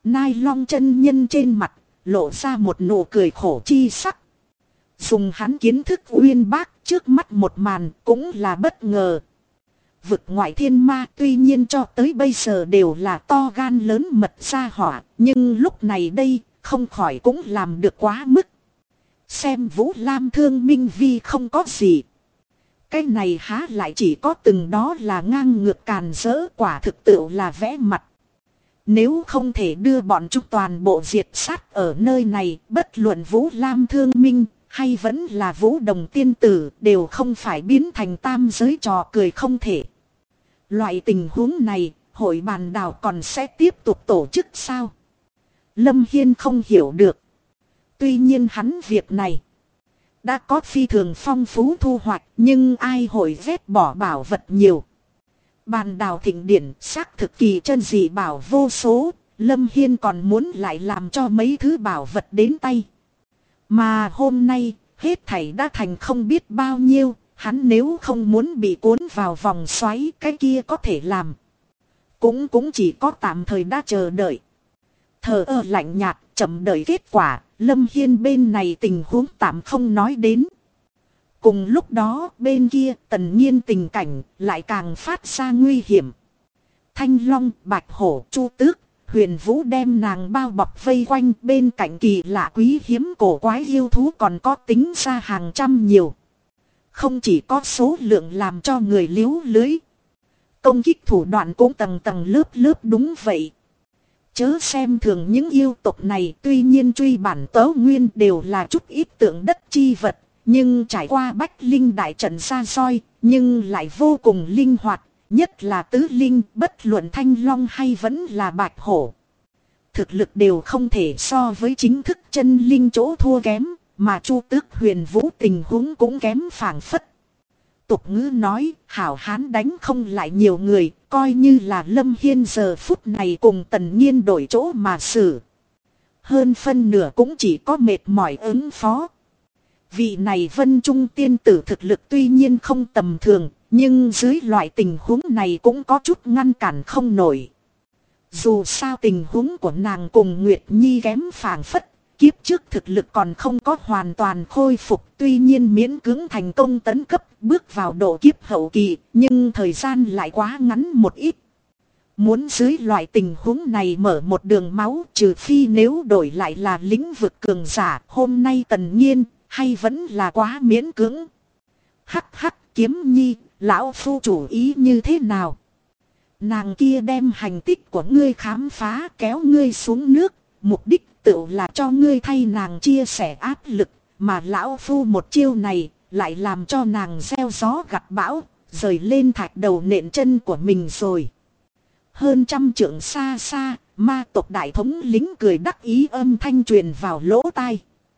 Nai Long chân nhân trên mặt lộ ra một nụ cười khổ chi sắc. Dùng hắn kiến thức uyên bác, trước mắt một màn cũng là bất ngờ. Vực ngoại thiên ma tuy nhiên cho tới bây giờ đều là to gan lớn mật ra hỏa, nhưng lúc này đây không khỏi cũng làm được quá mức. Xem Vũ Lam Thương Minh Vi không có gì. Cái này há lại chỉ có từng đó là ngang ngược càn rỡ, quả thực tự là vẽ mặt. Nếu không thể đưa bọn chúng toàn bộ diệt sát ở nơi này, bất luận Vũ Lam Thương Minh hay vẫn là Vũ Đồng Tiên Tử đều không phải biến thành tam giới trò cười không thể. Loại tình huống này, hội bàn đảo còn sẽ tiếp tục tổ chức sao? Lâm Hiên không hiểu được. Tuy nhiên hắn việc này đã có phi thường phong phú thu hoạch, nhưng ai hội vét bỏ bảo vật nhiều. Bàn đào thịnh điển xác thực kỳ chân dị bảo vô số, Lâm Hiên còn muốn lại làm cho mấy thứ bảo vật đến tay. Mà hôm nay, hết thảy đã thành không biết bao nhiêu, hắn nếu không muốn bị cuốn vào vòng xoáy, cái kia có thể làm. Cũng chỉ có tạm thời đã chờ đợi. Thờ ơ lạnh nhạt, chậm đợi kết quả, Lâm Hiên bên này tình huống tạm không nói đến. Cùng lúc đó bên kia Tần Nhiên tình cảnh lại càng phát ra nguy hiểm. Thanh Long, Bạch Hổ, Chu Tước, Huyền Vũ đem nàng bao bọc vây quanh, bên cạnh kỳ lạ quý hiếm cổ quái yêu thú còn có tính ra hàng trăm nhiều. Không chỉ có số lượng làm cho người liếu lưới, công kích thủ đoạn cũng tầng tầng lớp lớp, đúng vậy. Chớ xem thường những yêu tộc này, tuy nhiên truy bản tớ nguyên đều là chút ít tượng đất chi vật, nhưng trải qua Bách Linh đại trận ra soi, nhưng lại vô cùng linh hoạt, nhất là tứ linh, bất luận Thanh Long hay vẫn là Bạch Hổ. Thực lực đều không thể so với chính thức chân linh chỗ thua kém, mà Chu Tước Huyền Vũ tình huống cũng kém phảng phất. Tục ngữ nói, hảo hán đánh không lại nhiều người, coi như là Lâm Hiên giờ phút này cùng Tần Nhiên đổi chỗ mà xử. Hơn phân nửa cũng chỉ có mệt mỏi ứng phó. Vị này Vân Trung tiên tử thực lực tuy nhiên không tầm thường, nhưng dưới loại tình huống này cũng có chút ngăn cản không nổi. Dù sao tình huống của nàng cùng Nguyệt Nhi kém phảng phất, kiếp trước thực lực còn không có hoàn toàn khôi phục, tuy nhiên miễn cưỡng thành công tấn cấp, bước vào độ kiếp hậu kỳ, nhưng thời gian lại quá ngắn một ít. Muốn dưới loại tình huống này mở một đường máu, trừ phi nếu đổi lại là lĩnh vực cường giả, hôm nay Tần Nhiên hay vẫn là quá miễn cưỡng. Hắc hắc, Kiếm Nhi, lão phu chủ ý như thế nào? Nàng kia đem hành tích của ngươi khám phá, kéo ngươi xuống nước, mục đích tự là cho ngươi thay nàng chia sẻ áp lực, mà lão phu một chiêu này lại làm cho nàng gieo gió gặt bão, rời lên thạch đầu nện chân của mình rồi. Hơn trăm trượng xa xa, ma tộc đại thống lính cười đắc ý âm thanh truyền vào lỗ tai.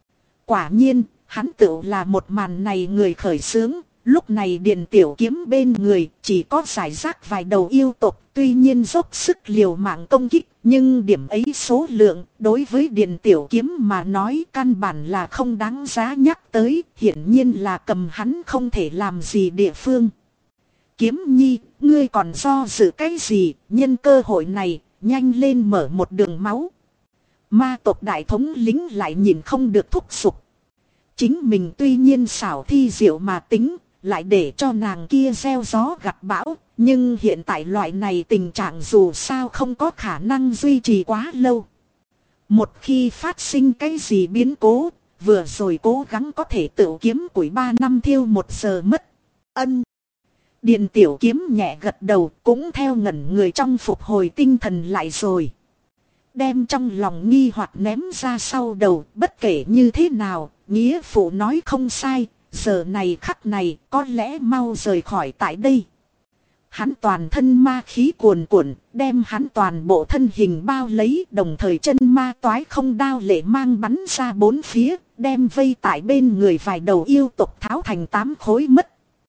Quả nhiên, hắn tự là một màn này người khởi xướng. Lúc này Điền Tiểu Kiếm bên người chỉ có giải rác vài đầu yêu tộc, tuy nhiên dốc sức liều mạng công kích, nhưng điểm ấy số lượng đối với Điền Tiểu Kiếm mà nói căn bản là không đáng giá nhắc tới, hiển nhiên là cầm hắn không thể làm gì địa phương. Kiếm Nhi, ngươi còn do dự cái gì, nhân cơ hội này, nhanh lên mở một đường máu. Ma tộc đại thống lính lại nhìn không được thúc giục. Chính mình tuy nhiên xảo thi diệu mà tính, lại để cho nàng kia gieo gió gặt bão, nhưng hiện tại loại này tình trạng dù sao không có khả năng duy trì quá lâu. Một khi phát sinh cái gì biến cố, vừa rồi cố gắng có thể tự kiếm củi 3 năm thiêu 1 giờ mất. Ân. Điền Tiểu Kiếm nhẹ gật đầu, cũng theo ngẩn người trong phục hồi tinh thần lại rồi. Đem trong lòng nghi hoặc ném ra sau đầu, bất kể như thế nào, nghĩa phụ nói không sai. Giờ này khắc này có lẽ mau rời khỏi tại đây. Hắn toàn thân ma khí cuồn cuộn, đem hắn toàn bộ thân hình bao lấy, đồng thời chân ma toái không đao lệ mang bắn ra 4 phía, đem vây tại bên người vài đầu yêu tộc tháo thành 8 khối mất.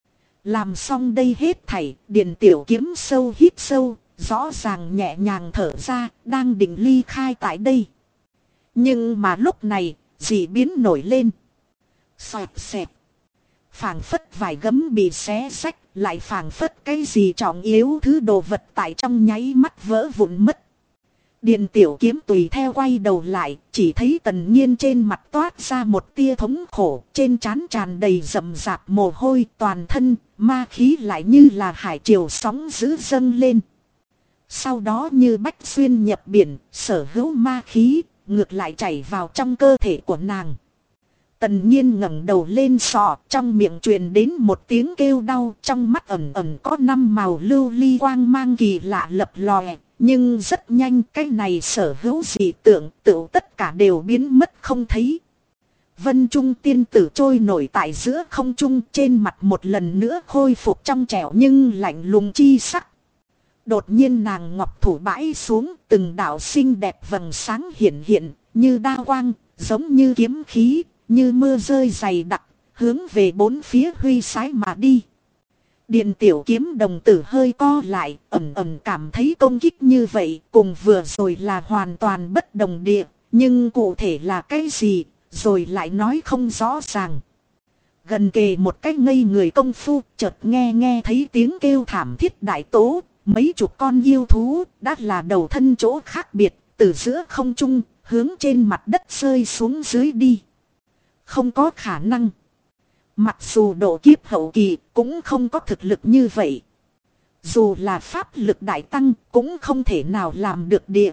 Làm xong đây hết thảy, Điền Tiểu Kiếm sâu hít sâu, rõ ràng nhẹ nhàng thở ra, đang định ly khai tại đây. Nhưng mà lúc này, dị biến nổi lên. Xoẹt xẹt. Phảng phất vài gấm bị xé rách, lại phảng phất cái gì trọng yếu thứ đồ vật tại trong nháy mắt vỡ vụn mất. Điện tiểu kiếm tùy theo quay đầu lại, chỉ thấy Tần Nhiên trên mặt toát ra một tia thống khổ, trên trán tràn đầy rậm rạp mồ hôi, toàn thân, ma khí lại như là hải triều sóng dữ dâng lên. Sau đó như bách xuyên nhập biển, sở hữu ma khí, ngược lại chảy vào trong cơ thể của nàng. Tần Nhiên ngẩng đầu lên sọ, trong miệng truyền đến một tiếng kêu đau, trong mắt ẩn ẩn có 5 màu lưu ly quang mang kỳ lạ lập lòe. Nhưng rất nhanh cái này sở hữu dị tượng tựu tất cả đều biến mất không thấy. Vân Trung tiên tử trôi nổi tại giữa không trung, trên mặt một lần nữa khôi phục trong trẻo nhưng lạnh lùng chi sắc. Đột nhiên nàng ngọc thủ bãi xuống, từng đạo xinh đẹp vầng sáng hiện hiện, như đao quang, giống như kiếm khí, như mưa rơi dày đặc, hướng về bốn phía huy sái mà đi. Điện tiểu kiếm đồng tử hơi co lại, ẩn ẩn cảm thấy công kích như vậy cùng vừa rồi là hoàn toàn bất đồng địa, nhưng cụ thể là cái gì, rồi lại nói không rõ ràng. Gần kề một cái ngây người công phu, chợt nghe thấy tiếng kêu thảm thiết đại tố, mấy chục con yêu thú, đã là đầu thân chỗ khác biệt, từ giữa không trung, hướng trên mặt đất rơi xuống dưới đi. Không có khả năng. Mặc dù độ kiếp hậu kỳ cũng không có thực lực như vậy. Dù là pháp lực đại tăng cũng không thể nào làm được địa,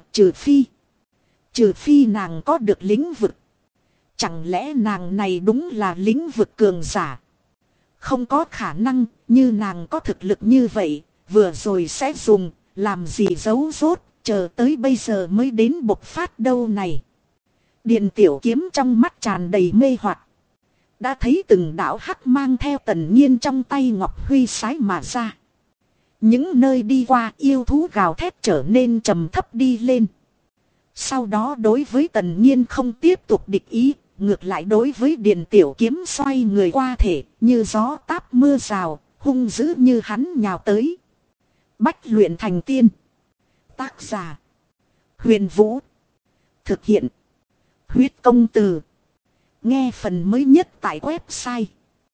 trừ phi nàng có được lĩnh vực. Chẳng lẽ nàng này đúng là lĩnh vực cường giả? Không có khả năng, như nàng có thực lực như vậy, vừa rồi sẽ dùng, làm gì giấu rốt, chờ tới bây giờ mới đến bộc phát đâu này. Điện tiểu kiếm trong mắt tràn đầy mê hoặc. Đã thấy từng đạo hắc mang theo Tần Nhiên trong tay ngọc huy sái mà ra. Những nơi đi qua yêu thú gào thét trở nên trầm thấp đi lên. Sau đó đối với Tần Nhiên không tiếp tục địch ý, ngược lại đối với Điện tiểu kiếm xoay người qua thể, như gió táp mưa rào, hung dữ như hắn nhào tới. Bách luyện thành tiên. Tác giả: Huyền Vũ. Thực hiện: Huyết Công Từ. Nghe phần mới nhất tại website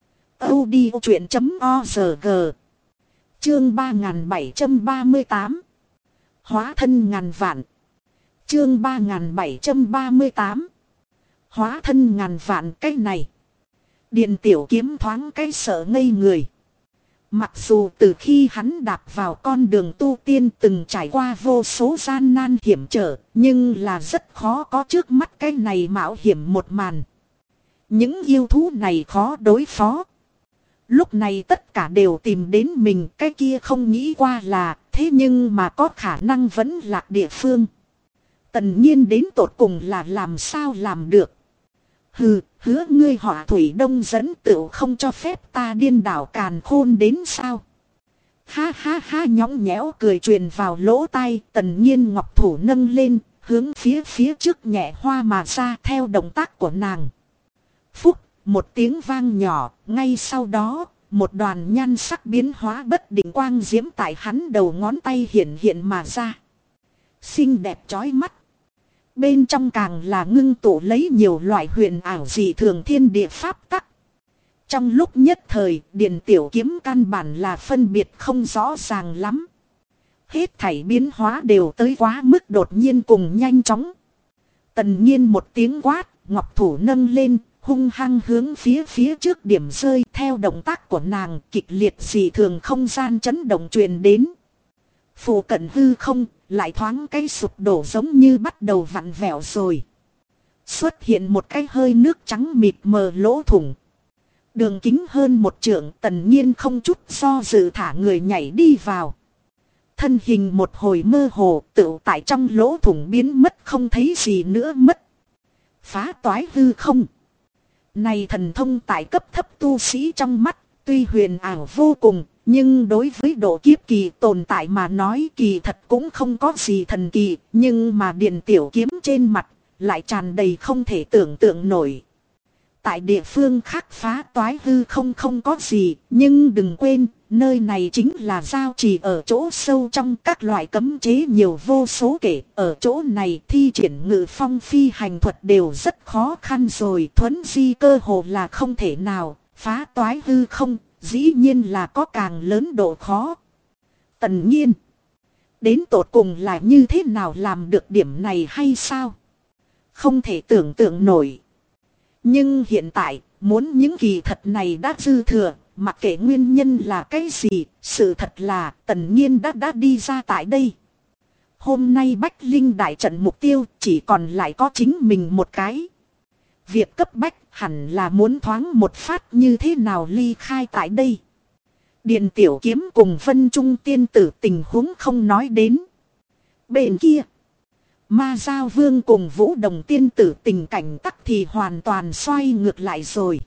audiochuyện.org. Chương 3738. Hóa thân ngàn vạn. Chương 3738. Hóa thân ngàn vạn. Cái này, Điện tiểu kiếm thoáng cái sợ ngây người. Mặc dù từ khi hắn đạp vào con đường tu tiên từng trải qua vô số gian nan hiểm trở, nhưng là rất khó có trước mắt cái này mạo hiểm một màn. Những yêu thú này khó đối phó. Lúc này tất cả đều tìm đến mình, cái kia không nghĩ qua là, thế nhưng mà có khả năng vẫn lạc địa phương. Tần Nhiên đến tột cùng là làm sao làm được. Hừ, hứa ngươi Hỏa Thủy Đông dẫn tựu không cho phép ta điên đảo càn khôn đến sao. Ha ha ha, nhõng nhẽo cười truyền vào lỗ tai. Tần Nhiên ngọc thủ nâng lên, hướng phía trước nhẹ hoa mà ra theo động tác của nàng. Phúc, một tiếng vang nhỏ, ngay sau đó, một đoàn nhan sắc biến hóa bất định quang diễm tại hắn đầu ngón tay hiện mà ra. Xinh đẹp chói mắt. Bên trong càng là ngưng tụ lấy nhiều loại huyền ảo dị thường thiên địa pháp tắc. Trong lúc nhất thời, Điện tiểu kiếm căn bản là phân biệt không rõ ràng lắm. Hết thảy biến hóa đều tới quá mức đột nhiên cùng nhanh chóng. Tần Nhiên một tiếng quát, ngọc thủ nâng lên, hung hăng hướng phía trước điểm rơi. Theo động tác của nàng, kịch liệt dị thường không gian chấn động truyền đến. Phủ cận hư không, lại thoáng cái sụp đổ giống như bắt đầu vặn vẹo rồi. Xuất hiện một cái hơi nước trắng mịt mờ lỗ thủng. Đường kính hơn 1 trượng, Tần Nhiên không chút do dự thả người nhảy đi vào. Thân hình một hồi mơ hồ, tựu tại trong lỗ thủng biến mất không thấy gì nữa mất. Phá toái hư không. Này thần thông tại cấp thấp tu sĩ trong mắt, tuy huyền ảo vô cùng, nhưng đối với độ kiếp kỳ tồn tại mà nói kỳ thật cũng không có gì thần kỳ. Nhưng mà Điện tiểu kiếm trên mặt, lại tràn đầy không thể tưởng tượng nổi. Tại địa phương khác phá toái hư không có gì, nhưng đừng quên, nơi này chính là giao trì ở chỗ sâu trong các loại cấm chế nhiều vô số kể. Ở chỗ này thi triển ngự phong phi hành thuật đều rất khó khăn rồi, thuấn di cơ hồ là không thể nào, phá toái hư không, dĩ nhiên là có càng lớn độ khó. Tần Nhiên, Đến tột cùng là như thế nào làm được điểm này hay sao? Không thể tưởng tượng nổi. Nhưng hiện tại, muốn những kỳ thật này đã dư thừa, mặc kệ nguyên nhân là cái gì, sự thật là Tần Nhiên đã đi ra tại đây. Hôm nay Bách Linh đại trận mục tiêu chỉ còn lại có chính mình một cái. Việc cấp bách hẳn là muốn thoáng một phát như thế nào ly khai tại đây. Điện Tiểu Kiếm cùng Vân Trung tiên tử tình huống không nói đến. Bên kia, Ma Giao Vương cùng Vũ Đồng tiên tử tình cảnh tắc thì hoàn toàn xoay ngược lại rồi.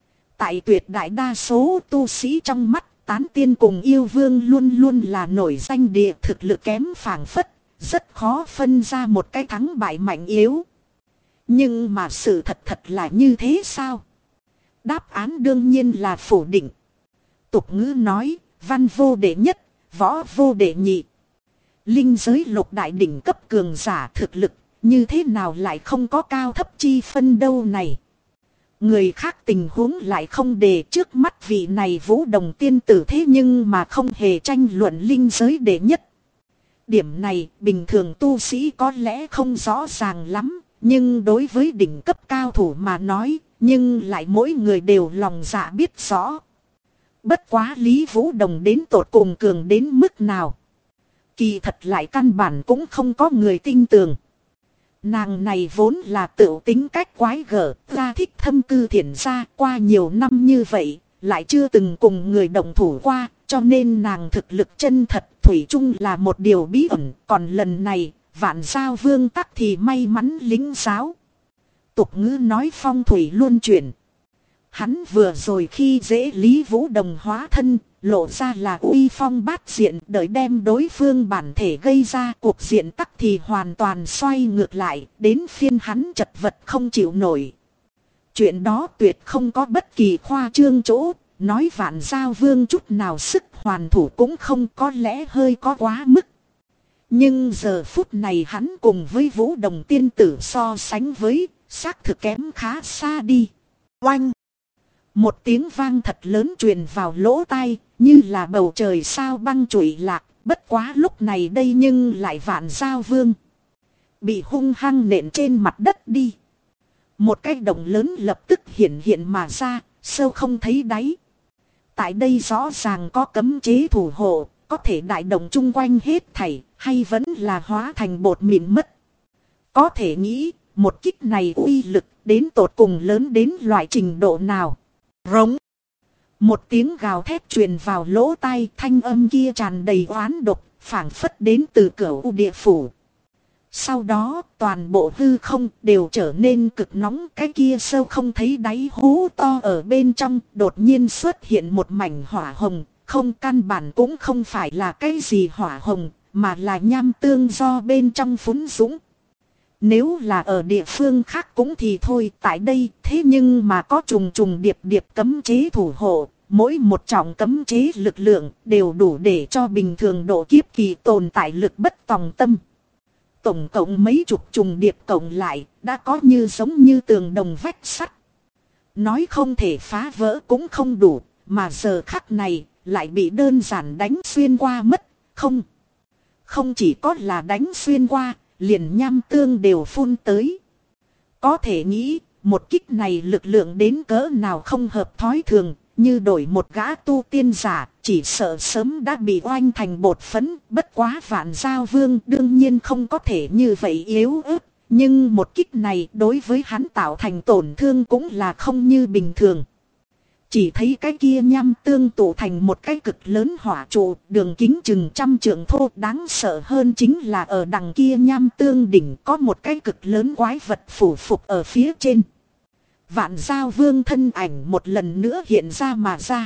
Tại tuyệt đại đa số tu sĩ trong mắt, tán tiên cùng yêu vương luôn luôn là nổi danh địa thực lực kém phảng phất, rất khó phân ra một cái thắng bại mạnh yếu. Nhưng mà sự thật là như thế sao? Đáp án đương nhiên là phủ định. Tục ngữ nói, văn vô đệ nhất, võ vô đệ nhị. Linh giới lục đại đỉnh cấp cường giả thực lực, như thế nào lại không có cao thấp chi phân đâu này. Người khác tình huống lại không đề trước mắt vị này Vũ Đồng tiên tử thế nhưng mà không hề tranh luận linh giới đệ nhất. Điểm này bình thường tu sĩ có lẽ không rõ ràng lắm, nhưng đối với đỉnh cấp cao thủ mà nói, nhưng lại mỗi người đều lòng dạ biết rõ. Bất quá Lý Vũ Đồng đến tột cùng cường đến mức nào. Kỳ thật lại căn bản cũng không có người tin tưởng. Nàng này vốn là tựu tính cách quái gở, ra thích thâm cư thiện gia qua nhiều năm như vậy, lại chưa từng cùng người đồng thủ qua, cho nên nàng thực lực chân thật thủy chung là một điều bí ẩn. Còn lần này, Vạn Giao Vương tắc thì may mắn lính giáo. Tục ngữ nói phong thủy luôn chuyển. Hắn vừa rồi khi dễ Lý Vũ Đồng hóa thân, lộ ra là uy phong bát diện, đợi đem đối phương bản thể gây ra cuộc diện tắc thì hoàn toàn xoay ngược lại, đến phiên hắn chật vật không chịu nổi. Chuyện đó tuyệt không có bất kỳ khoa trương chỗ, nói Vạn Giao Vương chút nào sức hoàn thủ cũng không, có lẽ hơi có quá mức. Nhưng giờ phút này hắn cùng với Vũ Đồng tiên tử so sánh với, xác thực kém khá xa đi. Oanh! Một tiếng vang thật lớn truyền vào lỗ tai, như là bầu trời sao băng trụi lạc, bất quá lúc này đây nhưng lại Vạn Giao Vương bị hung hăng nện trên mặt đất đi. Một cái động lớn lập tức hiện mà ra, sâu không thấy đáy. Tại đây rõ ràng có cấm chế thủ hộ, có thể đại động chung quanh hết thảy, hay vẫn là hóa thành bột mịn mất. Có thể nghĩ, một kích này uy lực đến tột cùng lớn đến loại trình độ nào. Rống. Một tiếng gào thét truyền vào lỗ tai, thanh âm kia tràn đầy oán độc, phảng phất đến từ cửu địa phủ. Sau đó, toàn bộ hư không đều trở nên cực nóng, cái kia sâu không thấy đáy hố to ở bên trong, đột nhiên xuất hiện một mảnh hỏa hồng, không căn bản cũng không phải là cái gì hỏa hồng, mà là nham tương do bên trong phún dũng. Nếu là ở địa phương khác cũng thì thôi, tại đây thế nhưng mà có trùng trùng điệp điệp cấm chế thủ hộ, mỗi một trọng cấm chế lực lượng đều đủ để cho bình thường độ kiếp kỳ tồn tại lực bất tòng tâm. Tổng cộng mấy chục trùng điệp cộng lại, đã có như giống như tường đồng vách sắt. Nói không thể phá vỡ cũng không đủ, mà giờ khắc này lại bị đơn giản đánh xuyên qua mất, không. Không chỉ có là đánh xuyên qua, liền nham tương đều phun tới. Có thể nghĩ, một kích này lực lượng đến cỡ nào không hợp thói thường, như đổi một gã tu tiên giả, chỉ sợ sớm đã bị oanh thành bột phấn. Bất quá Vạn Giao Vương đương nhiên không có thể như vậy yếu ớt, nhưng một kích này đối với hắn tạo thành tổn thương cũng là không như bình thường. Chỉ thấy cái kia nham tương tụ thành một cái cực lớn hỏa trụ, đường kính chừng 100 trượng thô. Đáng sợ hơn chính là ở đằng kia nham tương đỉnh có một cái cực lớn quái vật phủ phục ở phía trên. Vạn Giao Vương thân ảnh một lần nữa hiện ra mà ra.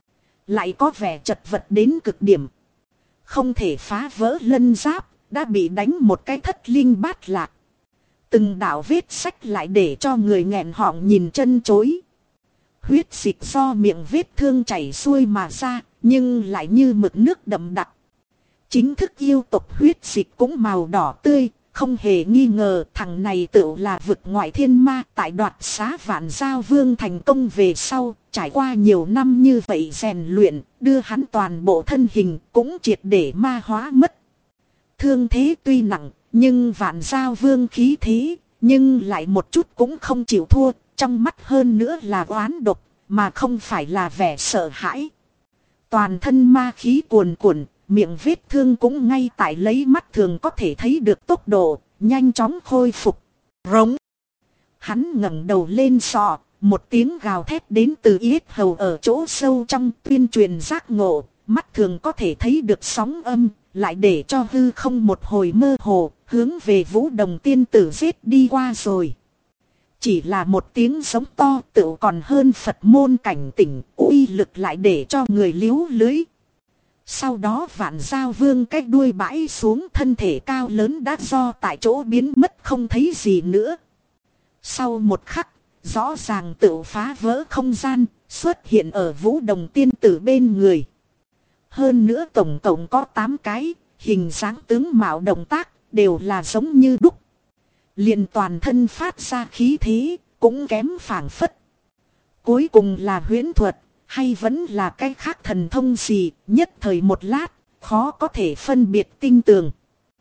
Lại có vẻ chật vật đến cực điểm. Không thể phá vỡ lân giáp, đã bị đánh một cái thất linh bát lạc. Từng đạo vết sách lại để cho người nghẹn họng nhìn chân chối. Huyết dịch do miệng vết thương chảy xuôi mà ra, nhưng lại như mực nước đậm đặc. Chính thức yêu tộc huyết dịch cũng màu đỏ tươi, không hề nghi ngờ thằng này tự là vực ngoại thiên ma. Tại đoạt xá Vạn Giao Vương thành công về sau, trải qua nhiều năm như vậy rèn luyện, đưa hắn toàn bộ thân hình cũng triệt để ma hóa mất. thương thế tuy nặng, nhưng Vạn Giao Vương khí thế, nhưng lại một chút cũng không chịu thua, trong mắt hơn nữa là oán độc, mà không phải là vẻ sợ hãi. Toàn thân ma khí cuồn cuộn, miệng vết thương cũng ngay tại lấy mắt thường có thể thấy được tốc độ, nhanh chóng khôi phục. Rống. Hắn ngẩng đầu lên sọ, một tiếng gào thét đến từ yết hầu ở chỗ sâu trong tuyên truyền giác ngộ, mắt thường có thể thấy được sóng âm, lại để cho hư không một hồi mơ hồ, hướng về Vũ Đồng tiên tử giết đi qua rồi. Chỉ là một tiếng giống to tựu còn hơn Phật môn cảnh tỉnh, uy lực lại để cho người liếu lưới. Sau đó Vạn Giao Vương cách đuôi bãi xuống, thân thể cao lớn đã do tại chỗ biến mất không thấy gì nữa. Sau một khắc, rõ ràng tựu phá vỡ không gian, xuất hiện ở Vũ Đồng tiên tử bên người. Hơn nữa tổng cộng có 8 cái, hình dáng tướng mạo động tác, đều là giống như đúc. Liền toàn thân phát ra khí thế, cũng kém phảng phất. Cuối cùng là huyễn thuật, hay vẫn là cái khác thần thông gì, nhất thời một lát, khó có thể phân biệt tinh tường.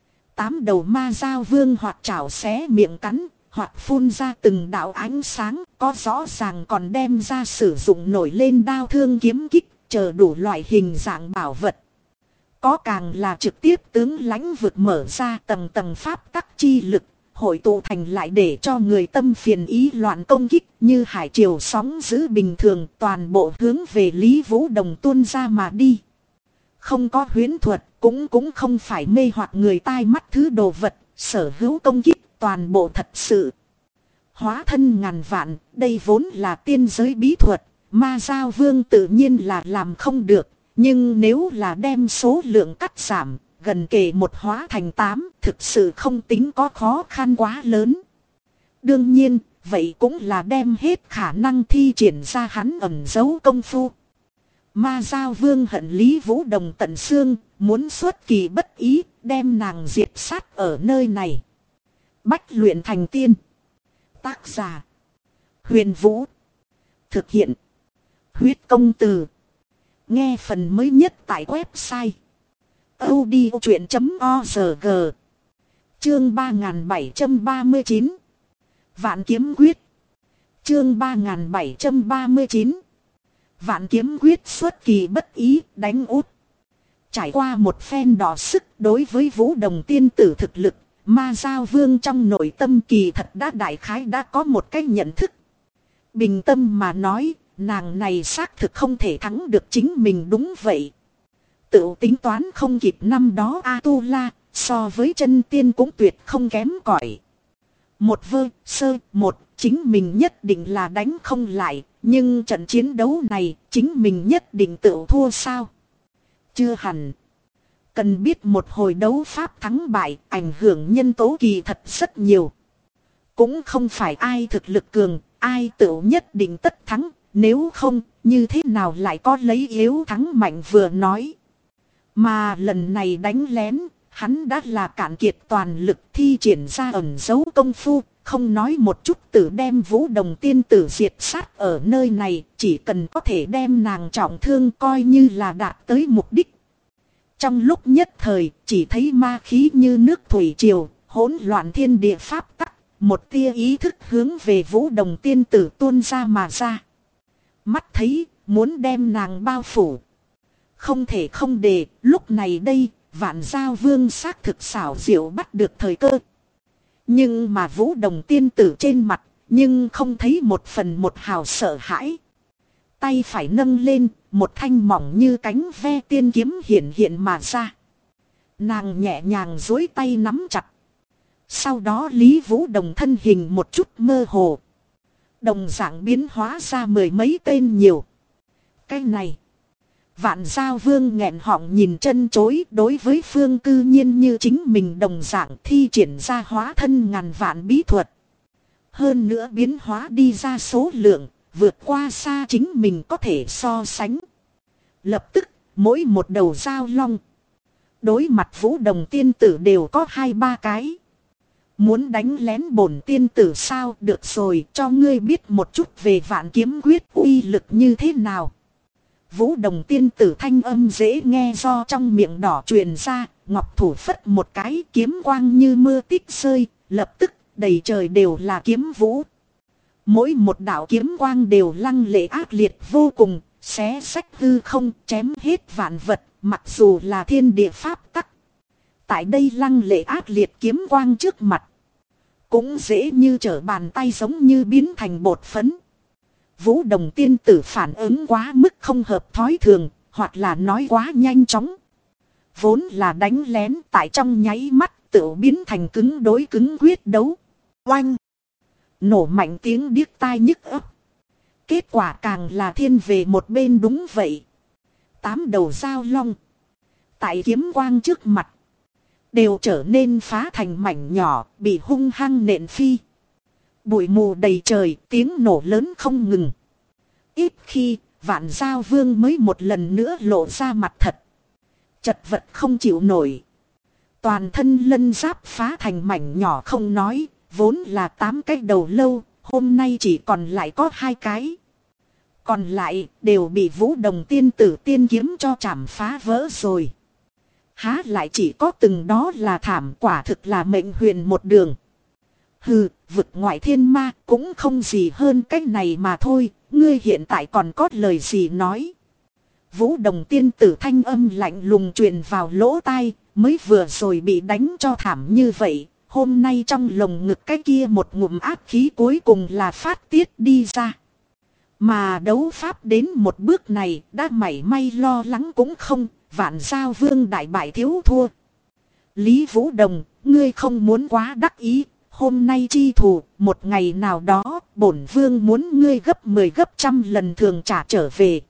8 đầu ma giao vương hoặc chảo xé miệng cắn, hoặc phun ra từng đạo ánh sáng, có rõ ràng còn đem ra sử dụng nổi lên đao thương kiếm kích, chờ đủ loại hình dạng bảo vật. Có càng là trực tiếp tướng lãnh vực mở ra tầng tầng pháp tắc chi lực, hội tụ thành lại để cho người tâm phiền ý loạn công kích như hải triều sóng dữ bình thường, toàn bộ hướng về Lý Vũ Đồng tuôn ra mà đi. Không có huyễn thuật, cũng không phải mê hoặc người tai mắt thứ đồ vật, sở hữu công kích toàn bộ thật sự. Hóa thân ngàn vạn, đây vốn là tiên giới bí thuật, ma giao vương tự nhiên là làm không được, nhưng nếu là đem số lượng cắt giảm, gần kề một hóa thành 8, thực sự không tính có khó khăn quá lớn. Đương nhiên, vậy cũng là đem hết khả năng thi triển ra hắn ẩn giấu công phu. Ma giao vương hận Lý Vũ Đồng tận xương, muốn xuất kỳ bất ý, đem nàng diệt sát ở nơi này. Bách luyện thành tiên. Tác giả: Huyền Vũ. Thực hiện: Huyết Công Từ. Nghe phần mới nhất tại website audiochuyện.org. Chương 3739 Vạn Kiếm Quyết. Chương 3739 Vạn Kiếm Quyết xuất kỳ bất ý, đánh út. Trải qua một phen đọ sức đối với Vũ Đồng tiên tử thực lực, ma giao vương trong nội tâm kỳ thật đã đại khái đã có một cách nhận thức. Bình tâm mà nói, nàng này xác thực không thể thắng được chính mình, đúng vậy. Tự tính toán không kịp năm đó A-tu-la, so với chân tiên cũng tuyệt không kém cỏi. Một chính mình nhất định là đánh không lại, nhưng trận chiến đấu này chính mình nhất định tự thua sao? Chưa hẳn. Cần biết một hồi đấu pháp thắng bại, ảnh hưởng nhân tố kỳ thật rất nhiều. Cũng không phải ai thực lực cường, ai tự nhất định tất thắng, nếu không, như thế nào lại có lấy yếu thắng mạnh vừa nói. Mà lần này đánh lén, hắn đã là cạn kiệt toàn lực thi triển ra ẩn giấu công phu, không nói một chút tự đem Vũ Đồng tiên tử diệt sát ở nơi này, chỉ cần có thể đem nàng trọng thương coi như là đạt tới mục đích. Trong lúc nhất thời, chỉ thấy ma khí như nước thủy triều, hỗn loạn thiên địa pháp tắc, một tia ý thức hướng về Vũ Đồng tiên tử tuôn ra mà ra. Mắt thấy, muốn đem nàng bao phủ. Không thể không để, lúc này đây, Vạn Giao Vương xác thực xảo diệu bắt được thời cơ. Nhưng mà Vũ Đồng tiên tử trên mặt, nhưng không thấy một phần một hào sợ hãi. Tay phải nâng lên, một thanh mỏng như cánh ve tiên kiếm hiện hiện mà ra. Nàng nhẹ nhàng duỗi tay nắm chặt. Sau đó Lý Vũ Đồng thân hình một chút mơ hồ. Đồng dạng biến hóa ra mười mấy tên nhiều. Cái này. Vạn Giao Vương nghẹn họng nhìn chân chối, đối với phương cư nhiên như chính mình đồng dạng thi triển ra hóa thân ngàn vạn bí thuật. Hơn nữa biến hóa đi ra số lượng, vượt qua xa chính mình có thể so sánh. Lập tức, mỗi một đầu giao long. Đối mặt Vũ Đồng tiên tử đều có 2-3 cái. Muốn đánh lén bổn tiên tử sao? Được rồi, cho ngươi biết một chút về Vạn Kiếm Quyết uy lực như thế nào. Vũ Đồng tiên tử thanh âm dễ nghe do trong miệng đỏ truyền ra, Ngọc thủ phất một cái, kiếm quang như mưa tích rơi, lập tức đầy trời đều là kiếm vũ. Mỗi một đạo kiếm quang đều lăng lệ ác liệt vô cùng, xé xách hư không, chém hết vạn vật, mặc dù là thiên địa pháp tắc. Tại đây lăng lệ ác liệt kiếm quang trước mặt, cũng dễ như trở bàn tay, giống như biến thành bột phấn. Vũ Đồng tiên tử phản ứng quá mức không hợp thói thường, hoặc là nói quá nhanh chóng. Vốn là đánh lén, tại trong nháy mắt tự biến thành cứng đối cứng quyết đấu. Oanh! Nổ mạnh tiếng điếc tai nhức óc. Kết quả càng là thiên về một bên, đúng vậy. 8 đầu dao long, tại kiếm quang trước mặt, đều trở nên phá thành mảnh nhỏ, bị hung hăng nện phi. Bụi mù đầy trời, tiếng nổ lớn không ngừng. Ít khi, Vạn Giao Vương mới một lần nữa lộ ra mặt thật. Chật vật không chịu nổi. Toàn thân lân giáp phá thành mảnh nhỏ không nói, vốn là 8 cái đầu lâu, hôm nay chỉ còn lại có 2 cái. Còn lại đều bị Vũ Đồng tiên tử tiên kiếm cho chảm phá vỡ rồi. Há lại chỉ có từng đó là thảm, quả thực là mệnh huyền một đường. Hừ, vực ngoại thiên ma cũng không gì hơn cách này mà thôi, ngươi hiện tại còn có lời gì nói. Vũ Đồng tiên tử thanh âm lạnh lùng truyền vào lỗ tai, mới vừa rồi bị đánh cho thảm như vậy, hôm nay trong lồng ngực cái kia một ngụm ác khí cuối cùng là phát tiết đi ra. Mà đấu pháp đến một bước này đã mảy may lo lắng cũng không, Vạn Giao Vương đại bại thiếu thua. Lý Vũ Đồng, ngươi không muốn quá đắc ý, hôm nay chi thù, một ngày nào đó, bổn vương muốn ngươi gấp 10 gấp trăm lần thường trả trở về.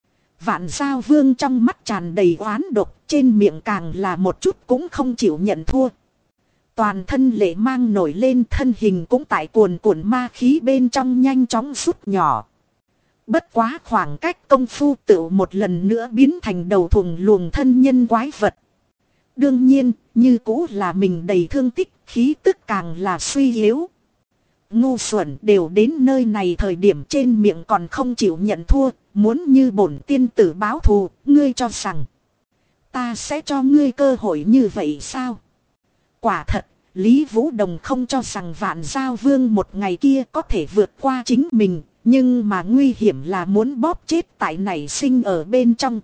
Vạn Giao Vương trong mắt tràn đầy oán độc, trên miệng càng là một chút cũng không chịu nhận thua. Toàn thân lệ mang nổi lên, thân hình cũng tại cuồn cuộn ma khí bên trong nhanh chóng rút nhỏ. Bất quá khoảng cách công phu tự một lần nữa biến thành đầu thùng luồng thân nhân quái vật. Đương nhiên, như cũ là mình đầy thương tích, khí tức càng là suy yếu. Ngu xuẩn, đều đến nơi này thời điểm trên miệng còn không chịu nhận thua, muốn như bổn tiên tử báo thù, ngươi cho rằng ta sẽ cho ngươi cơ hội như vậy sao? Quả thật, Lý Vũ Đồng không cho rằng Vạn Giao Vương một ngày kia có thể vượt qua chính mình, nhưng mà nguy hiểm là muốn bóp chết tại nảy sinh ở bên trong.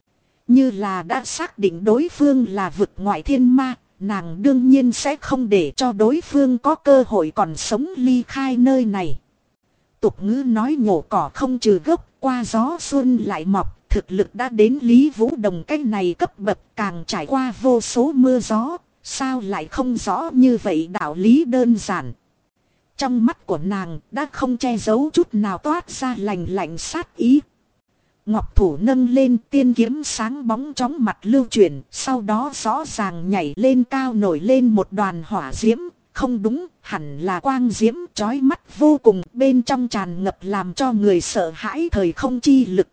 Như là đã xác định đối phương là vực ngoại thiên ma, nàng đương nhiên sẽ không để cho đối phương có cơ hội còn sống ly khai nơi này. Tục ngữ nói nhổ cỏ không trừ gốc, qua gió xuân lại mọc, thực lực đã đến Lý Vũ Đồng cái này cấp bậc, càng trải qua vô số mưa gió, sao lại không rõ như vậy đạo lý đơn giản. Trong mắt của nàng đã không che giấu chút nào toát ra lạnh lạnh sát ý. Ngọc thủ nâng lên, tiên kiếm sáng bóng chóng mặt lưu chuyển, sau đó rõ ràng nhảy lên cao, nổi lên một đoàn hỏa diễm, không đúng, hẳn là quang diễm chói mắt vô cùng, bên trong tràn ngập làm cho người sợ hãi thời không chi lực.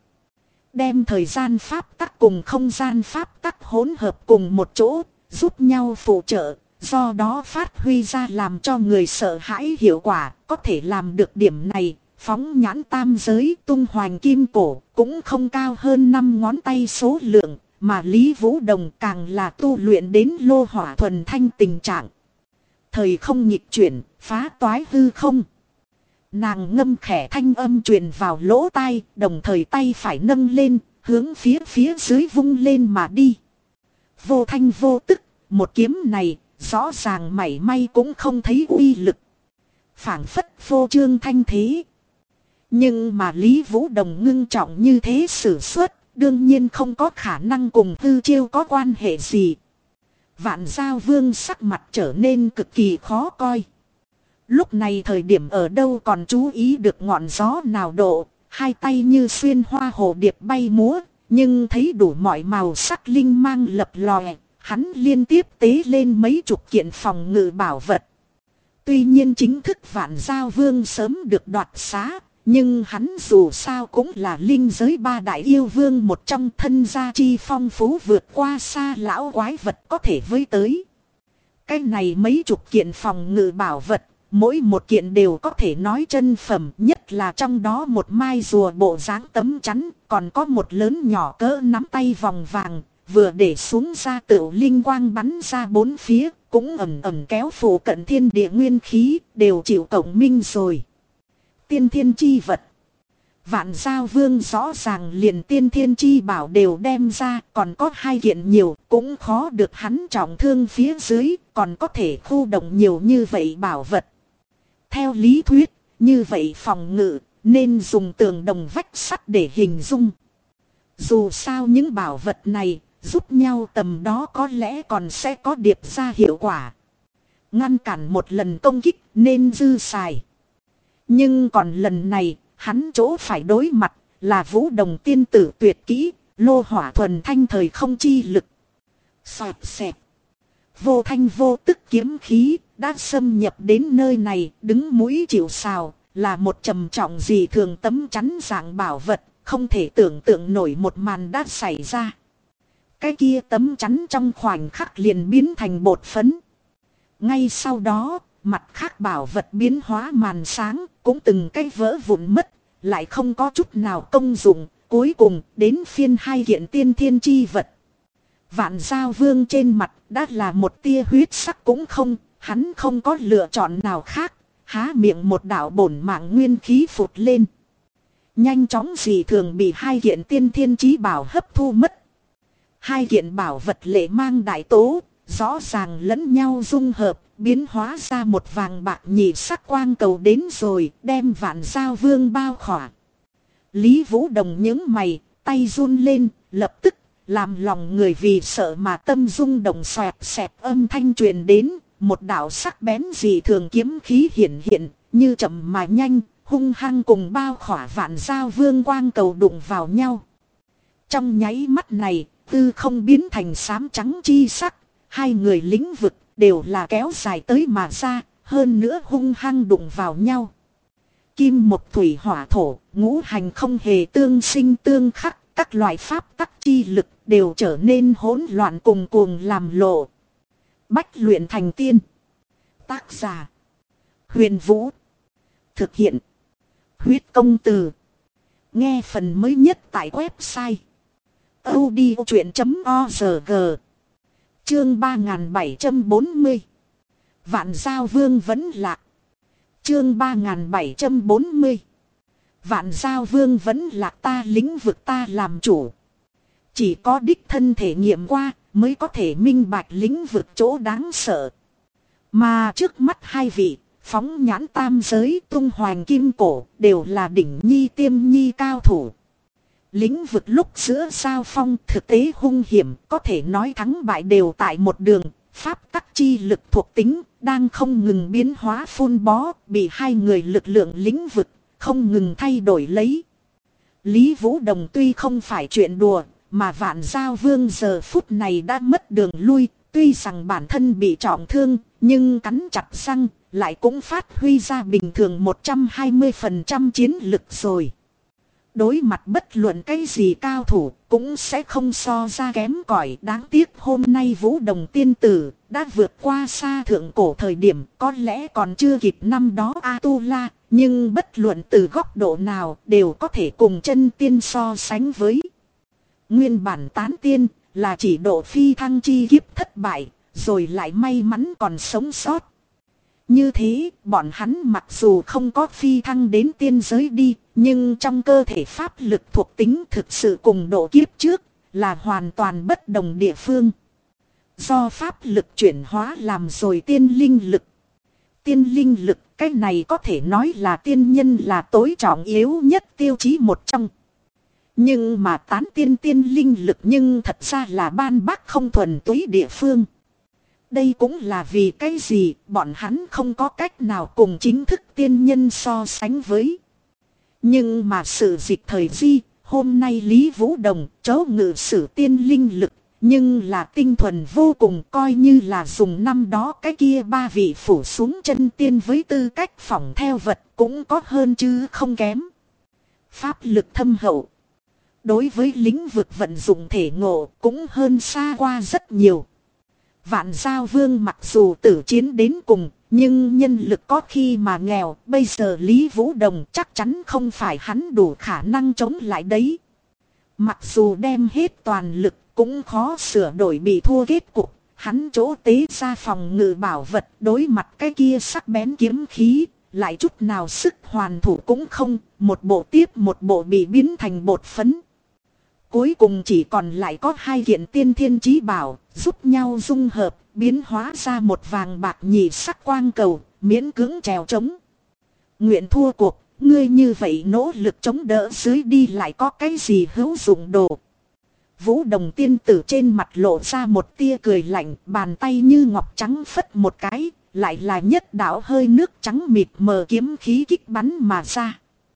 Đem thời gian pháp tắc cùng không gian pháp tắc hỗn hợp cùng một chỗ, giúp nhau phụ trợ, do đó phát huy ra làm cho người sợ hãi hiệu quả. Có thể làm được điểm này, phóng nhãn tam giới tung hoành kim cổ cũng không cao hơn 5 ngón tay số lượng, mà Lý Vũ Đồng càng là tu luyện đến lô hỏa thuần thanh tình trạng. Thời không nghịch chuyển, phá toái hư không. Nàng ngâm khẽ thanh âm truyền vào lỗ tai, đồng thời tay phải nâng lên, hướng phía dưới vung lên mà đi. Vô thanh vô tức, một kiếm này, rõ ràng mảy may cũng không thấy uy lực. Phảng phất vô trương thanh thế. Nhưng mà Lý Vũ Đồng ngưng trọng như thế sử xuất, đương nhiên không có khả năng cùng hư chiêu có quan hệ gì. Vạn Giao Vương sắc mặt trở nên cực kỳ khó coi. Lúc này thời điểm ở đâu còn chú ý được ngọn gió nào độ, hai tay như xuyên hoa hồ điệp bay múa, nhưng thấy đủ mọi màu sắc linh mang lập lòe, hắn liên tiếp tế lên mấy chục kiện phòng ngự bảo vật. Tuy nhiên chính thức Vạn Giao Vương sớm được đoạt xá, nhưng hắn dù sao cũng là linh giới 3 đại yêu vương một trong, thân gia chi phong phú vượt qua xa lão quái vật có thể với tới. Cái này mấy chục kiện phòng ngự bảo vật, mỗi một kiện đều có thể nói chân phẩm, nhất là trong đó một mai rùa bộ dáng tấm chắn, còn có một lớn nhỏ cỡ nắm tay vòng vàng, vừa để xuống ra tựu linh quang bắn ra bốn phía, cũng ầm ầm kéo phủ cận thiên địa nguyên khí, đều chịu cộng minh rồi. Tiên thiên chi vật. Vạn Giao Vương rõ ràng liền tiên thiên chi bảo đều đem ra, còn có 2 kiện nhiều, cũng khó được hắn trọng thương phía dưới, còn có thể khu động nhiều như vậy bảo vật. Theo lý thuyết, như vậy phòng ngự, nên dùng tường đồng vách sắt để hình dung. Dù sao những bảo vật này, giúp nhau tầm đó có lẽ còn sẽ có điệp ra hiệu quả. Ngăn cản một lần công kích nên dư xài. Nhưng còn lần này, hắn chỗ phải đối mặt là Vũ Đồng tiên tử tuyệt kỹ, lô hỏa thuần thanh thời không chi lực. Xoẹt xẹt. Vô thanh vô tức kiếm khí đã xâm nhập đến nơi này, đứng mũi chịu sào, là một trầm trọng dị thường tấm chắn dạng bảo vật, không thể tưởng tượng nổi một màn đã xảy ra. Cái kia tấm chắn trong khoảnh khắc liền biến thành bột phấn. Ngay sau đó, mặt khác bảo vật biến hóa màn sáng, cũng từng cái vỡ vụn mất, lại không có chút nào công dụng, cuối cùng đến phiên 2 kiện tiên thiên chi vật. Vạn Giao Vương trên mặt đã là một tia huyết sắc cũng không, hắn không có lựa chọn nào khác, há miệng một đạo bổn mạng nguyên khí phụt lên. Nhanh chóng dị thường bị 2 kiện tiên thiên chí bảo hấp thu mất. 2 kiện bảo vật lệ mang đại tố, rõ ràng lẫn nhau dung hợp, biến hóa ra một vàng bạc nhị sắc quang cầu đến rồi, đem Vạn Giao Vương bao khỏa. Lý Vũ Đồng nhướng mày, tay run lên, lập tức, làm lòng người vì sợ mà tâm rung động xoẹt xẹt âm thanh truyền đến, một đạo sắc bén dị thường kiếm khí hiện hiện, như chậm mà nhanh, hung hăng cùng bao khỏa Vạn Giao Vương quang cầu đụng vào nhau. Trong nháy mắt này, tư không biến thành xám trắng chi sắc, 2 người lĩnh vực đều là kéo dài tới mà ra, hơn nữa hung hăng đụng vào nhau. Kim một thủy hỏa thổ, ngũ hành không hề tương sinh tương khắc, các loại pháp tắc chi lực đều trở nên hỗn loạn cùng cuồng làm lộ. Bách luyện thành tiên. Tác giả: Huyền Vũ. Thực hiện: Huyết Công Từ. Nghe phần mới nhất tại website audiochuyện.org. Chương 3740. Vạn Giao Vương vẫn lạc. Chương 3740. Vạn Giao Vương vẫn lạc, ta lĩnh vực ta làm chủ. Chỉ có đích thân thể nghiệm qua mới có thể minh bạch lĩnh vực chỗ đáng sợ. Mà trước mắt 2 vị, phóng nhãn tam giới tung hoành kim cổ, đều là đỉnh nhi tiêm nhi cao thủ. Lĩnh vực lúc giữa giao phong thực tế hung hiểm, có thể nói thắng bại đều tại một đường. Pháp tắc chi lực thuộc tính đang không ngừng biến hóa phun bó, bị 2 người lực lượng lĩnh vực không ngừng thay đổi lấy. Lý Vũ Đồng tuy không phải chuyện đùa, mà Vạn Giao Vương giờ phút này đã mất đường lui, tuy rằng bản thân bị trọng thương, nhưng cắn chặt răng, lại cũng phát huy ra bình thường 120% chiến lực rồi. Đối mặt bất luận cái gì cao thủ, cũng sẽ không so ra kém cỏi. Đáng tiếc hôm nay Vũ Đồng tiên tử đã vượt qua xa thượng cổ thời điểm, có lẽ còn chưa kịp năm đó A-tu-la, nhưng bất luận từ góc độ nào đều có thể cùng chân tiên so sánh với. Nguyên bản tán tiên là chỉ độ phi thăng chi kiếp thất bại, rồi lại may mắn còn sống sót. Như thế, bọn hắn mặc dù không có phi thăng đến tiên giới đi, nhưng trong cơ thể pháp lực thuộc tính thực sự cùng độ kiếp trước, là hoàn toàn bất đồng địa phương. Do pháp lực chuyển hóa làm rồi tiên linh lực. Tiên linh lực, cái này có thể nói là tiên nhân là tối trọng yếu nhất tiêu chí một trong. Nhưng mà tán tiên tiên linh lực nhưng thật ra là ban bác không thuần túy địa phương. Đây cũng là vì cái gì bọn hắn không có cách nào cùng chính thức tiên nhân so sánh với. Nhưng mà sự dịch thời di, hôm nay Lý Vũ Đồng chấu ngự sử tiên linh lực, nhưng là tinh thuần vô cùng, coi như là dùng năm đó cái kia 3 vị phủ xuống chân tiên với tư cách phỏng theo vật cũng có hơn chứ không kém. Pháp lực thâm hậu. Đối với lĩnh vực vận dụng thể ngộ cũng hơn xa qua rất nhiều. Vạn Giao Vương mặc dù tử chiến đến cùng, nhưng nhân lực có khi mà nghèo, bây giờ Lý Vũ Đồng chắc chắn không phải hắn đủ khả năng chống lại đấy. Mặc dù đem hết toàn lực cũng khó sửa đổi bị thua kết cục. Hắn chỗ tế ra phòng ngự bảo vật đối mặt cái kia sắc bén kiếm khí, lại chút nào sức hoàn thủ cũng không, một bộ tiếp một bộ bị biến thành bột phấn. Cuối cùng chỉ còn lại có 2 kiện tiên thiên chí bảo, giúp nhau dung hợp, biến hóa ra một vàng bạc nhị sắc quang cầu, miễn cưỡng trèo trống. Nguyện thua cuộc, ngươi như vậy nỗ lực chống đỡ dưới đi lại có cái gì hữu dụng đồ. Vũ Đồng tiên tử trên mặt lộ ra một tia cười lạnh, bàn tay như ngọc trắng phất một cái, lại là nhất đạo hơi nước trắng mịt mờ kiếm khí kích bắn mà ra.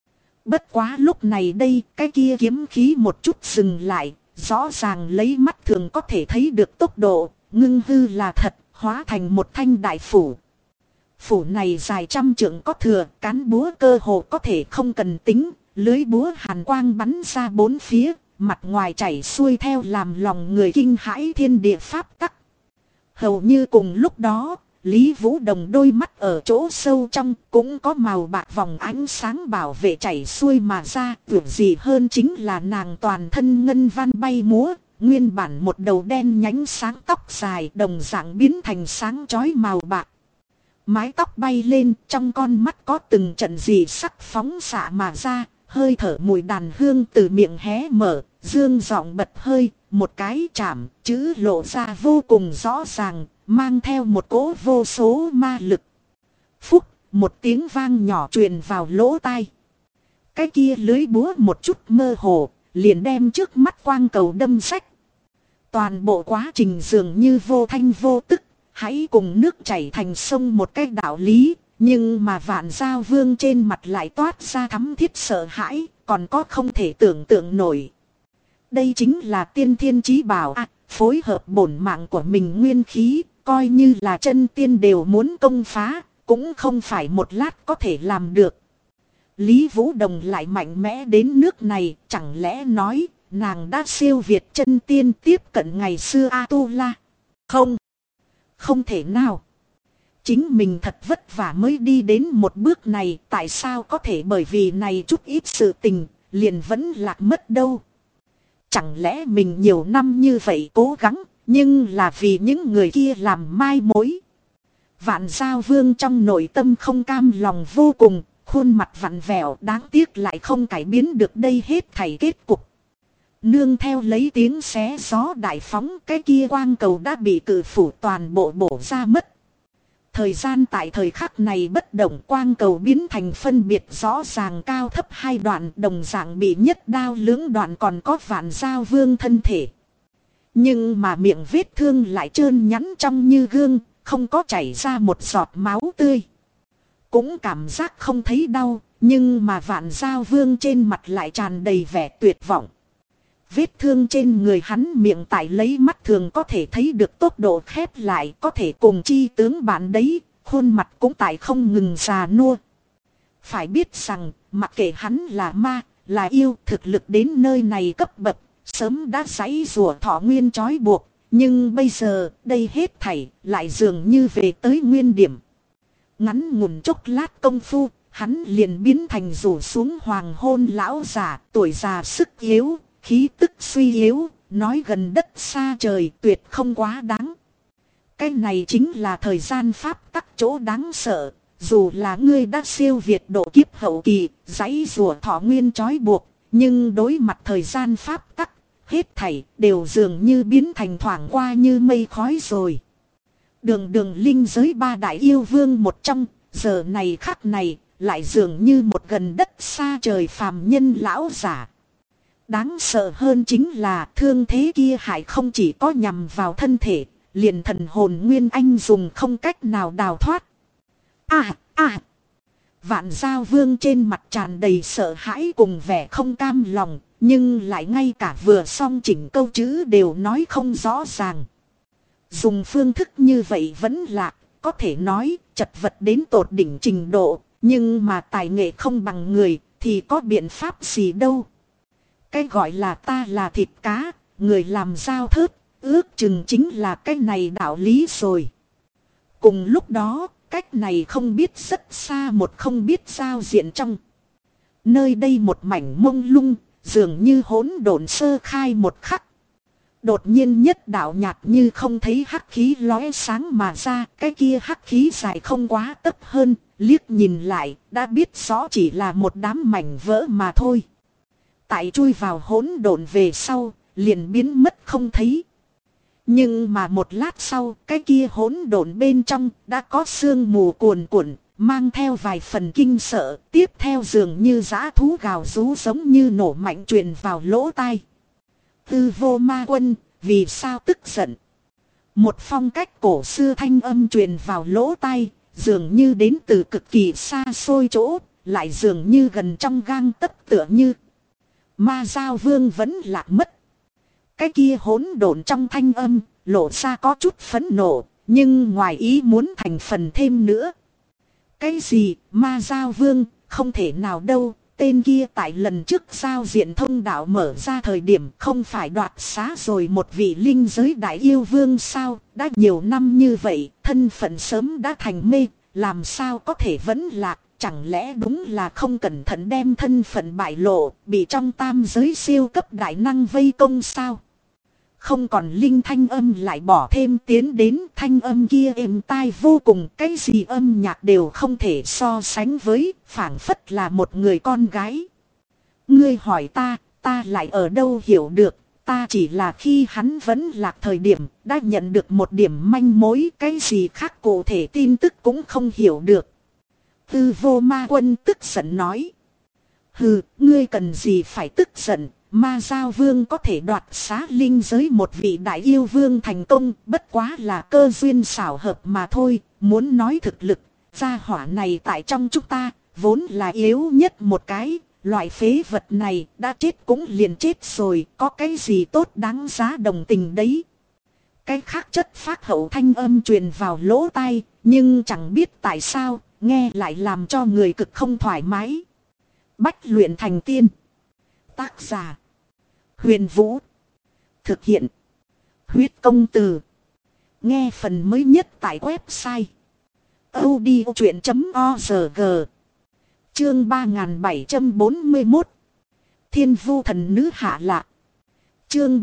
Bất quá lúc này đây, cái kia kiếm khí một chút dừng lại, rõ ràng lấy mắt thường có thể thấy được tốc độ, ngưng hư là thật, hóa thành một thanh đại phủ. Phủ này dài 100 trượng có thừa, cán búa cơ hồ có thể không cần tính, lưới búa hàn quang bắn ra 4 phía, mặt ngoài chảy xuôi theo làm lòng người kinh hãi thiên địa pháp tắc. Hầu như cùng lúc đó, Lý Vũ Đồng đôi mắt ở chỗ sâu trong cũng có màu bạc vòng ánh sáng bảo vệ chảy xuôi mà ra. Tưởng gì hơn chính là nàng toàn thân ngân văn bay múa, nguyên bản một đầu đen nhánh sáng tóc dài đồng dạng biến thành sáng chói màu bạc. Mái tóc bay lên, trong con mắt có từng trận dị sắc phóng xạ mà ra, hơi thở mùi đàn hương từ miệng hé mở, dương giọng bật hơi, một cái chạm, chữ lộ ra vô cùng rõ ràng, mang theo một cỗ vô số ma lực. Phúc, một tiếng vang nhỏ truyền vào lỗ tai. Cái kia lưới búa một chút mơ hồ, liền đem trước mắt quang cầu đâm rách. Toàn bộ quá trình dường như vô thanh vô tức, hãy cùng nước chảy thành sông một cách đạo lý. Nhưng mà Vạn Giao Vương trên mặt lại toát ra thắm thiết sợ hãi, còn có không thể tưởng tượng nổi. Đây chính là tiên thiên chí bảo phối hợp bổn mạng của mình nguyên khí, coi như là chân tiên đều muốn công phá, cũng không phải một lát có thể làm được. Lý Vũ Đồng lại mạnh mẽ đến nước này, chẳng lẽ nói nàng đã siêu việt chân tiên tiếp cận ngày xưa A-tu-la? Không, không thể nào. Chính mình thật vất vả mới đi đến một bước này, tại sao có thể bởi vì này chút ít sự tình, liền vẫn lạc mất đâu. Chẳng lẽ mình nhiều năm như vậy cố gắng, nhưng là vì những người kia làm mai mối. Vạn Giao Vương trong nội tâm không cam lòng vô cùng, khuôn mặt vặn vẹo đáng tiếc lại không cải biến được đây hết thảy kết cục. Nương theo lấy tiếng xé gió đại phóng, cái kia quang cầu đã bị cự phủ toàn bộ bổ ra mất. Thời gian tại thời khắc này bất động, quang cầu biến thành phân biệt rõ ràng cao thấp 2 đoạn, đồng dạng bị nhất đao lưỡng đoạn, còn có Vạn Giao Vương thân thể. Nhưng mà miệng vết thương lại trơn nhẵn trong như gương, không có chảy ra một giọt máu tươi. Cũng cảm giác không thấy đau, nhưng mà Vạn Giao Vương trên mặt lại tràn đầy vẻ tuyệt vọng. Vết thương trên người hắn miệng tại lấy mắt thường có thể thấy được tốc độ khép lại, có thể cùng chi tướng bạn đấy, khuôn mặt cũng tại không ngừng già nua. Phải biết rằng, mặc kệ hắn là ma, là yêu, thực lực đến nơi này cấp bậc, sớm đã giãy rủa thọ nguyên trói buộc, nhưng bây giờ, đây hết thảy, lại dường như về tới nguyên điểm. Ngắn ngủn chốc lát công phu, hắn liền biến thành rủ xuống hoàng hôn lão già, tuổi già sức yếu, khí tức suy yếu, nói gần đất xa trời, tuyệt không quá đáng. Cái này chính là thời gian pháp tắc chỗ đáng sợ, dù là ngươi đã siêu việt độ kiếp hậu kỳ, giãy rủa thọ nguyên trói buộc, nhưng đối mặt thời gian pháp tắc, hết thảy đều dường như biến thành thoảng qua như mây khói rồi. Đường đường linh giới 3 đại yêu vương một trong, giờ này khắc này, lại dường như một gần đất xa trời phàm nhân lão giả. Đáng sợ hơn chính là thương thế kia hại không chỉ có nhằm vào thân thể, liền thần hồn nguyên anh dùng không cách nào đào thoát. Vạn Giao Vương trên mặt tràn đầy sợ hãi cùng vẻ không cam lòng, nhưng lại ngay cả vừa xong chỉnh câu chữ đều nói không rõ ràng. Dùng phương thức như vậy vẫn lạc, có thể nói chật vật đến tột đỉnh trình độ, nhưng mà tài nghệ không bằng người thì có biện pháp gì đâu. Cái gọi là ta là thịt cá, người làm dao thớt, ước chừng chính là cái này đạo lý rồi. Cùng lúc đó, cách này không biết rất xa một không biết giao diện trong. Nơi đây một mảnh mông lung, dường như hỗn độn sơ khai một khắc. Đột nhiên nhất đạo nhạt như không thấy hắc khí lóe sáng mà ra, cái kia hắc khí dài không quá tấp hơn, liếc nhìn lại, đã biết rõ chỉ là một đám mảnh vỡ mà thôi. Tại chui vào hỗn độn về sau, liền biến mất không thấy. Nhưng mà một lát sau, cái kia hỗn độn bên trong đã có sương mù cuồn cuộn, mang theo vài phần kinh sợ, tiếp theo dường như dã thú gào rú giống như nổ mạnh truyền vào lỗ tai. Tư Vô Ma Quân, vì sao tức giận? Một phong cách cổ xưa thanh âm truyền vào lỗ tai, dường như đến từ cực kỳ xa xôi chỗ, lại dường như gần trong gang tấc tựa như. Ma Giao Vương vẫn lạc mất. Cái kia hỗn độn trong thanh âm, lộ ra có chút phẫn nộ, nhưng ngoài ý muốn thành phần thêm nữa. Cái gì, Ma Giao Vương, không thể nào đâu, tên kia tại lần trước giao diện thông đạo mở ra thời điểm không phải đoạt xá rồi một vị linh giới đại yêu vương sao, đã nhiều năm như vậy, thân phận sớm đã thành mê, làm sao có thể vẫn lạc, chẳng lẽ đúng là không cẩn thận đem thân phận bại lộ, bị trong tam giới siêu cấp đại năng vây công sao? Không còn linh thanh âm lại bỏ thêm tiến đến, thanh âm kia êm tai vô cùng, cái gì âm nhạc đều không thể so sánh với, phảng phất là một người con gái. Ngươi hỏi ta lại ở đâu hiểu được, ta chỉ là khi hắn vẫn lạc thời điểm, đã nhận được một điểm manh mối, cái gì khác cụ thể tin tức cũng không hiểu được. Tư Vô Ma Quân tức giận nói. Hừ, ngươi cần gì phải tức giận. Ma Giao Vương có thể đoạt xá linh giới một vị đại yêu vương thành công, bất quá là cơ duyên xảo hợp mà thôi. Muốn nói thực lực, gia hỏa này tại trong chúng ta, vốn là yếu nhất một cái. Loại phế vật này đã chết cũng liền chết rồi, có cái gì tốt đáng giá đồng tình đấy. Cái khác chất phát hậu thanh âm truyền vào lỗ tai, nhưng chẳng biết tại sao, nghe lại làm cho người cực không thoải mái. Bách luyện thành tiên. Tác giả Huyền Vũ. Thực hiện Huyết Công Từ. Nghe phần mới nhất tại website audiochuyện.org. Chương 3741. Thiên Vu Thần Nữ hạ lạc. Chương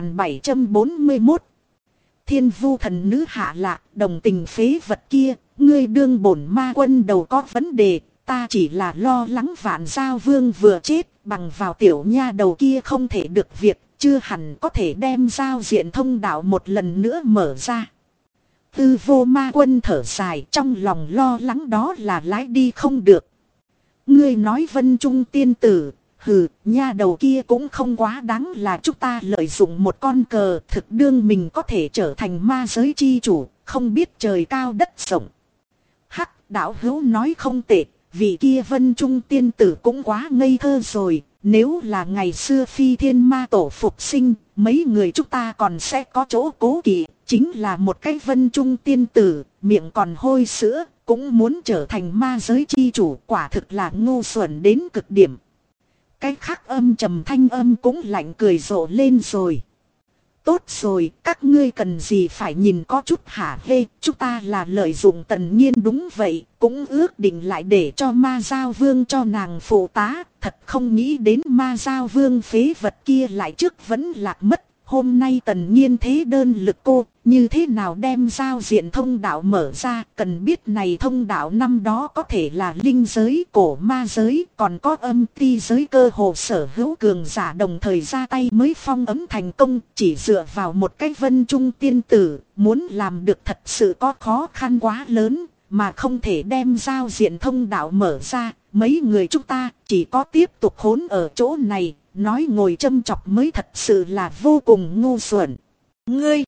3741. Thiên Vu Thần Nữ hạ lạc, đồng tình phế vật kia, ngươi đương bổn ma quân đầu có vấn đề, ta chỉ là lo lắng Vạn Giao Vương vừa chết, bằng vào tiểu nha đầu kia không thể được việc, chưa hẳn có thể đem giao diện thông đạo một lần nữa mở ra. Tư Vô Ma Quân thở dài, trong lòng lo lắng đó là lái đi không được. Ngươi nói Vân Trung tiên tử, hừ, nha đầu kia cũng không quá đáng là chúng ta lợi dụng một con cờ, thực đương mình có thể trở thành ma giới chi chủ, không biết trời cao đất rộng. Hắc, đạo hữu nói không tệ, vị kia Vân Trung tiên tử cũng quá ngây thơ rồi, nếu là ngày xưa Phi Thiên Ma Tổ phục sinh, mấy người chúng ta còn sẽ có chỗ cố kỵ, chính là một cái Vân Trung tiên tử, miệng còn hôi sữa, cũng muốn trở thành ma giới chi chủ, quả thực là ngu xuẩn đến cực điểm. Cái khác âm trầm thanh âm cũng lạnh cười rộ lên rồi. Tốt rồi, các ngươi cần gì phải nhìn có chút hả hê, chúng ta là lợi dụng Tần Nhiên đúng vậy, cũng ước định lại để cho Ma Giao Vương cho nàng phụ tá, thật không nghĩ đến Ma Giao Vương phế vật kia lại trước vẫn lạc mất. Hôm nay Tần Nhiên thế đơn lực cô, như thế nào đem giao diện thông đạo mở ra, cần biết này thông đạo năm đó có thể là linh giới, cổ ma giới, còn có âm ti giới cơ hồ sở hữu cường giả đồng thời ra tay mới phong ấm thành công, chỉ dựa vào một cái Vân Trung tiên tử, muốn làm được thật sự có khó khăn quá lớn, mà không thể đem giao diện thông đạo mở ra, mấy người chúng ta chỉ có tiếp tục khốn ở chỗ này. Nói ngồi châm chọc mới thật sự là vô cùng ngu xuẩn. Ngươi!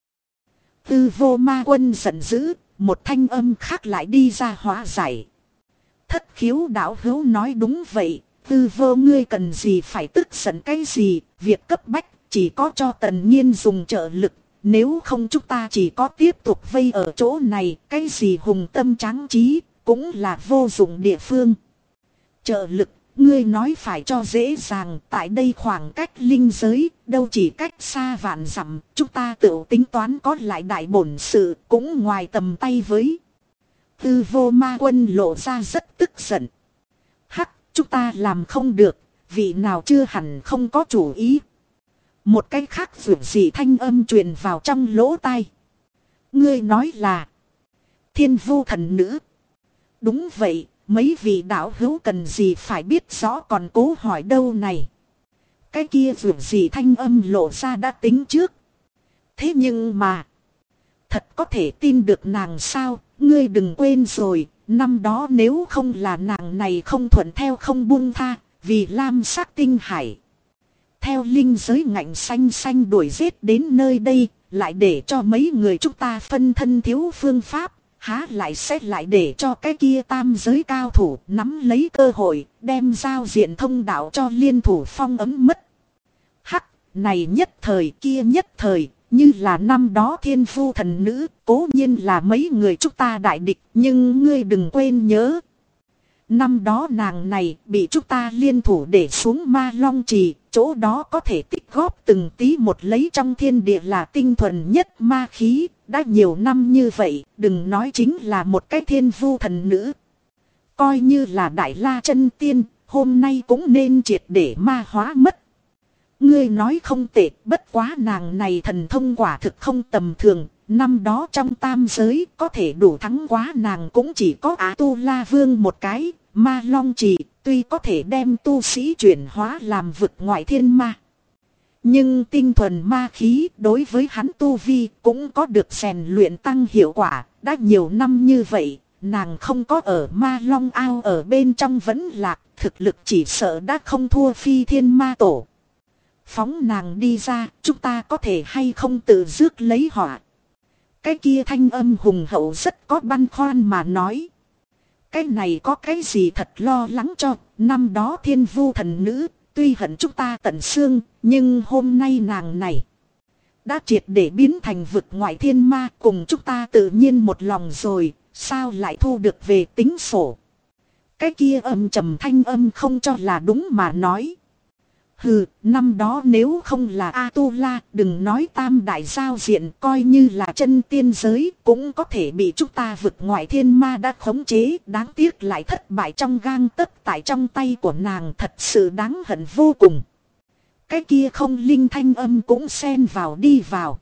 Tư Vô Ma Quân giận dữ, một thanh âm khác lại đi ra hóa giải. Thất khiếu đạo hữu nói đúng vậy, Tư Vô ngươi cần gì phải tức giận cái gì, việc cấp bách chỉ có cho Tần Nhiên dùng trợ lực. Nếu không chúng ta chỉ có tiếp tục vây ở chỗ này, cái gì hùng tâm tráng trí, cũng là vô dụng địa phương. Trợ lực. Ngươi nói phải cho dễ dàng, tại đây khoảng cách linh giới, đâu chỉ cách xa vạn dặm, chúng ta tự tính toán có lại đại bổn sự, cũng ngoài tầm tay với. Tư Vô Ma Quân lộ ra rất tức giận. Hắc, chúng ta làm không được, vị nào chưa hẳn không có chủ ý. Một cái khác vượt dị thanh âm truyền vào trong lỗ tai. Ngươi nói là Thiên Vu thần nữ. Đúng vậy, mấy vị đạo hữu cần gì phải biết rõ còn cố hỏi đâu này. Cái kia vượt dị thanh âm lộ ra đã tính trước. Thế nhưng mà, thật có thể tin được nàng sao? Ngươi đừng quên rồi, năm đó nếu không là nàng này không thuận theo không buông tha, vì lam sắc tinh hải. Theo linh giới ngạnh xanh xanh đuổi giết đến nơi đây, lại để cho mấy người chúng ta phân thân thiếu phương pháp, há lại sẽ lại để cho cái kia tam giới cao thủ nắm lấy cơ hội, đem giao diện thông đạo cho liên thủ phong ấm mất. Hắc, này nhất thời kia nhất thời, như là năm đó Thiên Vu thần nữ, cố nhiên là mấy người chúng ta đại địch, nhưng ngươi đừng quên nhớ. Năm đó nàng này bị chúng ta liên thủ để xuống Ma Long Trì, chỗ đó có thể tích góp từng tí một lấy trong thiên địa là tinh thuần nhất ma khí, đã nhiều năm như vậy, đừng nói chính là một cái Thiên Vu thần nữ. Coi như là Đại La chân tiên, hôm nay cũng nên triệt để ma hóa mất. Ngươi nói không tệ, bất quá nàng này thần thông quả thực không tầm thường, năm đó trong tam giới có thể đủ thắng quá nàng cũng chỉ có A-tu-la vương một cái, Ma Long Trì tuy có thể đem tu sĩ chuyển hóa làm vực ngoại thiên ma. Nhưng tinh thuần ma khí đối với hắn tu vi cũng có được rèn luyện tăng hiệu quả, đã nhiều năm như vậy, nàng không có ở Ma Long ao ở bên trong vẫn lạc, thực lực chỉ sợ đã không thua phi thiên ma tổ. Phóng nàng đi ra, chúng ta có thể hay không tự rước lấy họa. Cái kia thanh âm hùng hậu rất có băn khoăn mà nói. Cái này có cái gì thật lo lắng cho, năm đó Thiên Vu thần nữ, tuy hận chúng ta tận xương, nhưng hôm nay nàng này đã triệt để biến thành vực ngoại thiên ma, cùng chúng ta tự nhiên một lòng rồi, sao lại thu được về tính sổ. Cái kia âm trầm thanh âm không cho là đúng mà nói. Hừ, năm đó nếu không là A-tu-la, đừng nói tam đại giao diện, coi như là chân tiên giới, cũng có thể bị chúng ta vực ngoại thiên ma đã khống chế, đáng tiếc lại thất bại trong gang tấc tại trong tay của nàng, thật sự đáng hận vô cùng. Cái kia không linh thanh âm cũng xen vào đi vào.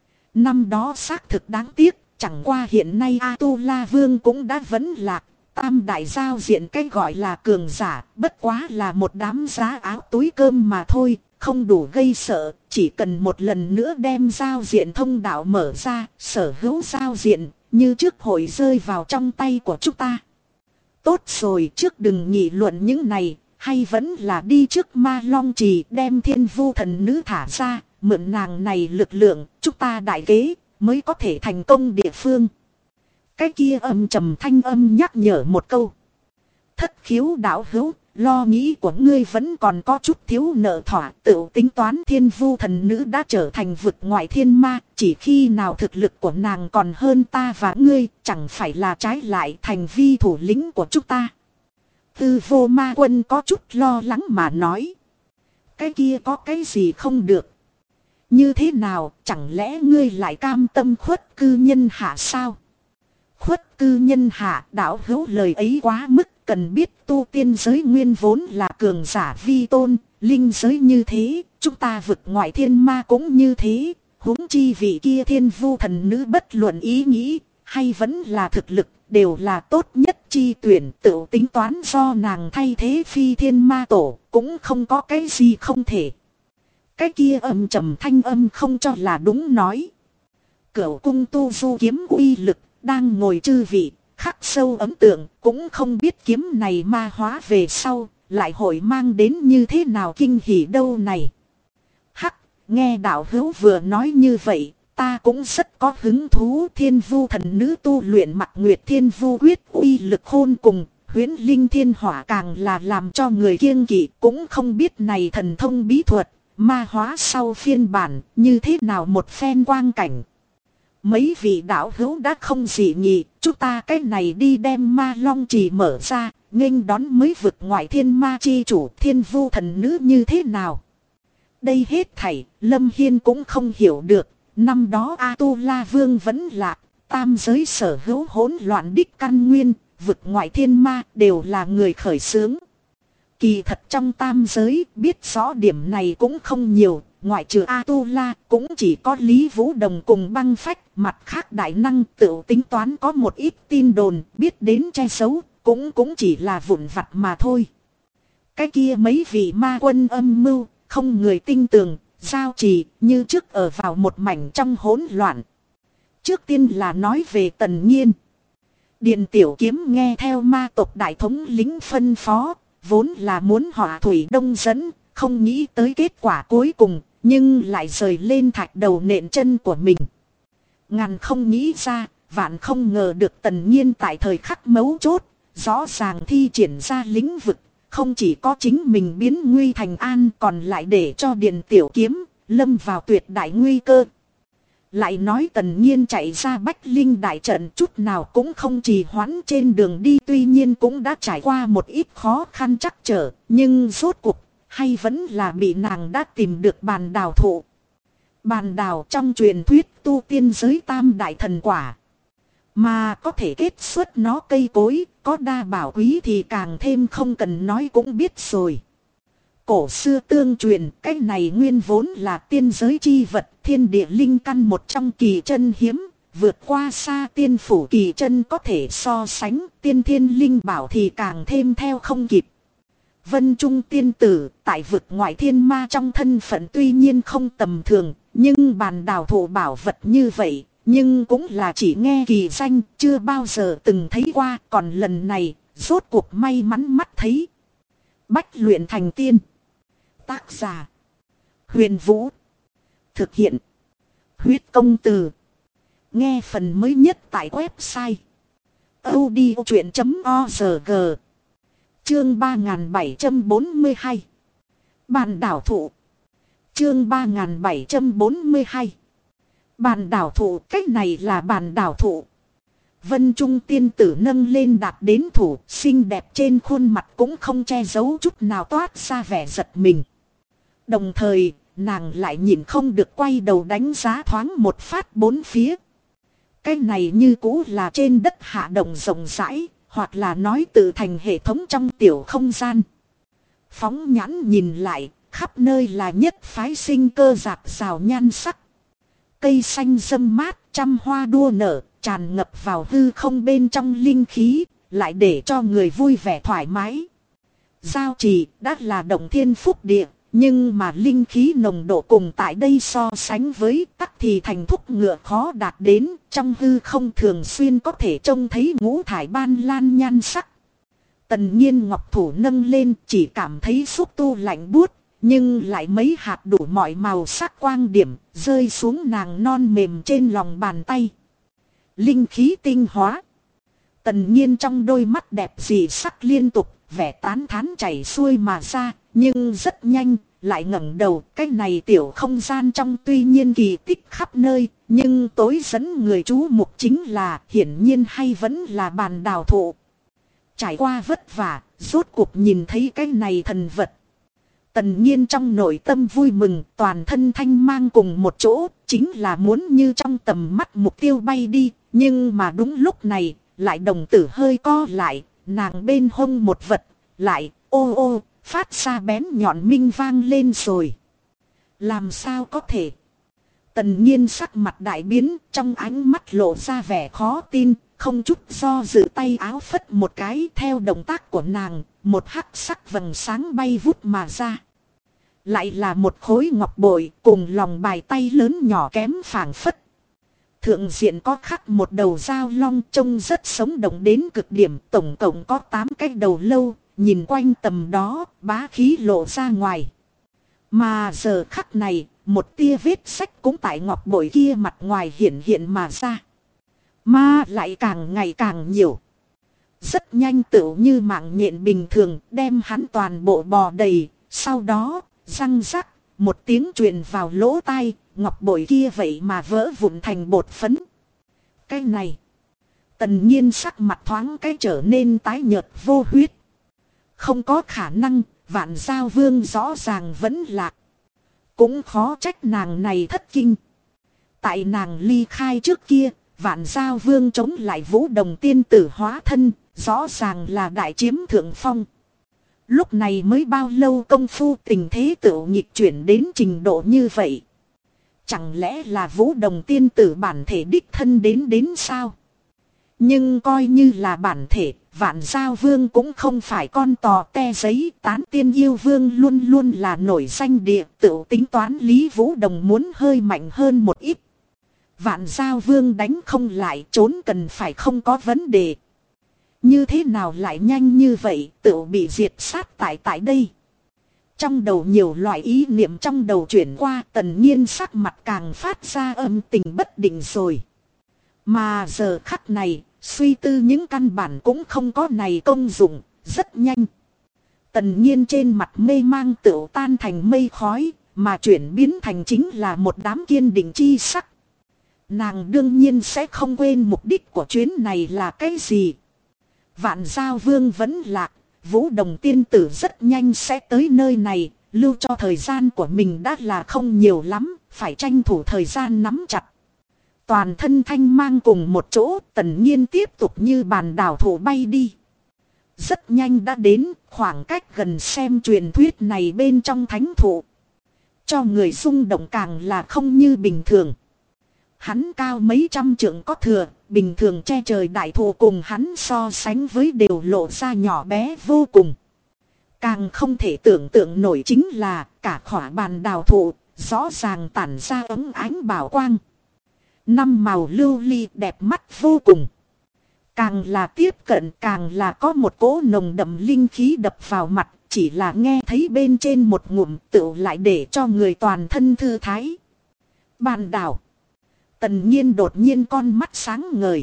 Năm đó xác thực đáng tiếc, chẳng qua hiện nay A-tu-la vương cũng đã vấn lạc. Tam đại giao diện cái gọi là cường giả, bất quá là một đám giá áo túi cơm mà thôi, không đủ gây sợ, chỉ cần một lần nữa đem giao diện thông đạo mở ra, sở hữu giao diện, như trước hội rơi vào trong tay của chúng ta. Tốt rồi, trước đừng nghị luận những này, hay vẫn là đi trước Ma Long Trì đem Thiên Vu thần nữ thả ra, mượn nàng này lực lượng, chúng ta đại kế, mới có thể thành công địa phương. Cái kia âm trầm thanh âm nhắc nhở một câu. Thất khiếu đạo hữu, lo nghĩ của ngươi vẫn còn có chút thiếu nợ thỏa, tự tính toán Thiên Vu thần nữ đã trở thành vực ngoại thiên ma, chỉ khi nào thực lực của nàng còn hơn ta và ngươi, chẳng phải là trái lại thành vi thủ lĩnh của chúng ta. Tư Vô Ma Quân có chút lo lắng mà nói. Cái kia có cái gì không được? Như thế nào, chẳng lẽ ngươi lại cam tâm khuất cư nhân hạ sao? Khuất cư nhân hạ, đạo hữu lời ấy quá mức, cần biết tu tiên giới nguyên vốn là cường giả vi tôn, linh giới như thế, chúng ta vực ngoại thiên ma cũng như thế, huống chi vị kia Thiên Vu thần nữ bất luận ý nghĩ, hay vẫn là thực lực, đều là tốt nhất chi tuyển, tự tính toán do nàng thay thế phi thiên ma tổ, cũng không có cái gì không thể. Cái kia âm trầm thanh âm không cho là đúng nói. Cửu cung tu du kiếm uy lực, đang ngồi chư vị, khắc sâu ấn tượng, cũng không biết kiếm này ma hóa về sau, lại hội mang đến như thế nào kinh hỉ đâu này. Hắc, nghe đạo hữu vừa nói như vậy, ta cũng rất có hứng thú. Thiên Vu thần nữ tu luyện Mặc Nguyệt Thiên Vu quyết uy lực khôn cùng, huyễn linh thiên hỏa càng là làm cho người kiêng kỵ, cũng không biết này thần thông bí thuật, ma hóa sau phiên bản, như thế nào một phen quang cảnh. Mấy vị đạo hữu đã không dị nghị, chúng ta cái này đi đem Ma Long Trì mở ra, nghênh đón mới vực ngoại thiên ma chi chủ Thiên Vu thần nữ như thế nào. Đây hết thảy, Lâm Hiên cũng không hiểu được, năm đó A-tu-la vương vẫn lạc, tam giới sở hữu hỗn loạn đích căn nguyên, vực ngoại thiên ma đều là người khởi xướng. Kỳ thật trong tam giới biết rõ điểm này cũng không nhiều, ngoại trừ A-tu-la cũng chỉ có Lý Vũ Đồng cùng Băng Phách. Mặt khác đại năng tự tính toán có một ít tin đồn biết đến che giấu, cũng chỉ là vụn vặt mà thôi. Cái kia mấy vị ma quân âm mưu, không người tin tưởng, giao trì như trước ở vào một mảnh trong hỗn loạn. Trước tiên là nói về Tần Nhiên. Điền Tiểu Kiếm nghe theo ma tộc đại thống lĩnh phân phó, vốn là muốn hỏa thủy đông dẫn, không nghĩ tới kết quả cuối cùng, nhưng lại rời lên thạch đầu nện chân của mình. Ngàn không nghĩ ra, vạn không ngờ được Tần Nhiên tại thời khắc mấu chốt, rõ ràng thi triển ra lĩnh vực, không chỉ có chính mình biến nguy thành an, còn lại để cho Điền Tiểu Kiếm lâm vào tuyệt đại nguy cơ. Lại nói Tần Nhiên chạy ra Bách Linh đại trận chút nào cũng không trì hoãn trên đường đi, tuy nhiên cũng đã trải qua một ít khó khăn trắc trở, nhưng rốt cuộc hay vẫn là bị nàng đã tìm được bàn đào thụ. Bàn đào trong truyền thuyết tu tiên giới tam đại thần quả, mà có thể kết xuất nó cây cối, có đa bảo quý thì càng thêm không cần nói cũng biết rồi. Cổ xưa tương truyền, cái này nguyên vốn là tiên giới chi vật, thiên địa linh căn một trong kỳ chân hiếm, vượt qua xa tiên phủ kỳ chân có thể so sánh, tiên thiên linh bảo thì càng thêm theo không kịp. Vân Trung tiên tử, tại vực ngoại thiên ma trong thân phận tuy nhiên không tầm thường, nhưng bàn đào thụ bảo vật như vậy, nhưng cũng là chỉ nghe kỳ danh, chưa bao giờ từng thấy qua, còn lần này, rốt cuộc may mắn mắt thấy. Bách luyện thành tiên. Tác giả Huyền Vũ. Thực hiện Huyết Công Từ. Nghe phần mới nhất tại website audiochuyện.org. Chương 3742 Bàn đảo thụ. Chương 3742 Bàn đảo thụ. Cách này là bàn đảo thụ. Vân Trung tiên tử nâng lên đạt đến thủ, xinh đẹp trên khuôn mặt cũng không che giấu chút nào toát ra vẻ giật mình. Đồng thời, nàng lại nhìn không được quay đầu đánh giá thoáng một phát bốn phía. Cái này như cũ là trên đất hạ động rộng rãi, hoặc là nói tự thành hệ thống trong tiểu không gian. Phóng nhãn nhìn lại, khắp nơi là nhất phái sinh cơ rạc rào nhan sắc. Cây xanh râm mát, trăm hoa đua nở, tràn ngập vào hư không bên trong linh khí, lại để cho người vui vẻ thoải mái. Giao trì đã là động thiên phúc địa, nhưng mà linh khí nồng độ cùng tại đây so sánh với tắc thì thành thúc ngựa khó đạt đến, trong hư không thường xuyên có thể trông thấy ngũ thải ban lan nhan sắc. Tần Nhiên ngọc thủ nâng lên, chỉ cảm thấy xúc tu lạnh buốt, nhưng lại mấy hạt đủ mọi màu sắc quang điểm rơi xuống nàng non mềm trên lòng bàn tay. Linh khí tinh hóa. Tần Nhiên trong đôi mắt đẹp dị sắc liên tục, vẻ tán thán chảy xuôi mà ra, nhưng rất nhanh lại ngẩng đầu. Cái này tiểu không gian trong tuy nhiên kỳ tích khắp nơi, nhưng tối dẫn người chú mục chính là hiển nhiên hay vẫn là bàn đào thụ. Trải qua vất vả, rốt cuộc nhìn thấy cái này thần vật. Tần Nhiên trong nội tâm vui mừng, toàn thân thanh mang cùng một chỗ, chính là muốn như trong tầm mắt mục tiêu bay đi. Nhưng mà đúng lúc này, lại đồng tử hơi co lại, nàng bên hông một vật, lại ô ô, phát ra bén nhọn minh vang lên rồi. Làm sao có thể? Tần Nhiên sắc mặt đại biến, trong ánh mắt lộ ra vẻ khó tin, không chút do dự tay áo phất một cái, theo động tác của nàng, một hắc sắc vầng sáng bay vút mà ra. Lại là một khối ngọc bội cùng lòng bài tay lớn nhỏ kém phảng phất. Thượng diện có khắc một đầu dao long trông rất sống động đến cực điểm, tổng cộng có 8 cái đầu lâu, nhìn quanh tầm đó, bá khí lộ ra ngoài. Mà giờ khắc này, một tia vết sách cũng tại ngọc bội kia mặt ngoài hiện hiện mà ra. Mà lại càng ngày càng nhiều. Rất nhanh tựu như mạng nhện bình thường, đem hắn toàn bộ bò đầy, sau đó, răng rắc, một tiếng truyền vào lỗ tai, ngọc bội kia vậy mà vỡ vụn thành bột phấn. Cái này, Tần Nhiên sắc mặt thoáng cái trở nên tái nhợt vô huyết. Không có khả năng, Vạn Giao Vương rõ ràng vẫn lạc. Cũng khó trách nàng này thất kinh. Tại nàng ly khai trước kia, Vạn Giao Vương chống lại Vũ Đồng tiên tử hóa thân, rõ ràng là đại chiếm thượng phong. Lúc này mới bao lâu công phu tình thế tự nghịch chuyển đến trình độ như vậy. Chẳng lẽ là Vũ Đồng tiên tử bản thể đích thân đến sao? Nhưng coi như là bản thể, Vạn Giao Vương cũng không phải con tò te giấy. Tán Tiên Yêu Vương luôn luôn là nổi danh địa, tự tính toán Lý Vũ Đồng muốn hơi mạnh hơn một ít. Vạn Giao Vương đánh không lại, trốn cần phải không có vấn đề. Như thế nào lại nhanh như vậy, tự bị diệt sát tại đây. Trong đầu nhiều loại ý niệm trong đầu chuyển qua, Tần Nhiên sắc mặt càng phát ra âm tình bất định rồi. Mà giờ khắc này, suy tư những căn bản cũng không có này công dụng, rất nhanh. Tần Nhiên trên mặt mê mang tựu tan thành mây khói, mà chuyển biến thành chính là một đám kiên định chi sắc. Nàng đương nhiên sẽ không quên mục đích của chuyến này là cái gì. Vạn Giao Vương vẫn lạc, Vũ Đồng tiên tử rất nhanh sẽ tới nơi này, lưu cho thời gian của mình đã là không nhiều lắm, phải tranh thủ thời gian nắm chặt. Toàn thân thanh mang cùng một chỗ, Tần Nhiên tiếp tục như bàn đảo thổ bay đi. Rất nhanh đã đến, khoảng cách gần xem truyền thuyết này bên trong thánh thụ. Cho người rung động càng là không như bình thường. Hắn cao mấy trăm trượng có thừa, bình thường che trời đại thụ cùng hắn so sánh với đều lộ ra nhỏ bé vô cùng. Càng không thể tưởng tượng nổi chính là cả khỏa bàn đào thụ, rõ ràng tản ra ống ánh bảo quang. Năm màu lưu ly đẹp mắt vô cùng. Càng là tiếp cận càng là có một cỗ nồng đậm linh khí đập vào mặt, chỉ là nghe thấy bên trên một ngụm tựu lại để cho người toàn thân thư thái. Bàn đào. Tần Nhiên đột nhiên con mắt sáng ngời.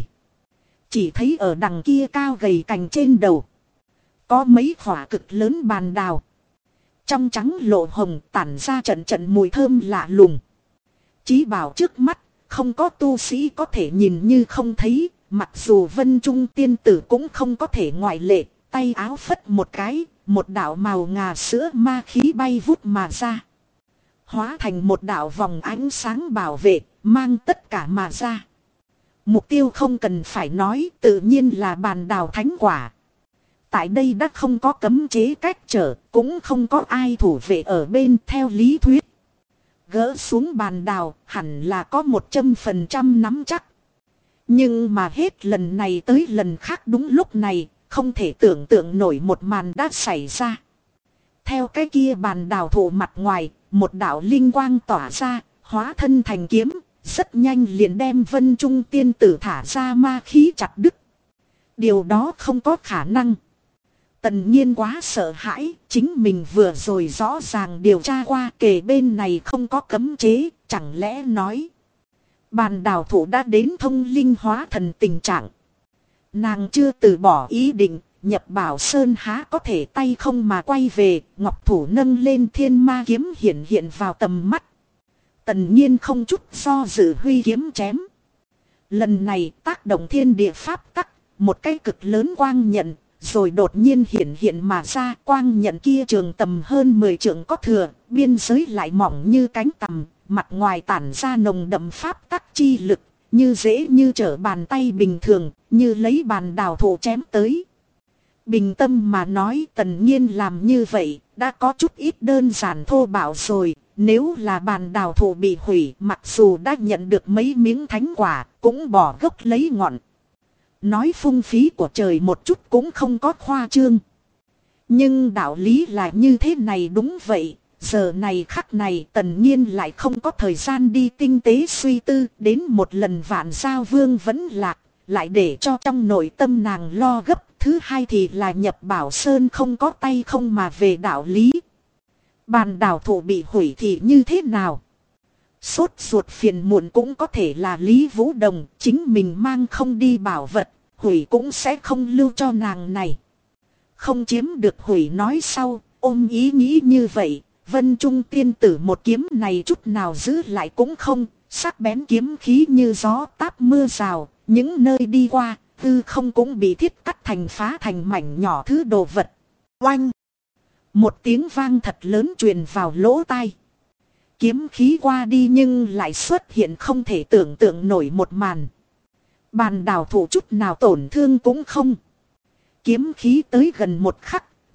Chỉ thấy ở đằng kia cao gầy cành trên đầu. Có mấy khỏa cực lớn bàn đào. Trong trắng lộ hồng tản ra trận trận mùi thơm lạ lùng. Chí bảo trước mắt, không có tu sĩ có thể nhìn như không thấy. Mặc dù Vân Trung tiên tử cũng không có thể ngoại lệ. Tay áo phất một cái, một đạo màu ngà sữa ma khí bay vút mà ra. Hóa thành một đạo vòng ánh sáng bảo vệ, mang tất cả mà ra. Mục tiêu không cần phải nói, tự nhiên là bàn đào thánh quả. Tại đây đã không có cấm chế cách trở, cũng không có ai thủ vệ ở bên theo lý thuyết. Gỡ xuống bàn đào, hẳn là có 100% nắm chắc. Nhưng mà hết lần này tới lần khác đúng lúc này, không thể tưởng tượng nổi một màn đã xảy ra. Theo cái kia bàn đào thụ mặt ngoài, một đạo linh quang tỏa ra, hóa thân thành kiếm, rất nhanh liền đem Vân Trung tiên tử thả ra ma khí chặt đứt. Điều đó không có khả năng. Tần Nhiên quá sợ hãi, chính mình vừa rồi rõ ràng điều tra qua kề bên này không có cấm chế, chẳng lẽ nói. Bàn đào thụ đã đến thông linh hóa thần tình trạng. Nàng chưa từ bỏ ý định, nhập Bảo Sơn há có thể tay không mà quay về, ngọc thủ nâng lên thiên ma kiếm hiện vào tầm mắt. Tần Nhiên không chút do dự huy kiếm chém. Lần này tác động thiên địa pháp tắc, một cái cực lớn quang nhận, rồi đột nhiên hiện mà ra. Quang nhận kia trường tầm hơn 10 trượng có thừa, biên giới lại mỏng như cánh tằm, mặt ngoài tản ra nồng đậm pháp tắc chi lực, như dễ như trở bàn tay bình thường, như lấy bàn đào thụ chém tới. Bình tâm mà nói Tần Nhiên làm như vậy, đã có chút ít đơn giản thô bạo rồi. Nếu là bàn đào thụ bị hủy, mặc dù đã nhận được mấy miếng thánh quả, cũng bỏ gốc lấy ngọn. Nói phung phí của trời một chút cũng không có khoa trương. Nhưng đạo lý là như thế này đúng vậy. Giờ này khắc này Tần Nhiên lại không có thời gian đi tinh tế suy tư. Đến một lần Vạn Giao Vương vẫn lạc, lại để cho trong nội tâm nàng lo gấp. Thứ hai thì là nhập Bảo Sơn không có tay không mà về đạo lý. Bàn đào thụ bị hủy thì như thế nào? Sốt ruột phiền muộn cũng có thể là Lý Vũ Đồng, chính mình mang không đi bảo vật, hủy cũng sẽ không lưu cho nàng này. Không chiếm được hủy nói sau, ôm ý nghĩ như vậy, Vân Trung tiên tử một kiếm này chút nào giữ lại cũng không, sắc bén kiếm khí như gió táp mưa rào, những nơi đi qua, hư không cũng bị thiết cắt thành phá thành mảnh nhỏ thứ đồ vật. Oanh! Một tiếng vang thật lớn truyền vào lỗ tai. Kiếm khí qua đi nhưng lại xuất hiện không thể tưởng tượng nổi một màn. Bàn đào thụ chút nào tổn thương cũng không. Kiếm khí tới gần một khắc,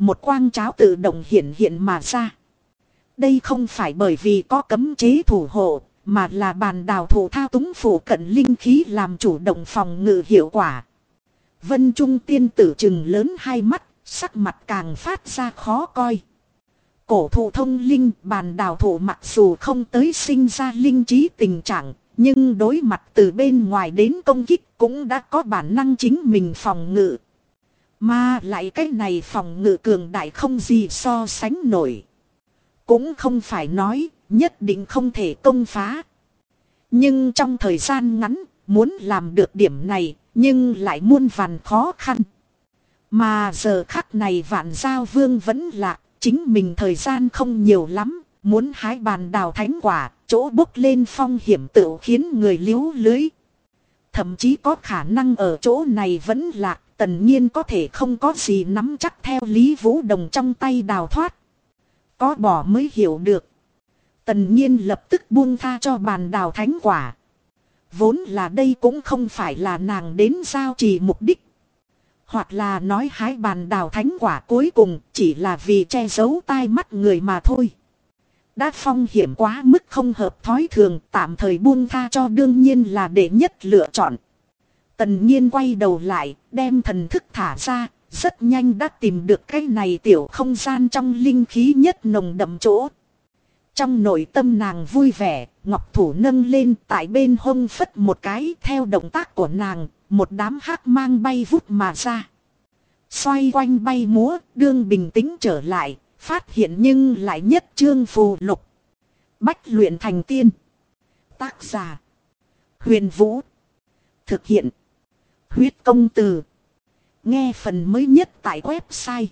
một quang cháo tự động hiện hiện mà ra. Đây không phải bởi vì có cấm chế thủ hộ, mà là bàn đào thủ thao túng phụ cận linh khí làm chủ động phòng ngự hiệu quả. Vân Trung tiên tử trừng lớn hai mắt, sắc mặt càng phát ra khó coi. Cổ thụ thông linh, bàn đào thụ mặc dù không tới sinh ra linh trí tình trạng, nhưng đối mặt từ bên ngoài đến công kích cũng đã có bản năng chính mình phòng ngự. Mà lại cái này phòng ngự cường đại không gì so sánh nổi. Cũng không phải nói nhất định không thể công phá. Nhưng trong thời gian ngắn, muốn làm được điểm này, nhưng lại muôn vàn khó khăn. Mà giờ khắc này Vạn Giao Vương vẫn lạc, chính mình thời gian không nhiều lắm, muốn hái bàn đào thánh quả, chỗ bốc lên phong hiểm tự khiến người líu lưới. Thậm chí có khả năng ở chỗ này vẫn lạc, Tần Nhiên có thể không có gì nắm chắc theo Lý Vũ Đồng trong tay đào thoát. Có bỏ mới hiểu được. Tần Nhiên lập tức buông tha cho bàn đào thánh quả. Vốn là đây cũng không phải là nàng đến giao trì mục đích. Hoặc là nói hái bàn đào thánh quả cuối cùng chỉ là vì che giấu tai mắt người mà thôi. Đã phong hiểm quá mức không hợp thói thường, tạm thời buông tha cho đương nhiên là đệ nhất lựa chọn. Tần Nhiên quay đầu lại, đem thần thức thả ra, rất nhanh đã tìm được cái này tiểu không gian trong linh khí nhất nồng đậm chỗ. Trong nội tâm nàng vui vẻ, ngọc thủ nâng lên tại bên hông phất một cái, theo động tác của nàng, một đám hắc mang bay vút mà ra. Xoay quanh bay múa, đương bình tĩnh trở lại, phát hiện nhưng lại nhất chương phù lục. Bách luyện thành tiên. Tác giả: Huyền Vũ. Thực hiện: Huyết Công Từ. Nghe phần mới nhất tại website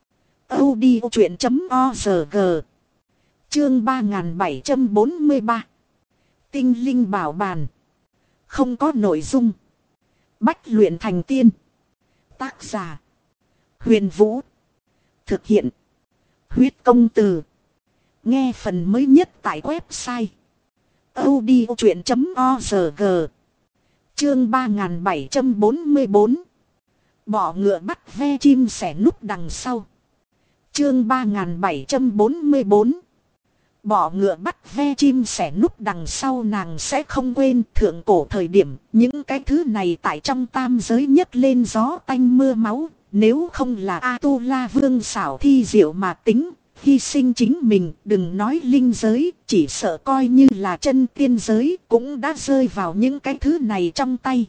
audiochuyện.org. Chương 3743. Tinh linh bảo bàn. Không có nội dung. Bách luyện thành tiên. Tác giả: Huyền Vũ. Thực hiện: Huyết Công Từ. Nghe phần mới nhất tại website audiochuyện.org. Chương 3744. Bọ ngựa bắt ve chim sẻ núp đằng sau. Chương 3744. Bọ ngựa bắt ve chim sẻ núp đằng sau, nàng sẽ không quên thượng cổ thời điểm những cái thứ này tại trong tam giới nhấc lên gió tanh mưa máu. Nếu không là A-tu-la vương xảo thi diệu mà tính, hy sinh chính mình, đừng nói linh giới, chỉ sợ coi như là chân tiên giới cũng đã rơi vào những cái thứ này trong tay.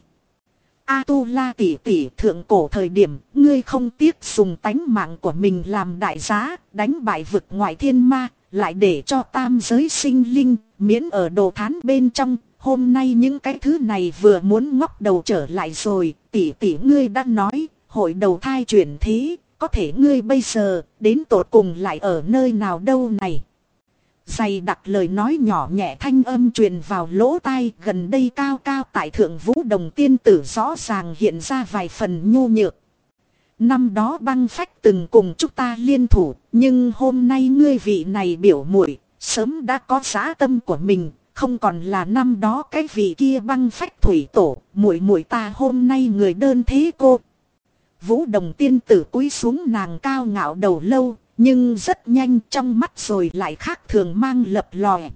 A-tu-la tỷ tỷ, thượng cổ thời điểm, ngươi không tiếc dùng tánh mạng của mình làm đại giá, đánh bại vực ngoại thiên ma, lại để cho tam giới sinh linh, miễn ở đồ thán bên trong. Hôm nay những cái thứ này vừa muốn ngóc đầu trở lại rồi, tỷ tỷ ngươi đã nói, hội đầu thai chuyển thế, có thể ngươi bây giờ, đến tột cùng lại ở nơi nào đâu này. Dày đặc lời nói nhỏ nhẹ thanh âm truyền vào lỗ tai, gần đây cao cao tại thượng Vũ Đồng tiên tử rõ ràng hiện ra vài phần nhu nhược. Năm đó băng phách từng cùng chúng ta liên thủ, nhưng hôm nay ngươi vị này biểu muội sớm đã có dã tâm của mình, không còn là năm đó cái vị kia băng phách thủy tổ, muội muội ta hôm nay người đơn thế cô. Vũ Đồng tiên tử cúi xuống nàng cao ngạo đầu lâu, nhưng rất nhanh trong mắt rồi lại khác thường mang lập lòe.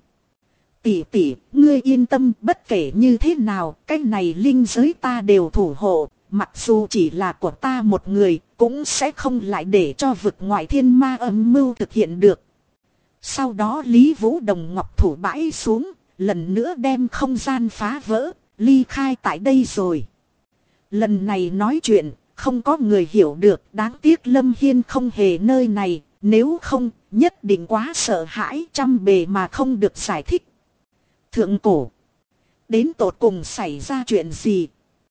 Tỷ tỷ, ngươi yên tâm, bất kể như thế nào, cái này linh giới ta đều thủ hộ, mặc dù chỉ là của ta một người, cũng sẽ không lại để cho vực ngoại thiên ma âm mưu thực hiện được. Sau đó Lý Vũ Đồng ngọc thủ bãi xuống, lần nữa đem không gian phá vỡ, ly khai tại đây rồi. Lần này nói chuyện, không có người hiểu được, đáng tiếc Lâm Hiên không hề nơi này, nếu không, nhất định quá sợ hãi, trăm bề mà không được giải thích. Thượng cổ, đến tột cùng xảy ra chuyện gì?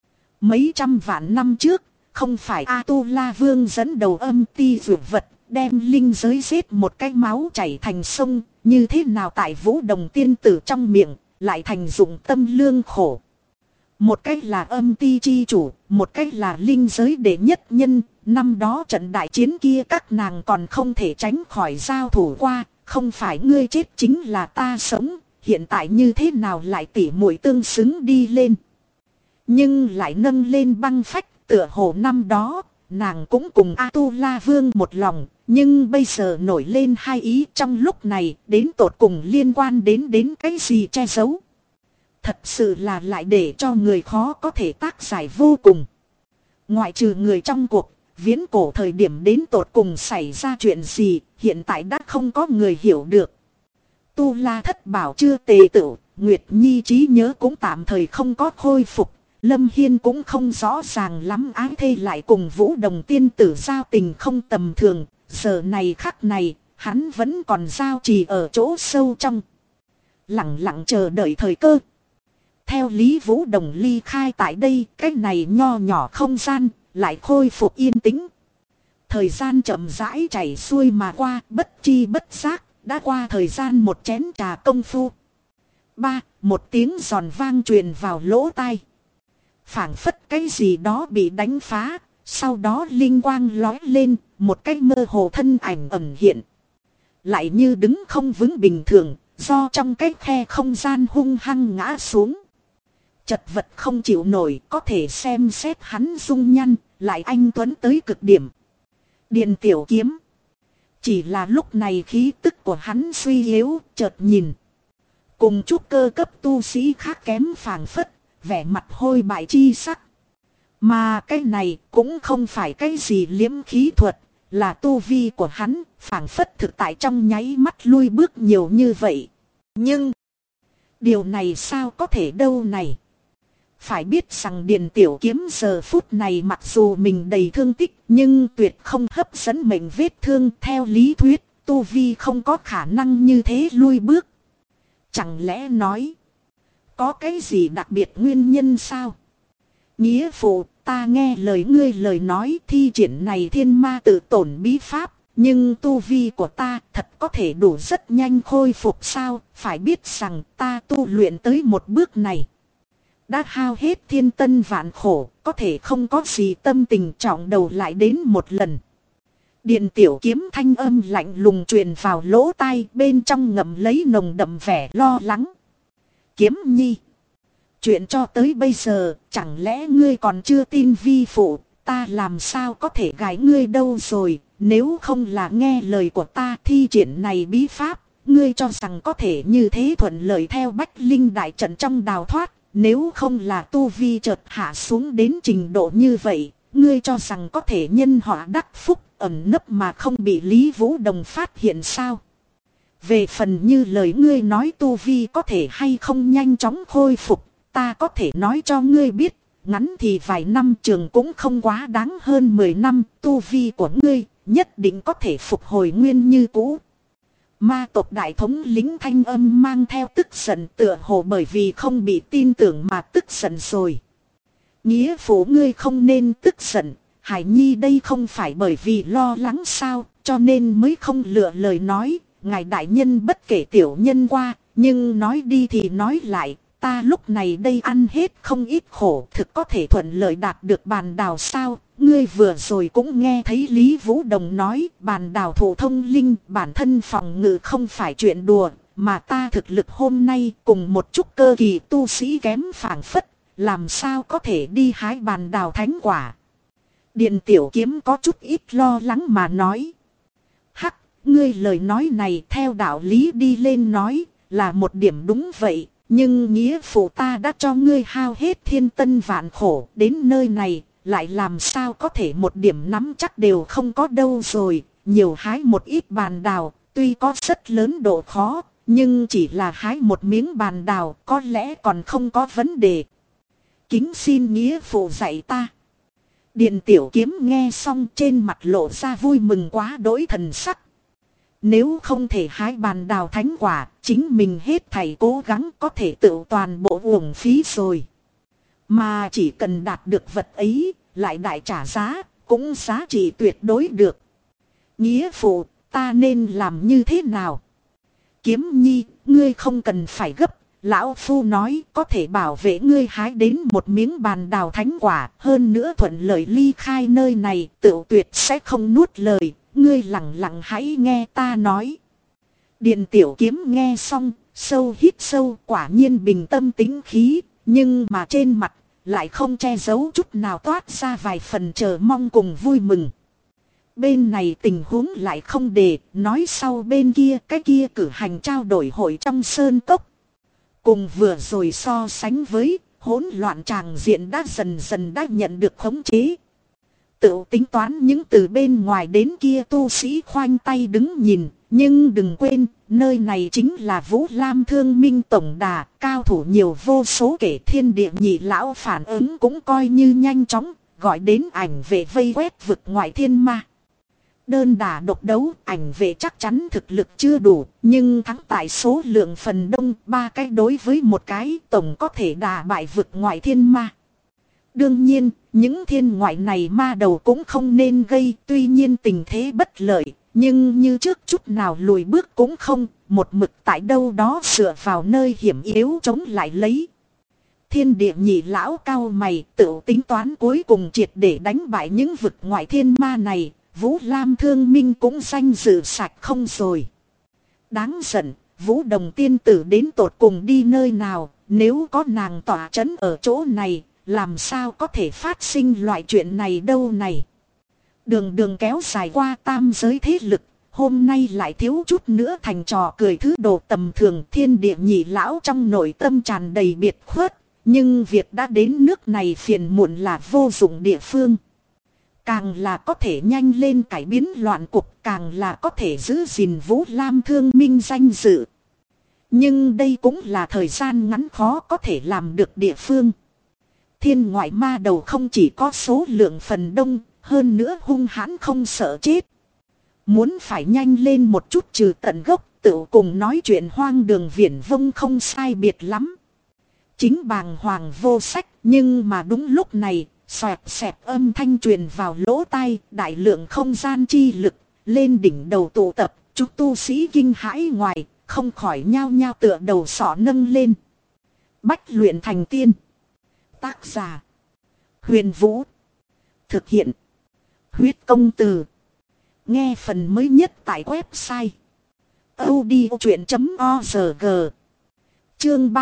Mấy trăm vạn năm trước, không phải A-tu-la vương dẫn đầu âm ti dược vật, đem linh giới giết một cái máu chảy thành sông, như thế nào tại Vũ Đồng tiên tử trong miệng, lại thành dụng tâm lương khổ. Một cách là âm ti chi chủ, một cách là linh giới đệ nhất nhân, năm đó trận đại chiến kia các nàng còn không thể tránh khỏi giao thủ qua, không phải ngươi chết chính là ta sống, hiện tại như thế nào lại tỉ muội tương xứng đi lên. Nhưng lại nâng lên băng phách, tựa hồ năm đó, nàng cũng cùng A-tu-la vương một lòng, Nhưng bây giờ nổi lên hai ý trong lúc này đến tột cùng liên quan đến cái gì che giấu. Thật sự là lại để cho người khó có thể tác giải vô cùng. Ngoại trừ người trong cuộc, viễn cổ thời điểm đến tột cùng xảy ra chuyện gì, hiện tại đã không có người hiểu được. Tu La thất bảo chưa tề tựu, Nguyệt Nhi trí nhớ cũng tạm thời không có khôi phục. Lâm Hiên cũng không rõ ràng lắm ái thê lại cùng Vũ Đồng tiên tử giao tình không tầm thường. Giờ này khắc này, hắn vẫn còn giao trì ở chỗ sâu trong. Lặng lặng chờ đợi thời cơ. Theo Lý Vũ Đồng ly khai tại đây, cái này nho nhỏ không gian, lại khôi phục yên tĩnh. Thời gian chậm rãi chảy xuôi mà qua, bất chi bất giác, đã qua thời gian một chén trà công phu. Một tiếng giòn vang truyền vào lỗ tai. Phảng phất cái gì đó bị đánh phá, sau đó linh quang lói lên, một cái mơ hồ thân ảnh ẩn hiện. Lại như đứng không vững bình thường, do trong cái khe không gian hung hăng ngã xuống. Chật vật không chịu nổi, có thể xem xét hắn dung nhan, lại anh tuấn tới cực điểm. Điền Tiểu Kiếm. Chỉ là lúc này khí tức của hắn suy yếu, chợt nhìn. Cùng chút cơ cấp tu sĩ khác kém phảng phất, vẻ mặt hôi bại chi sắc. Mà cái này cũng không phải cái gì liếm khí thuật, là tu vi của hắn, phảng phất thực tại trong nháy mắt lui bước nhiều như vậy. Nhưng, điều này sao có thể đâu này? Phải biết rằng Điền Tiểu Kiếm giờ phút này mặc dù mình đầy thương tích, nhưng tuyệt không hấp dẫn mệnh vết thương. Theo lý thuyết, tu vi không có khả năng như thế lui bước. Chẳng lẽ nói, có cái gì đặc biệt nguyên nhân sao? Nghĩa phụ, ta nghe lời ngươi lời nói thi triển này thiên ma tự tổn bí pháp. Nhưng tu vi của ta thật có thể đủ rất nhanh khôi phục sao? Phải biết rằng ta tu luyện tới một bước này đã hao hết thiên tân vạn khổ, có thể không có gì tâm tình trọng đầu lại đến một lần. Điền Tiểu Kiếm thanh âm lạnh lùng truyền vào lỗ tai, bên trong ngậm lấy nồng đậm vẻ lo lắng. Kiếm Nhi, chuyện cho tới bây giờ, chẳng lẽ ngươi còn chưa tin vi phụ, ta làm sao có thể gái ngươi đâu rồi, nếu không là nghe lời của ta thi triển này bí pháp, ngươi cho rằng có thể như thế thuận lợi theo Bách Linh đại trận trong đào thoát. Nếu không là tu vi chợt hạ xuống đến trình độ như vậy, ngươi cho rằng có thể nhân họa đắc phúc ẩn nấp mà không bị Lý Vũ Đồng phát hiện sao? Về phần như lời ngươi nói tu vi có thể hay không nhanh chóng khôi phục, ta có thể nói cho ngươi biết, ngắn thì vài năm trường cũng không quá đáng hơn 10 năm, tu vi của ngươi nhất định có thể phục hồi nguyên như cũ. Ma tộc đại thống lĩnh thanh âm mang theo tức giận, tựa hồ bởi vì không bị tin tưởng mà tức giận rồi. Nghĩa phụ ngươi không nên tức giận, Hải Nhi đây không phải bởi vì lo lắng sao, cho nên mới không lựa lời nói, ngài đại nhân bất kể tiểu nhân qua, nhưng nói đi thì nói lại, ta lúc này đây ăn hết không ít khổ, thực có thể thuận lợi đạt được bàn đào sao. Ngươi vừa rồi cũng nghe thấy Lý Vũ Đồng nói bàn đào thủ thông linh bản thân phòng ngự không phải chuyện đùa, mà ta thực lực hôm nay cùng một chút cơ kỳ tu sĩ kém phảng phất, làm sao có thể đi hái bàn đào thánh quả. Điền Tiểu Kiếm có chút ít lo lắng mà nói. Hắc, ngươi lời nói này theo đạo lý đi lên nói là một điểm đúng vậy. Nhưng nghĩa phụ ta đã cho ngươi hao hết thiên tân vạn khổ đến nơi này, lại làm sao có thể một điểm nắm chắc đều không có đâu rồi. Nhiều hái một ít bàn đào, tuy có rất lớn độ khó, nhưng chỉ là hái một miếng bàn đào có lẽ còn không có vấn đề. Kính xin nghĩa phụ dạy ta. Điền Tiểu Kiếm nghe xong trên mặt lộ ra vui mừng quá đỗi thần sắc. Nếu không thể hái bàn đào thánh quả, chính mình hết thảy cố gắng có thể tự toàn bộ uổng phí rồi. Mà chỉ cần đạt được vật ấy, lại đại trả giá, cũng giá trị tuyệt đối được. Nghĩa phụ, ta nên làm như thế nào? Kiếm Nhi, ngươi không cần phải gấp. Lão Phu nói có thể bảo vệ ngươi hái đến một miếng bàn đào thánh quả. Hơn nữa thuận lợi ly khai nơi này, tự tuyệt sẽ không nuốt lời. Ngươi lặng lặng hãy nghe ta nói. Điền Tiểu Kiếm nghe xong, sâu hít sâu, quả nhiên bình tâm tĩnh khí, nhưng mà trên mặt lại không che giấu chút nào toát ra vài phần chờ mong cùng vui mừng. Bên này tình huống lại không để, nói sau bên kia cái kia cử hành trao đổi hội trong sơn cốc. Cùng vừa rồi so sánh với, hỗn loạn tràng diện đã dần dần đã nhận được khống chế. Tự tính toán những từ bên ngoài đến kia tu sĩ khoanh tay đứng nhìn, nhưng đừng quên, nơi này chính là Vũ Lam Thương Minh Tổng Đà, cao thủ nhiều vô số kể. Thiên Địa Nhị lão phản ứng cũng coi như nhanh chóng, gọi đến ảnh vệ vây quét vực ngoại thiên ma. Đơn đả độc đấu, ảnh vệ chắc chắn thực lực chưa đủ, nhưng thắng tại số lượng phần đông, 3 cái đối với một cái, tổng có thể đả bại vực ngoại thiên ma. Đương nhiên, những thiên ngoại này ma đầu cũng không nên gây, tuy nhiên tình thế bất lợi, nhưng như trước chút nào lùi bước cũng không, một mực tại đâu đó dựa vào nơi hiểm yếu chống lại lấy. Thiên Địa Nhị lão cao mày, tự tính toán cuối cùng triệt để đánh bại những vực ngoại thiên ma này, Vũ Lam Thương Minh cũng danh dự sạch không rồi. Đáng giận, Vũ Đồng tiên tử đến tột cùng đi nơi nào, nếu có nàng tỏa trấn ở chỗ này, làm sao có thể phát sinh loại chuyện này đâu này. Đường kéo dài qua tam giới thế lực, hôm nay lại thiếu chút nữa thành trò cười thứ đồ tầm thường. Thiên Địa Nhị lão trong nội tâm tràn đầy biệt khuất, nhưng việc đã đến nước này phiền muộn là vô dụng địa phương. Càng là có thể nhanh lên cải biến loạn cục, càng là có thể giữ gìn Vũ Lam Thương Minh danh dự. Nhưng đây cũng là thời gian ngắn khó có thể làm được địa phương. Thiên ngoại ma đầu không chỉ có số lượng phần đông, hơn nữa hung hãn không sợ chết. Muốn phải nhanh lên một chút trừ tận gốc, tự cùng nói chuyện hoang đường viển vông không sai biệt lắm. Chính bàng hoàng vô sách, nhưng mà đúng lúc này, xoẹt xẹt âm thanh truyền vào lỗ tai, đại lượng không gian chi lực, lên đỉnh đầu tụ tập, chúng tu sĩ kinh hãi ngoài, không khỏi nhao nhao tựa đầu sọ nâng lên. Bách luyện thành tiên. Tác giả: Huyền Vũ. Thực hiện: Huyết Công Từ. Nghe phần mới nhất tại website audiochuyện.org. Chương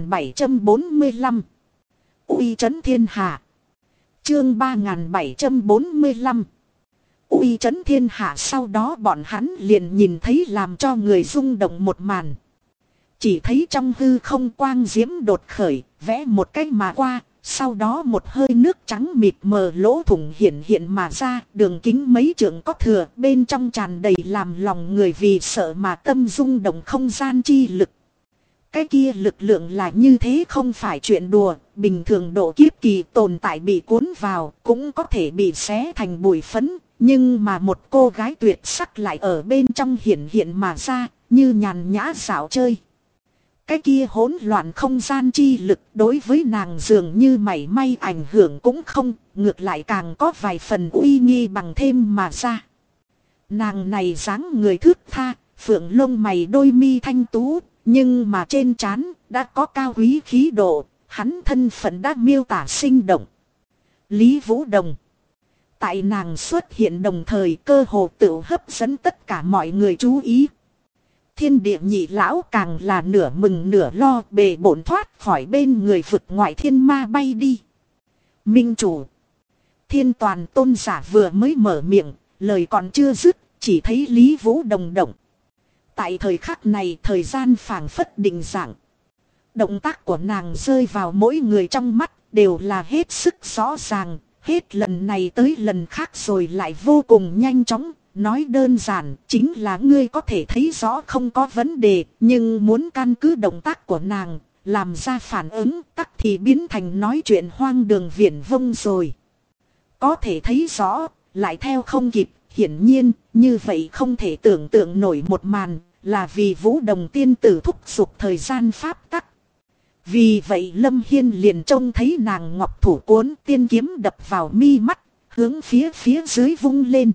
3745. Uy trấn thiên hạ. Chương 3745. Uy trấn thiên hạ. Sau đó bọn hắn liền nhìn thấy làm cho người rung động một màn. Chỉ thấy trong hư không quang diễm đột khởi, vẽ một cái mà qua, sau đó một hơi nước trắng mịt mờ lỗ thủng hiện mà ra, đường kính mấy trượng có thừa, bên trong tràn đầy làm lòng người vì sợ mà tâm rung động không gian chi lực. Cái kia lực lượng là như thế không phải chuyện đùa, bình thường độ kiếp kỳ tồn tại bị cuốn vào cũng có thể bị xé thành bụi phấn, nhưng mà một cô gái tuyệt sắc lại ở bên trong hiện mà ra, như nhàn nhã dạo chơi. Cái kia hỗn loạn không gian chi lực đối với nàng dường như mảy may ảnh hưởng cũng không, ngược lại càng có vài phần uy nghi bằng thêm mà ra. Nàng này dáng người thướt tha, phượng lông mày đôi mi thanh tú, nhưng mà trên trán đã có cao quý khí độ, hắn thân phận đã miêu tả sinh động. Lý Vũ Đồng. Tại nàng xuất hiện đồng thời cơ hồ tự hấp dẫn tất cả mọi người chú ý. Thiên Địa Nhị lão càng là nửa mừng nửa lo, bề bổn thoát khỏi bên người vực ngoại thiên ma bay đi. Minh chủ. Thiên Toàn tôn giả vừa mới mở miệng, lời còn chưa dứt, chỉ thấy Lý Vũ Đồng động. Tại thời khắc này thời gian phảng phất định dạng. Động tác của nàng rơi vào mỗi người trong mắt đều là hết sức rõ ràng, hết lần này tới lần khác rồi lại vô cùng nhanh chóng. Nói đơn giản chính là ngươi có thể thấy rõ không có vấn đề, nhưng muốn căn cứ động tác của nàng làm ra phản ứng tắc thì biến thành nói chuyện hoang đường viển vông rồi. Có thể thấy rõ, lại theo không kịp, hiển nhiên như vậy không thể tưởng tượng nổi một màn, là vì Vũ Đồng tiên tử thúc giục thời gian pháp tắc. Vì vậy Lâm Hiên liền trông thấy nàng ngọc thủ cuốn tiên kiếm đập vào mi mắt, hướng phía dưới vung lên.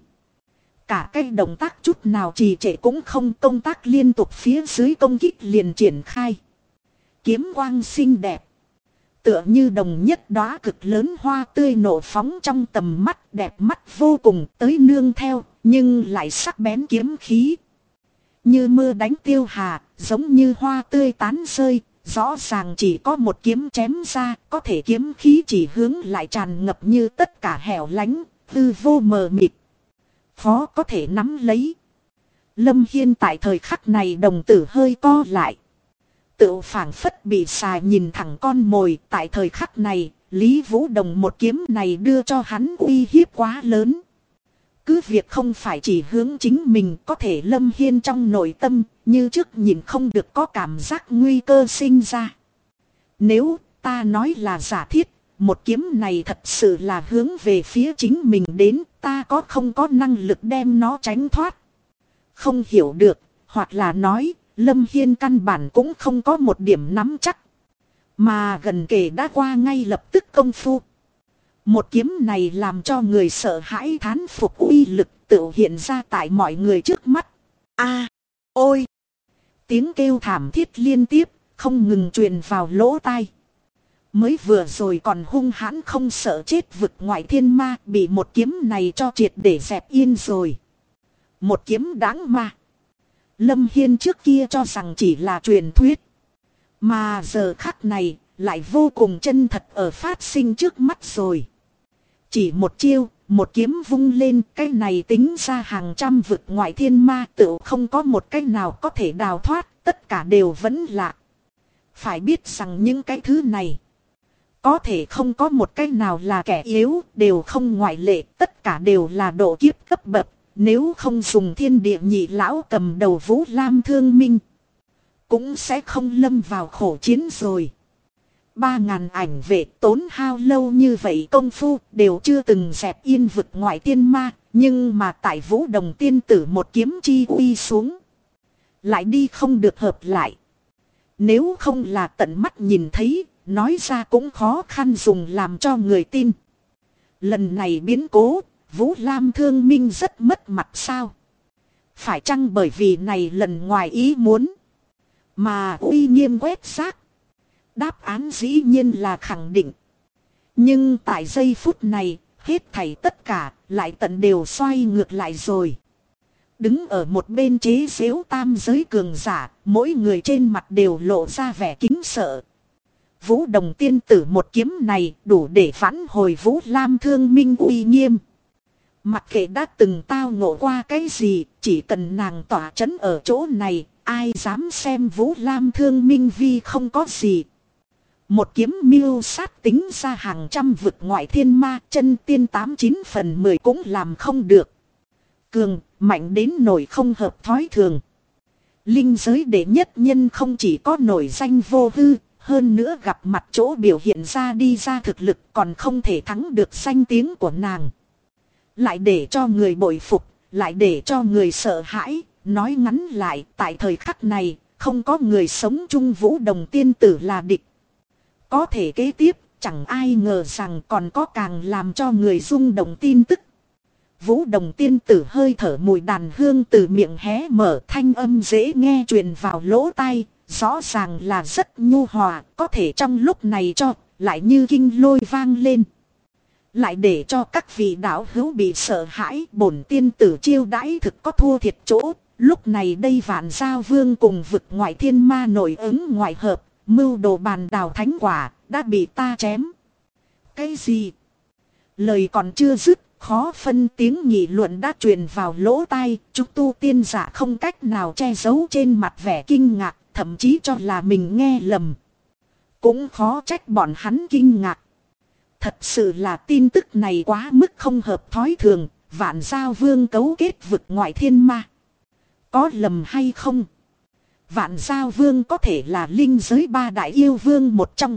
Cả cái động tác chút nào trì trệ cũng không, công tác liên tục phía dưới công kích liền triển khai. Kiếm quang xinh đẹp. Tựa như đồng nhất đóa cực lớn hoa tươi nổ phóng trong tầm mắt, đẹp mắt vô cùng, tới nương theo, nhưng lại sắc bén kiếm khí. Như mưa đánh tiêu hà, giống như hoa tươi tán rơi, rõ ràng chỉ có một kiếm chém ra, có thể kiếm khí chỉ hướng lại tràn ngập như tất cả hẻo lánh, hư vô mờ mịt. khó có thể nắm lấy. Lâm Hiên tại thời khắc này đồng tử hơi co lại. Tự phảng phất bị xà nhìn thẳng con mồi. Tại thời khắc này, Lý Vũ Đồng một kiếm này đưa cho hắn uy hiếp quá lớn. Cứ việc không phải chỉ hướng chính mình, có thể Lâm Hiên trong nội tâm như trước nhìn không được có cảm giác nguy cơ sinh ra. Nếu ta nói là giả thiết, một kiếm này thật sự là hướng về phía chính mình đến, ta không có năng lực đem nó tránh thoát. Không hiểu được, hoặc là nói, Lâm Hiên căn bản cũng không có một điểm nắm chắc. Mà gần kề đã qua ngay lập tức công phu. Một kiếm này làm cho người sợ hãi thán phục uy lực tự hiện ra tại mọi người trước mắt. A, ôi! Tiếng kêu thảm thiết liên tiếp, không ngừng truyền vào lỗ tai. Mới vừa rồi còn hung hãn không sợ chết vực ngoại thiên ma, bị một kiếm này cho triệt để dẹp yên rồi. Một kiếm đáng ma. Lâm Hiên trước kia cho rằng chỉ là truyền thuyết. Mà giờ khắc này, lại vô cùng chân thật ở phát sinh trước mắt rồi. Chỉ một chiêu, một kiếm vung lên, cái này tính ra hàng trăm vực ngoại thiên ma tự không có một cái nào có thể đào thoát, tất cả đều vẫn lạc. Phải biết rằng những cái thứ này, có thể không có một cái nào là kẻ yếu, đều không ngoại lệ, tất cả đều là độ kiếp cấp bậc, nếu không dùng thiên địa nhị lão cầm đầu Vũ Lam Thương Minh, cũng sẽ không lâm vào khổ chiến rồi. 3.000 ảnh vệ tốn hao lâu như vậy công phu đều chưa từng dẹp yên vực ngoại tiên ma. Nhưng mà tại Vũ Đồng tiên tử một kiếm chi uy xuống, lại đi không được hợp lại. Nếu không là tận mắt nhìn thấy, nói ra cũng khó khăn dùng làm cho người tin. Lần này biến cố, Vũ Lam Thương Minh rất mất mặt sao? Phải chăng bởi vì này lần ngoài ý muốn mà uy nghiêm quét rác? Đáp án dĩ nhiên là khẳng định. Nhưng tại giây phút này, hết thảy tất cả lại tận đều xoay ngược lại rồi. Đứng ở một bên chế giễu tam giới cường giả, mỗi người trên mặt đều lộ ra vẻ kính sợ. Vũ Đồng tiên tử một kiếm này đủ để vãn hồi Vũ Lam Thương Minh uy nghiêm. Mặc kệ đã từng tao ngộ qua cái gì, chỉ cần nàng tỏa chấn ở chỗ này, ai dám xem Vũ Lam Thương Minh vi không có gì. Một kiếm mưu sát tính ra hàng trăm vực ngoại thiên ma, chân tiên 89/10 cũng làm không được. Cường, mạnh đến nổi không hợp thói thường. Linh giới đệ nhất nhân không chỉ có nổi danh vô hư, hơn nữa gặp mặt chỗ biểu hiện ra đi ra thực lực còn không thể thắng được danh tiếng của nàng. Lại để cho người bội phục, lại để cho người sợ hãi, nói ngắn lại tại thời khắc này, không có người sống chung Vũ Đồng tiên tử là địch. Có thể kế tiếp, chẳng ai ngờ rằng còn có càng làm cho người rung động tin tức. Vũ Đồng tiên tử hơi thở mùi đàn hương từ miệng hé mở, thanh âm dễ nghe truyền vào lỗ tai, rõ ràng là rất nhu hòa, có thể trong lúc này cho, lại như kinh lôi vang lên. Lại để cho các vị đạo hữu bị sợ hãi, bổn tiên tử chiêu đãi thực có thua thiệt chỗ. Lúc này đây Vạn Giao Vương cùng vực ngoại thiên ma nổi ứng ngoại hợp, mưu đồ bàn đào thánh quả, đã bị ta chém. Cái gì? Lời còn chưa dứt, khó phân tiếng nghị luận đã truyền vào lỗ tai, chúng tu tiên giả không cách nào che giấu trên mặt vẻ kinh ngạc, thậm chí cho là mình nghe lầm. Cũng khó trách bọn hắn kinh ngạc. Thật sự là tin tức này quá mức không hợp thói thường, Vạn Giao Vương cấu kết vực ngoại thiên ma. Có lầm hay không? Vạn Giao Vương có thể là linh giới 3 đại yêu vương một trong.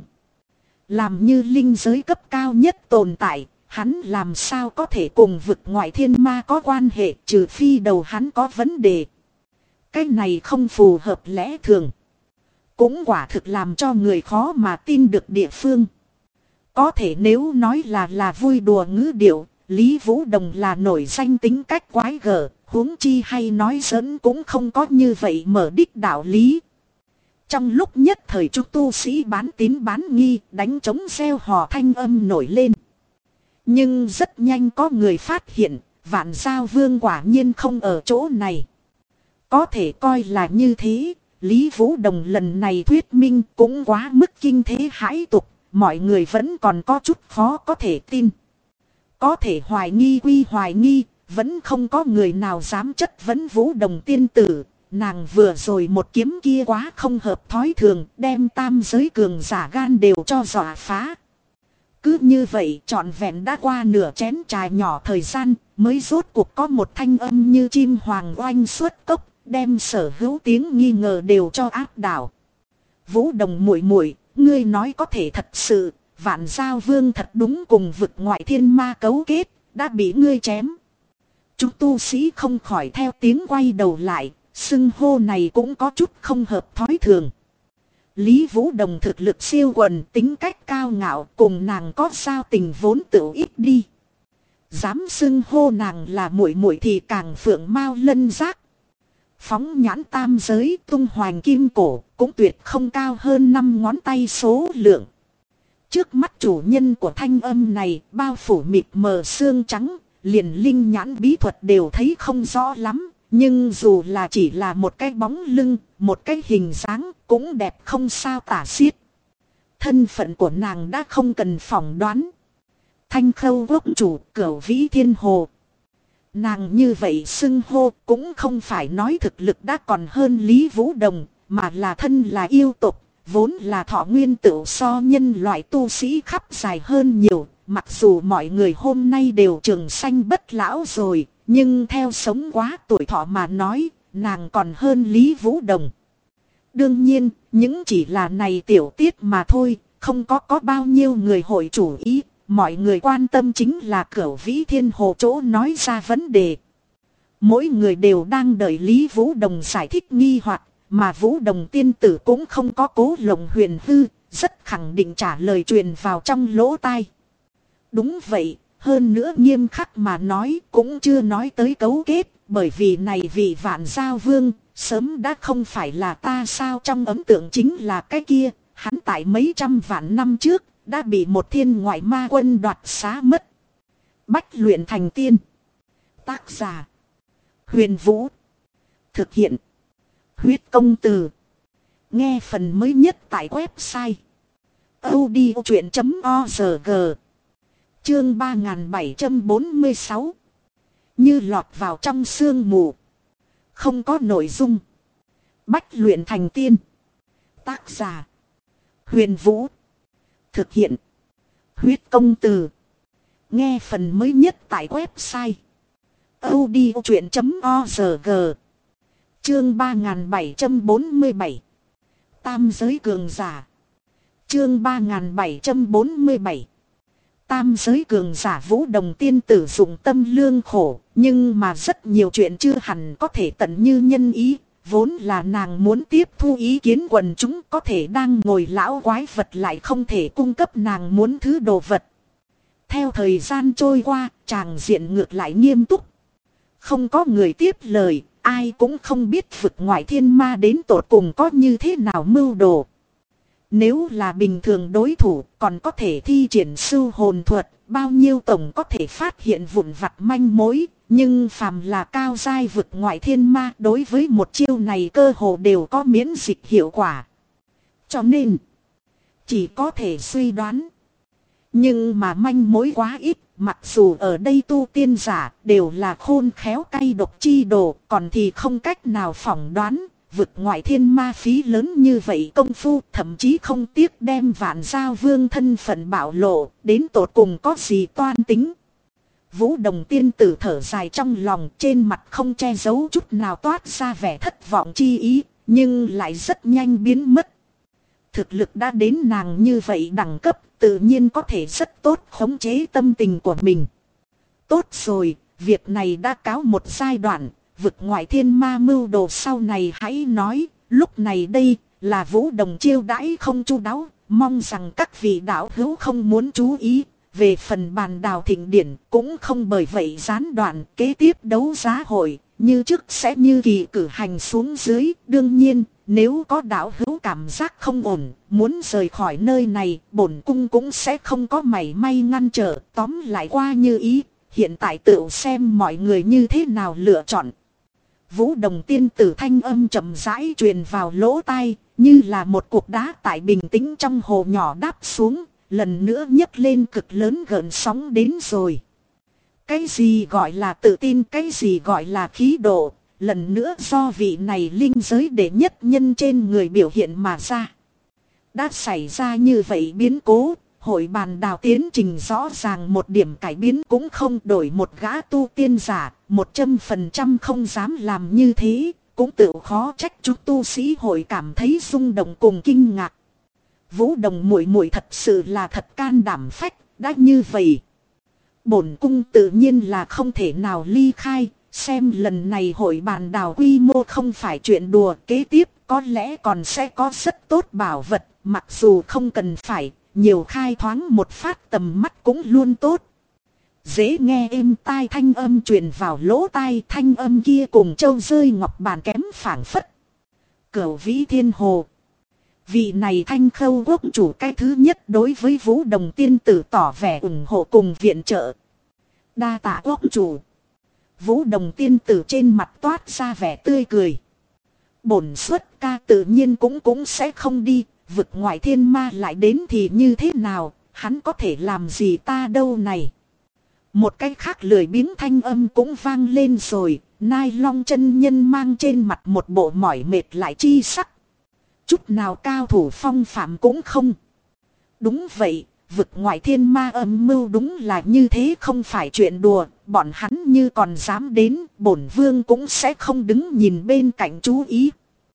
Làm như linh giới cấp cao nhất tồn tại, hắn làm sao có thể cùng vực ngoại thiên ma có quan hệ, trừ phi đầu hắn có vấn đề. Cái này không phù hợp lẽ thường. Cũng quả thực làm cho người khó mà tin được địa phương. Có thể nếu nói là vui đùa ngữ điệu, Lý Vũ Đồng là nổi danh tính cách quái gở, huống chi hay nói giỡn cũng không có như vậy mở đích đạo lý. Trong lúc nhất thời chúng tu sĩ bán tín bán nghi, đánh trống reo hò thanh âm nổi lên. Nhưng rất nhanh có người phát hiện, Vạn Giao Vương quả nhiên không ở chỗ này. Có thể coi là như thế, Lý Vũ Đồng lần này thuyết minh cũng quá mức kinh thế hãi tục, mọi người vẫn còn có chút khó có thể tin. Có thể hoài nghi quy hoài nghi, vẫn không có người nào dám chất vấn Vũ Đồng tiên tử. Nàng vừa rồi một kiếm kia quá không hợp thói thường, đem tam giới cường giả gan đều cho dọa phá. Cứ như vậy trọn vẹn đã qua nửa chén trà nhỏ thời gian, mới rốt cuộc có một thanh âm như chim hoàng oanh xuất cốc, đem sở hữu tiếng nghi ngờ đều cho áp đảo. Vũ Đồng muội muội, ngươi nói có thể thật sự, Vạn Giao Vương thật đúng cùng vực ngoại thiên ma cấu kết, đã bị ngươi chém. Chúng tu sĩ không khỏi theo tiếng quay đầu lại, xưng hô này cũng có chút không hợp thói thường. Lý Vũ Đồng thực lực siêu quần, tính cách cao ngạo, cùng nàng có giao tình vốn tự ít đi. Dám xưng hô nàng là muội muội thì càng phượng mao lân giác. Phóng nhãn tam giới tung hoành kim cổ cũng tuyệt không cao hơn 5 ngón tay số lượng. Trước mắt chủ nhân của thanh âm này bao phủ mịt mờ xương trắng, liền linh nhãn bí thuật đều thấy không rõ lắm. Nhưng dù là chỉ là một cái bóng lưng, một cái hình dáng cũng đẹp không sao tả xiết. Thân phận của nàng đã không cần phỏng đoán. Thanh Khâu quốc chủ Cửu Vĩ Thiên Hồ. Nàng như vậy xưng hô cũng không phải nói thực lực đã còn hơn Lý Vũ Đồng, mà là thân là yêu tục, vốn là thọ nguyên tựu so nhân loại tu sĩ khắp dài hơn nhiều. Mặc dù mọi người hôm nay đều trường sanh bất lão rồi, nhưng theo sống quá tuổi thọ mà nói, nàng còn hơn Lý Vũ Đồng. Đương nhiên, những chỉ là này tiểu tiết mà thôi, không có bao nhiêu người hội chủ ý. Mọi người quan tâm chính là Cửu Vĩ Thiên Hồ chỗ nói ra vấn đề. Mỗi người đều đang đợi Lý Vũ Đồng giải thích nghi hoặc, mà Vũ Đồng tiên tử cũng không có cố lộng huyền hư, rất khẳng định trả lời truyền vào trong lỗ tai. Đúng vậy, hơn nữa nghiêm khắc mà nói cũng chưa nói tới cấu kết, bởi vì này vị Vạn Giao Vương, sớm đã không phải là ta sao, trong ấn tượng chính là cái kia, hắn tại mấy trăm vạn năm trước, đã bị một thiên ngoại ma quân đoạt xá mất. Bách luyện thành tiên. Tác giả: Huyền Vũ. Thực hiện: Huyết Công Từ. Nghe phần mới nhất tại website audiochuyện.org. Chương 3746. Như lọt vào trong sương mù. Không có nội dung. Bách luyện thành tiên. Tác giả: Huyền Vũ. Thực hiện: Huyết Công Từ. Nghe phần mới nhất tại website audiochuyện.org. Chương 3747. Tam giới cường giả. Chương 3747. Tam giới cường giả. Vũ Đồng tiên tử dụng tâm lương khổ, nhưng mà rất nhiều chuyện chưa hẳn có thể tận như nhân ý. Vốn là nàng muốn tiếp thu ý kiến quần chúng, có thể đang ngồi lão quái vật lại không thể cung cấp nàng muốn thứ đồ vật. Theo thời gian trôi qua, tràng diện ngược lại nghiêm túc. Không có người tiếp lời, ai cũng không biết vực ngoại thiên ma đến tột cùng có như thế nào mưu đồ. Nếu là bình thường đối thủ còn có thể thi triển sưu hồn thuật, bao nhiêu tổng có thể phát hiện vụn vặt manh mối. Nhưng phàm là cao giai vực ngoại thiên ma, đối với một chiêu này cơ hồ đều có miễn dịch hiệu quả. Cho nên, chỉ có thể suy đoán. Nhưng mà manh mối quá ít, mặc dù ở đây tu tiên giả đều là khôn khéo cay độc chi đồ, còn thì không cách nào phỏng đoán. Vực ngoại thiên ma phí lớn như vậy công phu, thậm chí không tiếc đem Vạn Giao Vương thân phận bạo lộ, đến tột cùng có gì toan tính. Vũ Đồng tiên tử thở dài trong lòng, trên mặt không che giấu chút nào toát ra vẻ thất vọng chi ý, nhưng lại rất nhanh biến mất. Thực lực đã đến nàng như vậy đẳng cấp, tự nhiên có thể rất tốt khống chế tâm tình của mình. Tốt rồi, việc này đã cáo một giai đoạn, vực ngoại thiên ma mưu đồ sau này hãy nói. Lúc này đây là Vũ Đồng chiêu đãi không chu đáo, mong rằng các vị đạo hữu không muốn chú ý. Về phần bàn đào thịnh điển cũng không bởi vậy gián đoạn, kế tiếp đấu giá hội như trước sẽ như kỳ cử hành xuống dưới. Đương nhiên, nếu có đạo hữu cảm giác không ổn, muốn rời khỏi nơi này, bổn cung cũng sẽ không có mảy may ngăn trở. Tóm lại qua như ý, hiện tại tự xem mọi người như thế nào lựa chọn. Vũ Đồng tiên tử thanh âm chậm rãi truyền vào lỗ tai, như là một cục đá tại bình tĩnh trong hồ nhỏ đáp xuống. Lần nữa nhấc lên cực lớn gợn sóng đến rồi. Cái gì gọi là tự tin, cái gì gọi là khí độ, lần nữa do vị này linh giới đệ nhất nhân trên người biểu hiện mà ra. Đã xảy ra như vậy biến cố, hội bàn đào tiến trình rõ ràng một điểm cải biến cũng không, đổi một gã tu tiên giả, 100% không dám làm như thế, cũng tự khó trách chúng tu sĩ hội cảm thấy rung động cùng kinh ngạc. Vũ Đồng muội muội thật sự là thật can đảm phách, đã như vậy bổn cung tự nhiên là không thể nào ly khai, xem lần này hội bàn đào quy mô không phải chuyện đùa, kế tiếp có lẽ còn sẽ có rất tốt bảo vật, mặc dù không cần phải nhiều khai thoáng một phát tầm mắt cũng luôn tốt. Dễ nghe êm tai thanh âm truyền vào lỗ tai, thanh âm kia cùng châu rơi ngọc bàn kém phảng phất. Cửu Vĩ Thiên Hồ. Vị này Thanh Khâu quốc chủ cái thứ nhất đối với Vũ Đồng tiên tử tỏ vẻ ủng hộ cùng viện trợ. Đa tạ quốc chủ. Vũ Đồng tiên tử trên mặt toát ra vẻ tươi cười. Bổn xuất ca tự nhiên cũng sẽ không đi, vực ngoại thiên ma lại đến thì như thế nào, hắn có thể làm gì ta đâu này. Một cái khác lười biếng thanh âm cũng vang lên rồi, Nai Long chân nhân mang trên mặt một bộ mỏi mệt lại chi sắc. Chút nào cao thủ phong phạm cũng không. Đúng vậy, vực ngoại thiên ma âm mưu đúng là như thế, không phải chuyện đùa, bọn hắn như còn dám đến, bổn vương cũng sẽ không đứng nhìn bên cạnh chú ý.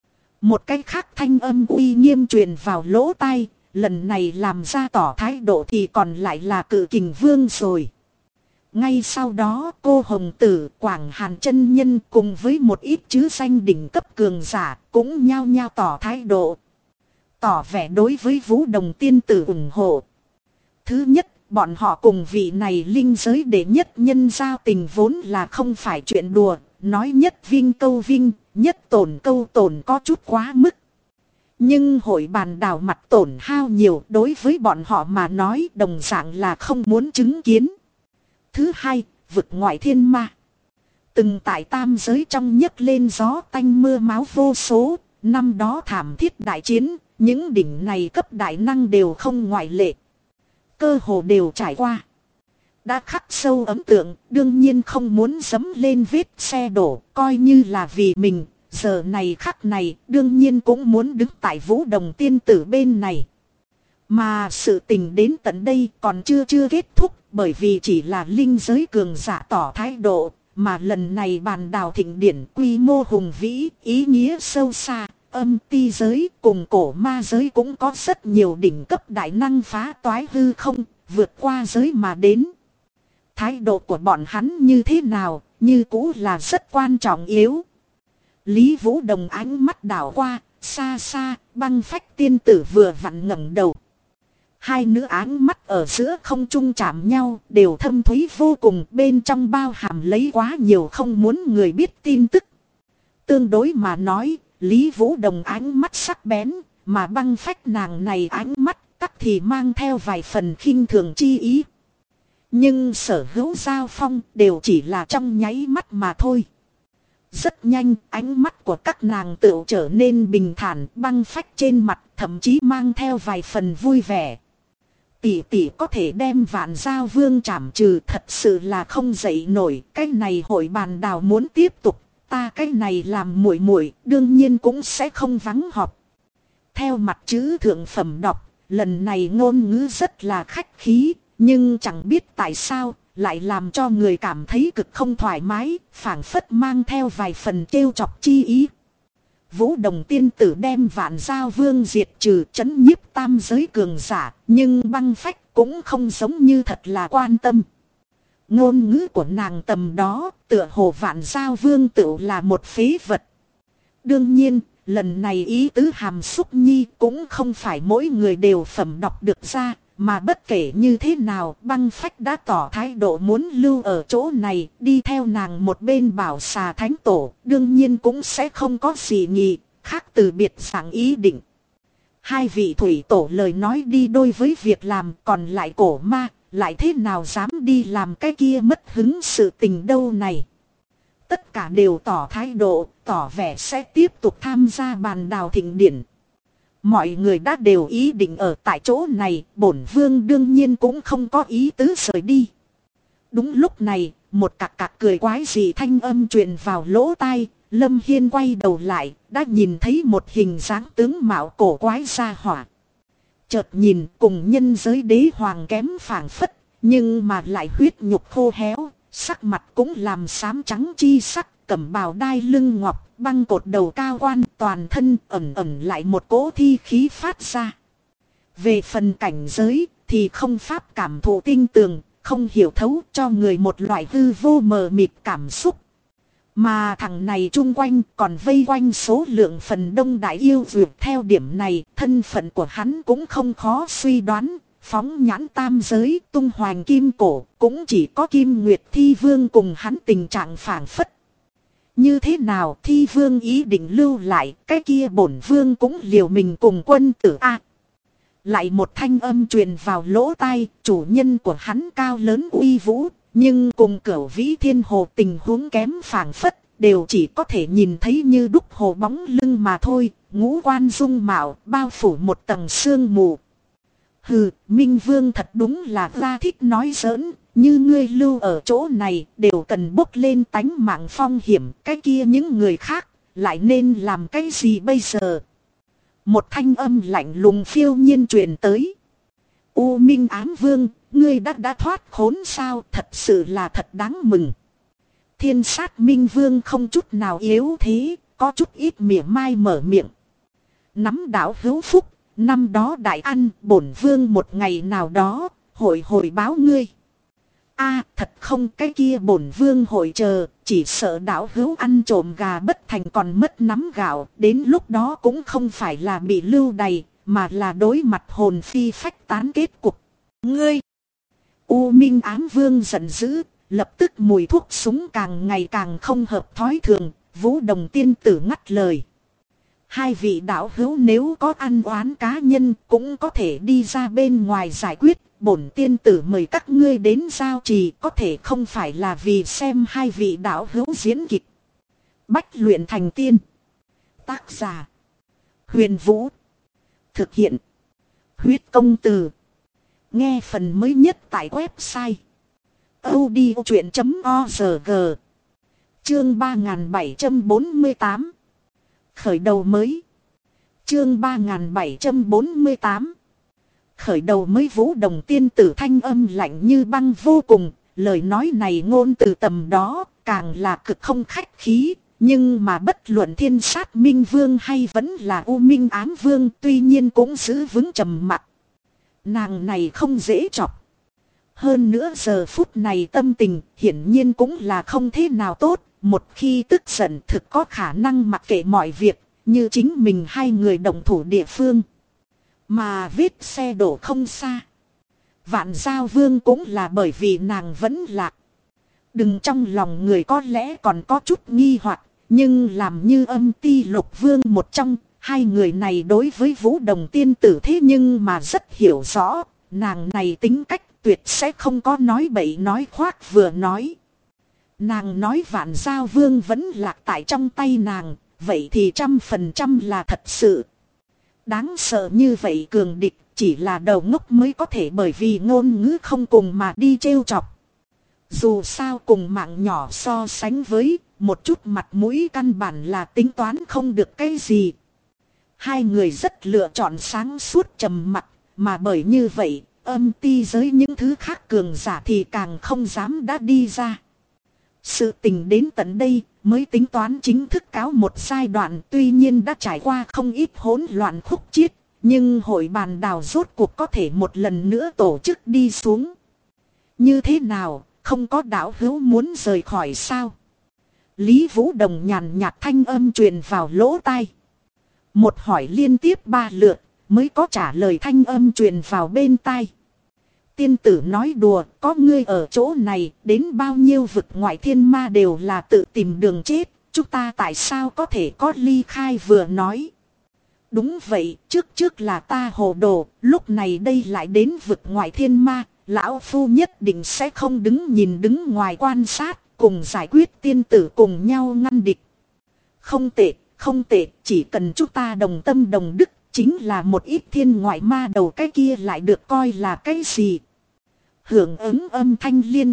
Một cái khác thanh âm uy nghiêm truyền vào lỗ tai, lần này làm ra tỏ thái độ thì còn lại là Cự Kình Vương rồi. Ngay sau đó cô Hồng Tử, Quảng Hàn chân nhân cùng với một ít chứ danh đỉnh cấp cường giả cũng nhao nhao tỏ thái độ. Tỏ vẻ đối với Vũ Đồng tiên tử ủng hộ. Thứ nhất, bọn họ cùng vị này linh giới đệ nhất nhân giao tình vốn là không phải chuyện đùa, nói nhất vinh câu vinh, nhất tổn câu tổn có chút quá mức. Nhưng hội bàn đào mặt tổn hao nhiều, đối với bọn họ mà nói đồng dạng là không muốn chứng kiến. Thứ hai, vực ngoại thiên ma. Từng tại tam giới trong nhấc lên gió tanh mưa máu vô số, năm đó thảm thiết đại chiến, những đỉnh này cấp đại năng đều không ngoại lệ. Cơ hồ đều trải qua. Đã khắc sâu ấn tượng, đương nhiên không muốn dẫm lên vết xe đổ, coi như là vì mình, giờ này khắc này, đương nhiên cũng muốn đứng tại Vũ Đồng tiên tử bên này. Mà sự tình đến tận đây còn chưa kết thúc, bởi vì chỉ là linh giới cường giả tỏ thái độ, mà lần này bàn đào thịnh điển quy mô hùng vĩ, ý nghĩa sâu xa, âm ti giới cùng cổ ma giới cũng có rất nhiều đỉnh cấp đại năng phá toái hư không, vượt qua giới mà đến. Thái độ của bọn hắn như thế nào, như cũ là rất quan trọng yếu. Lý Vũ Đồng ánh mắt đảo qua, xa xa, Băng Phách tiên tử vừa vặn ngẩng đầu. Hai nữ áng mắt ở giữa không trung chạm nhau, đều thâm thúy vô cùng, bên trong bao hàm lấy quá nhiều không muốn người biết tin tức. Tương đối mà nói, Lý Vũ Đồng ánh mắt sắc bén, mà Băng Phách nàng này ánh mắt tắc thì mang theo vài phần khinh thường chi ý. Nhưng sở hữu giao phong đều chỉ là trong nháy mắt mà thôi. Rất nhanh, ánh mắt của các nàng tựu trở nên bình thản, Băng Phách trên mặt thậm chí mang theo vài phần vui vẻ. Tỷ tỷ có thể đem Vạn Giao Vương trảm trừ, thật sự là không dậy nổi, cái này hội bàn đào muốn tiếp tục, ta cái này làm muội muội đương nhiên cũng sẽ không vắng họp. Theo mặt chữ thượng phẩm đọc, lần này ngôn ngữ rất là khách khí, nhưng chẳng biết tại sao lại làm cho người cảm thấy cực không thoải mái, phảng phất mang theo vài phần trêu chọc chi ý. Vũ Đồng tiên tử đem Vạn Giao Vương diệt trừ, trấn nhiếp tam giới cường giả, nhưng Băng Phách cũng không giống như thật là quan tâm. Ngôn ngữ của nàng tầm đó, tựa hồ Vạn Giao Vương tựu là một phế vật. Đương nhiên, lần này ý tứ hàm xúc nhi cũng không phải mỗi người đều phẩm đọc được ra, mà bất kể như thế nào, Băng Phách đã tỏ thái độ muốn lưu ở chỗ này, đi theo nàng một bên bảo xà thánh tổ, đương nhiên cũng sẽ không có gì nhị, khác từ biệt dạng ý định. Hai vị thủy tổ lời nói đi đôi với việc làm, còn lại cổ ma, lại thế nào dám đi làm cái kia mất hứng sự tình đâu này. Tất cả đều tỏ thái độ, tỏ vẻ sẽ tiếp tục tham gia bàn đào thịnh điển. Mọi người đã đều ý định ở tại chỗ này, bổn vương đương nhiên cũng không có ý tứ rời đi. Đúng lúc này, một cặc cặc cười quái dị thanh âm truyền vào lỗ tai. Lâm Hiên quay đầu lại, đã nhìn thấy một hình dáng tướng mạo cổ quái ra hỏa. Chợt nhìn cùng nhân giới đế hoàng kém phảng phất, nhưng mà lại huyết nhục khô héo, sắc mặt cũng làm xám trắng chi sắc, cẩm bào đai lưng ngọc, băng cột đầu cao quan, toàn thân ẩn ẩn lại một cỗ thi khí phát ra. Về phần cảnh giới thì không pháp cảm thụ tinh tường, không hiểu thấu, cho người một loại hư vô mờ mịt cảm xúc. Mà thằng này chung quanh còn vây quanh số lượng phần đông đại yêu dược, theo điểm này thân phận của hắn cũng không khó suy đoán. Phóng nhãn tam giới tung hoành kim cổ, cũng chỉ có Kim Nguyệt Thi Vương cùng hắn tình trạng phảng phất. Như thế nào Thi Vương ý định lưu lại, cái kia bổn vương cũng liều mình cùng quân tử a. Lại một thanh âm truyền vào lỗ tai, chủ nhân của hắn cao lớn uy vũ, nhưng cùng Cửu Vĩ Thiên Hồ tình huống kém phảng phất, đều chỉ có thể nhìn thấy như đúc hồ bóng lưng mà thôi, ngũ quan dung mạo, bao phủ một tầng sương mù. Hừ, Minh Vương thật đúng là ra thích nói giỡn, như ngươi lưu ở chỗ này đều cần bốc lên tánh mạng phong hiểm, cái kia những người khác lại nên làm cái gì bây giờ? Một thanh âm lạnh lùng phiêu nhiên truyền tới. U Minh Ám Vương, ngươi đã thoát khốn sao, thật sự là thật đáng mừng. Thiên Sát Minh Vương không chút nào yếu thế, có chút ít mỉa mai mở miệng. Nắm đạo hữu phúc, năm đó đại ăn bổn vương một ngày nào đó, hội báo ngươi. A thật không, cái kia bổn vương hội chờ, chỉ sợ đạo hữu ăn trộm gà bất thành còn mất nắm gạo, đến lúc đó cũng không phải là bị lưu đày, mà là đối mặt hồn phi phách tán kết cục. Ngươi! U Minh Ám Vương giận dữ, lập tức mùi thuốc súng càng ngày càng không hợp thói thường, Vũ Đồng tiên tử ngắt lời. Hai vị đạo hữu nếu có ăn oán cá nhân cũng có thể đi ra bên ngoài giải quyết, bổn tiên tử mời các ngươi đến giao trì, có thể không phải là vì xem hai vị đạo hữu diễn kịch. Bách luyện thành tiên. Tác giả: Huyền Vũ. Thực hiện: Huyết Công Từ. Nghe phần mới nhất tại website audiochuyện.org. Chương 3748. Khởi đầu mới. Chương 3748. Khởi đầu mới. Vũ Đồng tiên tử thanh âm lạnh như băng vô cùng, lời nói này ngôn từ tầm đó, càng là cực không khách khí, nhưng mà bất luận Thiên Sát Minh Vương hay vẫn là U Minh Ám Vương tuy nhiên cũng giữ vững trầm mặc. Nàng này không dễ chọc. Hơn nữa giờ phút này tâm tình hiển nhiên cũng là không thế nào tốt, một khi tức giận thực có khả năng mặc kệ mọi việc, như chính mình hai người đồng thủ địa phương. Mà vết xe đổ không xa. Vạn Giao Vương cũng là bởi vì nàng vẫn lạc. Đừng trong lòng người có lẽ còn có chút nghi hoặc, nhưng làm như Âm Ti Lục Vương một trong, hai người này đối với Vũ Đồng tiên tử thế nhưng mà rất hiểu rõ, nàng này tính cách tuyệt sẽ không có nói bậy nói khoác vừa nói. Nàng nói Vạn Giao Vương vẫn lạc tại trong tay nàng, vậy thì 100% là thật sự. Đáng sợ như vậy cường địch, chỉ là đầu ngốc mới có thể bởi vì ngôn ngữ không cùng mà đi trêu chọc. Dù sao cùng mạng nhỏ so sánh với, một chút mặt mũi căn bản là tính toán không được cái gì. Hai người rất lựa chọn sáng suốt trầm mặc, mà bởi như vậy, Âm Ti giới những thứ khác cường giả thì càng không dám đã đi ra. Sự tình đến tận đây mới tính toán chính thức cáo một giai đoạn, tuy nhiên đã trải qua không ít hỗn loạn khúc chiết, nhưng hội bàn đào rốt cuộc có thể một lần nữa tổ chức đi xuống. Như thế nào, không có đạo hữu muốn rời khỏi sao? Lý Vũ Đồng nhàn nhạt thanh âm truyền vào lỗ tai. Một hỏi liên tiếp 3 lượt mới có trả lời thanh âm truyền vào bên tai. Tiên tử nói đùa, có ngươi ở chỗ này, đến bao nhiêu vực ngoại thiên ma đều là tự tìm đường chết, chúng ta tại sao có thể có ly khai vừa nói. Đúng vậy, trước là ta hồ đồ, lúc này đây lại đến vực ngoại thiên ma, lão phu nhất định sẽ không đứng nhìn đứng ngoài quan sát, cùng giải quyết tiên tử cùng nhau ngăn địch. Không tệ, không tệ, chỉ cần chúng ta đồng tâm đồng đức, chính là một ít thiên ngoại ma đầu, cái kia lại được coi là cái gì. Hưởng ứng âm thanh liên tiếp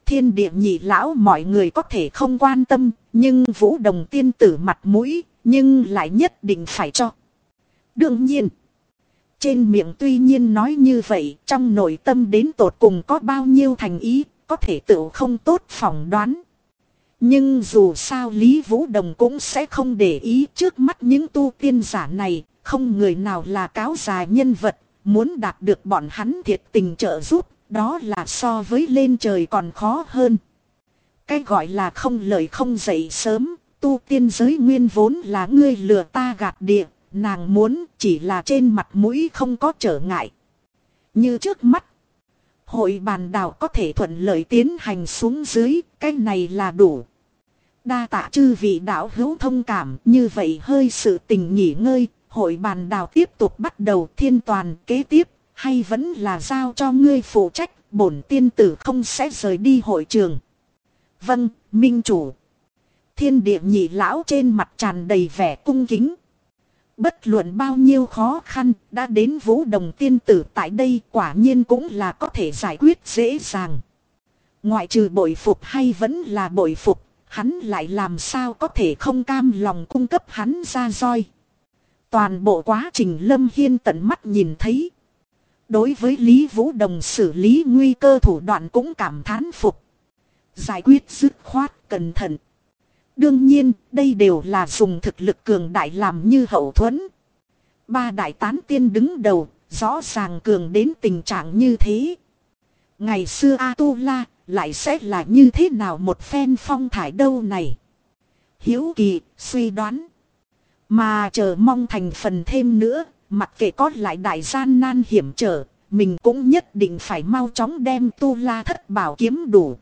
Thiên địa nhị lão mọi người có thể không quan tâm, nhưng Vũ Đồng tiên tử mặt mũi, nhưng lại nhất định phải cho. Đương nhiên, trên miệng tuy nhiên nói như vậy, trong nội tâm đến tột cùng có bao nhiêu thành ý, có thể tự không tốt phỏng đoán. Nhưng dù sao Lý Vũ Đồng cũng sẽ không để ý, trước mắt những tu tiên giả này, không người nào là cáo già nhân vật, muốn đạt được bọn hắn thiệt tình trợ giúp, đó là so với lên trời còn khó hơn. Cái gọi là không lời không dậy sớm, tu tiên giới nguyên vốn là ngươi lừa ta gạt địa, nàng muốn chỉ là trên mặt mũi không có trở ngại. Như trước mắt, hội bàn đào có thể thuận lợi tiến hành xuống dưới, cái này là đủ. Đa tạ chư vị đạo hữu thông cảm, như vậy hơi sự tình nghỉ ngơi, hội bàn đào tiếp tục bắt đầu. Thiên Toàn kế tiếp, hay vẫn là giao cho ngươi phụ trách, bổn tiên tử không sẽ rời đi hội trường. Vâng, minh chủ. Thiên địa nhị lão trên mặt tràn đầy vẻ cung kính. Bất luận bao nhiêu khó khăn, đã đến Vũ Đồng tiên tử tại đây quả nhiên cũng là có thể giải quyết dễ dàng. Ngoại trừ bội phục hay vẫn là bội phục, hắn lại làm sao có thể không cam lòng cung cấp hắn ra roi. Toàn bộ quá trình Lâm Hiên tận mắt nhìn thấy. Đối với Lý Vũ Đồng xử lý nguy cơ thủ đoạn cũng cảm thán phục. Giải quyết dứt khoát cẩn thận. Đương nhiên, đây đều là dùng thực lực cường đại làm như hậu thuẫn. Ba đại tán tiên đứng đầu, rõ ràng cường đến tình trạng như thế. Ngày xưa A-tu-la, lại sẽ là như thế nào một phen phong thải đâu này? Hiếu kỳ, suy đoán. Mà chờ mong thành phần thêm nữa, mặc kệ có lại đại gian nan hiểm trở, mình cũng nhất định phải mau chóng đem tu-la thất bảo kiếm đủ.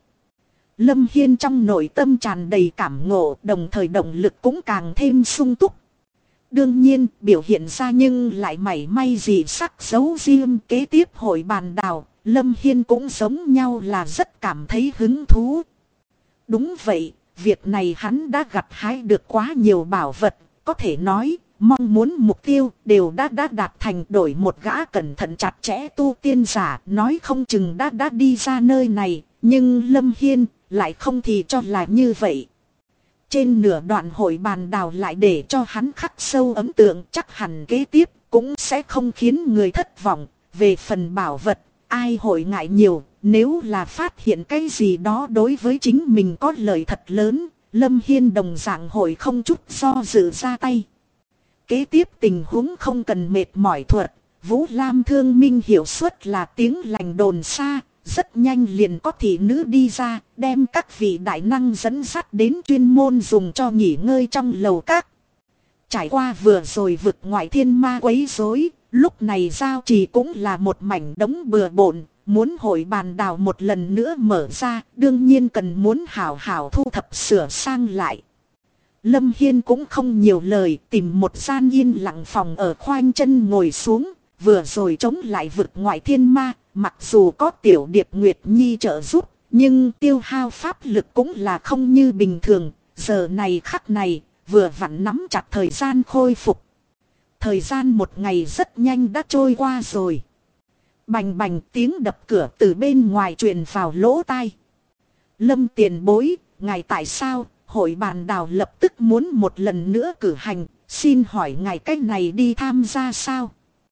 Lâm Hiên trong nội tâm tràn đầy cảm ngộ, đồng thời động lực cũng càng thêm sung túc. Đương nhiên, biểu hiện ra nhưng lại mảy may gì sắc dấu riêng. Kế tiếp hội bàn đào, Lâm Hiên cũng giống nhau là rất cảm thấy hứng thú. Đúng vậy, việc này hắn đã gặt hái được quá nhiều bảo vật, có thể nói, mong muốn mục tiêu đều đã đạt thành. Đổi một gã cẩn thận chặt chẽ tu tiên giả, nói không chừng đã đi ra nơi này, nhưng Lâm Hiên lại không thì cho là như vậy. Trên nửa đoạn hội bàn đào lại để cho hắn khắc sâu ấn tượng, chắc hẳn kế tiếp cũng sẽ không khiến người thất vọng. Về phần bảo vật, ai hội ngại nhiều, nếu là phát hiện cái gì đó đối với chính mình có lợi thật lớn, Lâm Hiên đồng dạng hội không chút do dự ra tay. Kế tiếp tình huống không cần mệt mỏi thuật, Vũ Lam Thương Minh hiệu suất là tiếng lành đồn xa. Rất nhanh liền có thị nữ đi ra, đem các vị đại năng dẫn dắt đến chuyên môn dùng cho nghỉ ngơi trong lầu các. Trải qua vừa rồi vực ngoại thiên ma quấy rối, lúc này giao trì cũng là một mảnh đống bừa bộn, muốn hội bàn đào một lần nữa mở ra, đương nhiên cần muốn hảo hảo thu thập sửa sang lại. Lâm Hiên cũng không nhiều lời, tìm một gian yên lặng phòng ở khoanh chân ngồi xuống, vừa rồi chống lại vực ngoại thiên ma. Mặc dù có Tiểu Điệp Nguyệt Nhi trợ giúp, nhưng tiêu hao pháp lực cũng là không như bình thường. Giờ này khắc này, vừa vặn nắm chặt thời gian khôi phục. Thời gian một ngày rất nhanh đã trôi qua rồi. Bành bành tiếng đập cửa từ bên ngoài truyền vào lỗ tai. Lâm tiền bối, ngài tại sao hội bàn đào lập tức muốn một lần nữa cử hành, xin hỏi ngài cách này đi tham gia sao?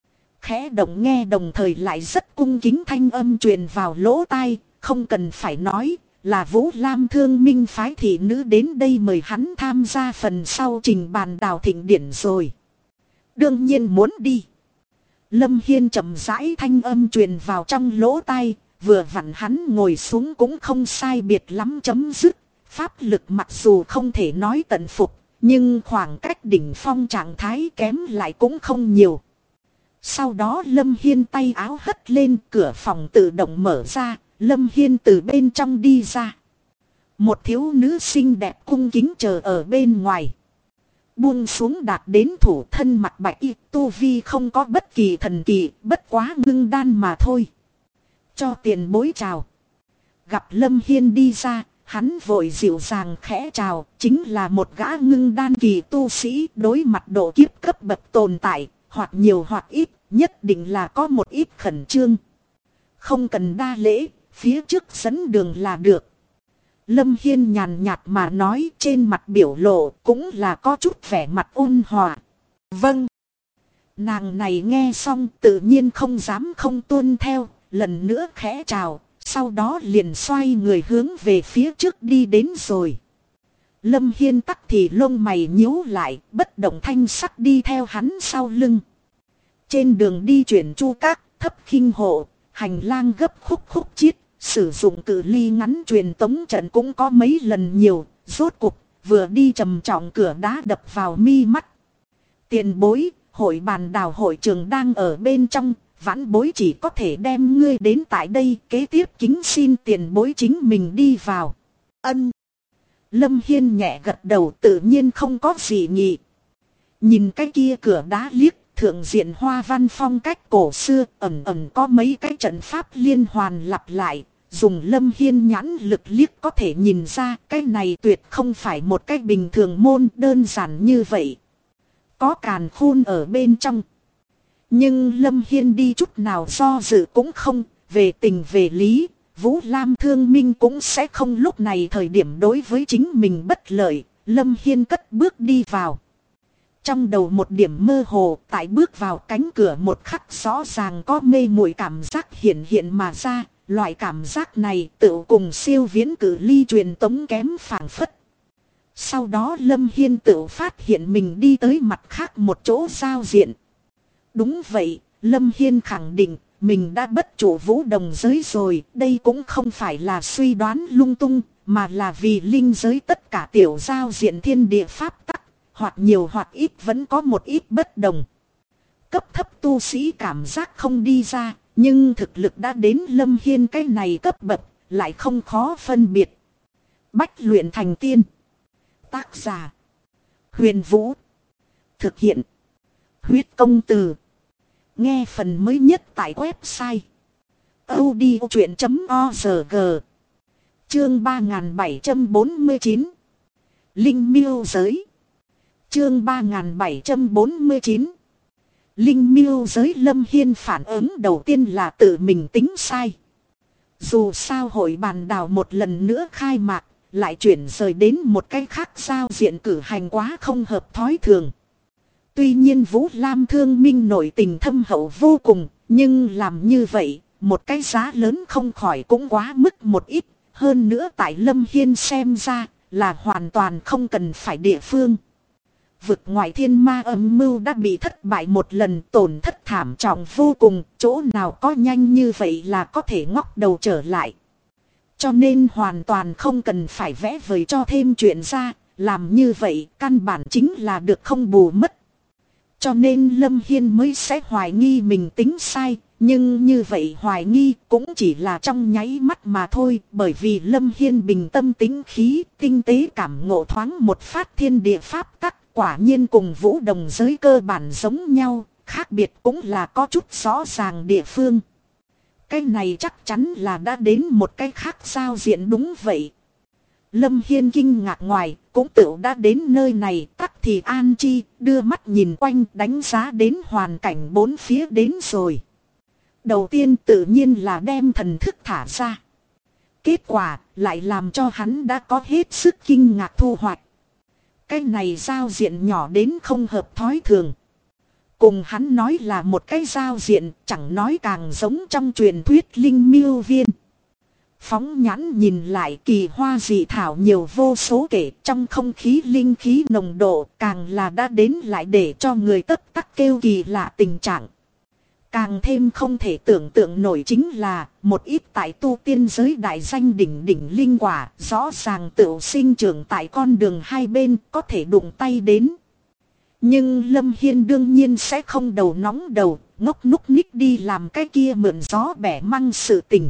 Khẽ động nghe đồng thời lại rất cung kính thanh âm truyền vào lỗ tai, không cần phải nói, là Vũ Lam Thương Minh phái thị nữ đến đây mời hắn tham gia phần sau trình bàn đào thịnh điển rồi. Đương nhiên muốn đi. Lâm Hiên chậm rãi thanh âm truyền vào trong lỗ tai, vừa vặn hắn ngồi xuống cũng không sai biệt lắm chấm dứt. Pháp lực mặc dù không thể nói tận phục, nhưng khoảng cách đỉnh phong trạng thái kém lại cũng không nhiều. Sau đó Lâm Hiên tay áo hất lên, cửa phòng tự động mở ra, Lâm Hiên từ bên trong đi ra. Một thiếu nữ xinh đẹp cung kính chờ ở bên ngoài. Buông xuống đạt đến thủ thân mặt bạch y, tu vi không có bất kỳ thần kỳ, bất quá ngưng đan mà thôi. Cho tiền bối chào. Gặp Lâm Hiên đi ra, hắn vội dịu dàng khẽ chào, chính là một gã ngưng đan kỳ tu sĩ, đối mặt độ kiếp cấp bậc tồn tại, hoặc nhiều hoặc ít, nhất định là có một ít khẩn trương. Không cần đa lễ, phía trước dẫn đường là được. Lâm Hiên nhàn nhạt mà nói, trên mặt biểu lộ cũng là có chút vẻ mặt ôn hòa. Vâng. Nàng này nghe xong tự nhiên không dám không tuân theo, lần nữa khẽ chào, sau đó liền xoay người hướng về phía trước đi đến rồi. Lâm Hiên tắc thì lông mày nhíu lại, bất động thanh sắc đi theo hắn sau lưng. Trên đường đi chuyển chu các, thấp khinh hộ, hành lang gấp khúc khúc chiết, sử dụng cự ly ngắn truyền tống trận cũng có mấy lần nhiều, rốt cục, vừa đi trầm trọng cửa đá đập vào mi mắt. Tiền bối, hội bàn đào hội trường đang ở bên trong, vãn bối chỉ có thể đem ngươi đến tại đây, kế tiếp kính xin tiền bối chính mình đi vào. Ân. Lâm Hiên nhẹ gật đầu, tự nhiên không có gì nhị. Nhìn cái kia cửa đá liếc, thượng diện hoa văn phong cách cổ xưa, ẩn ẩn có mấy cái trận pháp liên hoàn lặp lại. Dùng Lâm Hiên nhãn lực liếc có thể nhìn ra cái này tuyệt không phải một cái bình thường môn đơn giản như vậy. Có càn khôn ở bên trong. Nhưng Lâm Hiên đi chút nào do dự cũng không, về tình về lý, Vũ Lam Thương Minh cũng sẽ không lúc này thời điểm đối với chính mình bất lợi, Lâm Hiên cất bước đi vào. Trong đầu một điểm mơ hồ, tại bước vào cánh cửa một khắc rõ ràng có mê muội cảm giác hiện hiện mà ra, loại cảm giác này tự cùng siêu viễn cử ly truyền tống kém phảng phất. Sau đó Lâm Hiên tự phát hiện mình đi tới mặt khác một chỗ giao diện. Đúng vậy, Lâm Hiên khẳng định mình đã bất chủ vũ đồng giới rồi. Đây cũng không phải là suy đoán lung tung, mà là vì linh giới tất cả tiểu giao diện thiên địa pháp tắc, hoặc nhiều hoặc ít vẫn có một ít bất đồng. Cấp thấp tu sĩ cảm giác không đi ra, nhưng thực lực đã đến Lâm Hiên cái này cấp bậc, lại không khó phân biệt. Bách luyện thành tiên. Tác giả Huyền Vũ. Thực hiện Huyết Công Từ. Nghe phần mới nhất tại website audiochuyện.org. Chương 3749 Linh miêu giới. Chương 3749 Linh miêu giới. Lâm Hiên phản ứng đầu tiên là tự mình tính sai. Dù sao hội bàn đào một lần nữa khai mạc, lại chuyển rời đến một cái khác giao diện cử hành quá không hợp thói thường. Tuy nhiên Vũ Lam Thương Minh nội tình thâm hậu vô cùng, nhưng làm như vậy, một cái giá lớn không khỏi cũng quá mức một ít. Hơn nữa tại Lâm Hiên xem ra, là hoàn toàn không cần phải địa phương. Vực ngoại thiên ma âm mưu đã bị thất bại một lần, tổn thất thảm trọng vô cùng, chỗ nào có nhanh như vậy là có thể ngóc đầu trở lại. Cho nên hoàn toàn không cần phải vẽ vời cho thêm chuyện ra, làm như vậy căn bản chính là được không bù mất. Cho nên Lâm Hiên mới sẽ hoài nghi mình tính sai, nhưng như vậy hoài nghi cũng chỉ là trong nháy mắt mà thôi, bởi vì Lâm Hiên bình tâm tĩnh khí, tinh tế cảm ngộ thoáng một phát thiên địa pháp tắc, quả nhiên cùng vũ đồng giới cơ bản giống nhau, khác biệt cũng là có chút rõ ràng địa phương. Cái này chắc chắn là đã đến một cái khác giao diện đúng vậy. Lâm Hiên kinh ngạc ngoài, cũng tự đã đến nơi này, tắc thì an chi, đưa mắt nhìn quanh đánh giá đến hoàn cảnh bốn phía đến rồi. Đầu tiên tự nhiên là đem thần thức thả ra. Kết quả lại làm cho hắn đã có hết sức kinh ngạc thu hoạch. Cái này giao diện nhỏ đến không hợp thói thường. Cùng hắn nói là một cái giao diện, chẳng nói càng giống trong truyền thuyết linh miêu viên. Phóng nhãn nhìn lại, kỳ hoa dị thảo nhiều vô số kể, trong không khí linh khí nồng độ càng là đã đến lại để cho người tất tắc kêu kỳ lạ tình trạng. Càng thêm không thể tưởng tượng nổi chính là một ít tại tu tiên giới đại danh đỉnh đỉnh linh quả rõ ràng tự sinh trưởng tại con đường hai bên có thể đụng tay đến. Nhưng Lâm Hiên đương nhiên sẽ không đầu nóng đầu, ngốc núc ních đi làm cái kia mượn gió bẻ măng sự tình.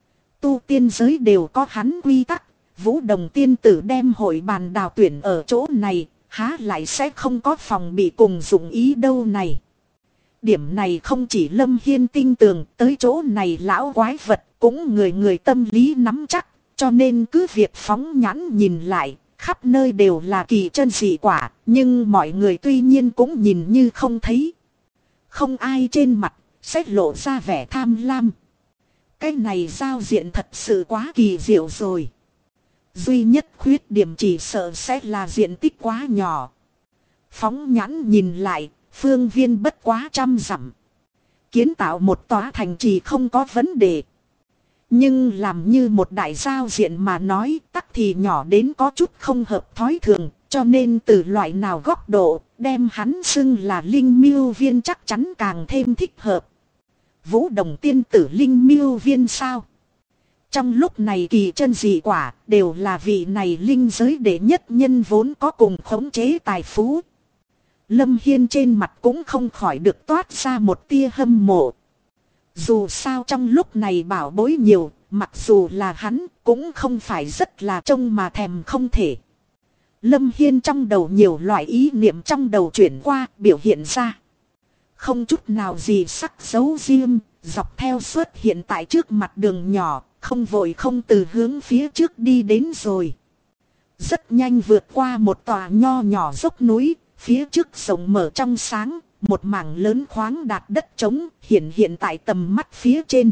Tu tiên giới đều có hắn quy tắc, Vũ Đồng tiên tử đem hội bàn đào tuyển ở chỗ này, há lại sẽ không có phòng bị cùng dụng ý đâu này. Điểm này không chỉ Lâm Hiên tin tưởng, tới chỗ này lão quái vật cũng người người tâm lý nắm chắc, cho nên cứ việc phóng nhãn nhìn lại, khắp nơi đều là kỳ chân dị quả, nhưng mọi người tuy nhiên cũng nhìn như không thấy. Không ai trên mặt sẽ lộ ra vẻ tham lam. Cái này giao diện thật sự quá kỳ diệu rồi. Duy nhất khuyết điểm chỉ sợ sẽ là diện tích quá nhỏ. Phóng nhãn nhìn lại, phương viên bất quá 100 dặm. Kiến tạo một tòa thành trì không có vấn đề. Nhưng làm như một đại giao diện mà nói tắc thì nhỏ đến có chút không hợp thói thường. Cho nên từ loại nào góc độ đem hắn xưng là linh miêu viên chắc chắn càng thêm thích hợp. Vũ Đồng tiên tử linh miêu viên sao? Trong lúc này kỳ chân dị quả đều là vị này linh giới đệ nhất nhân vốn có cùng khống chế tài phú. Lâm Hiên trên mặt cũng không khỏi được toát ra một tia hâm mộ. Dù sao trong lúc này bảo bối nhiều, mặc dù là hắn cũng không phải rất là trông mà thèm không thể. Lâm Hiên trong đầu nhiều loại ý niệm trong đầu chuyển qua biểu hiện ra. Không chút nào gì sắc dấu riêng, dọc theo xuất hiện tại trước mặt đường nhỏ, không vội không từ hướng phía trước đi đến rồi. Rất nhanh vượt qua một tòa nho nhỏ dốc núi, phía trước rộng mở trong sáng, một mảng lớn khoáng đạt đất trống hiện tại tầm mắt phía trên.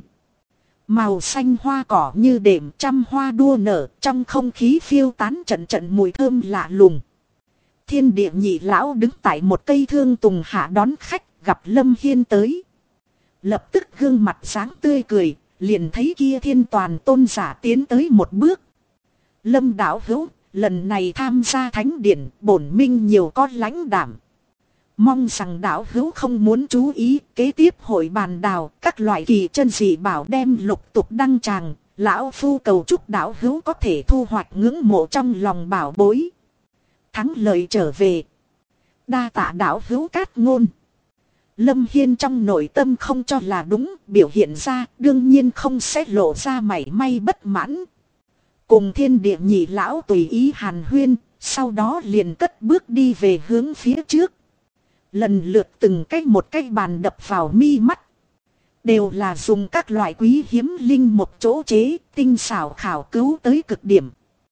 Màu xanh hoa cỏ như đệm trăm hoa đua nở, trong không khí phiêu tán trận trận mùi thơm lạ lùng. Thiên địa nhị lão đứng tại một cây thương tùng hạ đón khách, gặp Lâm Hiên tới. Lập tức gương mặt sáng tươi cười, liền thấy kia Thiên Toàn tôn giả tiến tới một bước. Lâm đạo hữu, lần này tham gia thánh điển, bổn minh nhiều có lãnh đảm. Mong rằng đạo hữu không muốn chú ý, kế tiếp hội bàn đào, các loại kỳ chân dị bảo đem lục tục đăng tràng, lão phu cầu chúc đạo hữu có thể thu hoạch ngưỡng mộ trong lòng bảo bối. Thắng lợi trở về. Đa tạ đạo hữu cát ngôn. Lâm Hiên trong nội tâm không cho là đúng, biểu hiện ra đương nhiên không sẽ lộ ra mảy may bất mãn. Cùng thiên địa nhị lão tùy ý hàn huyên, sau đó liền cất bước đi về hướng phía trước. Lần lượt từng một cái bàn đập vào mi mắt. Đều là dùng các loại quý hiếm linh một chỗ chế, tinh xảo khảo cứu tới cực điểm.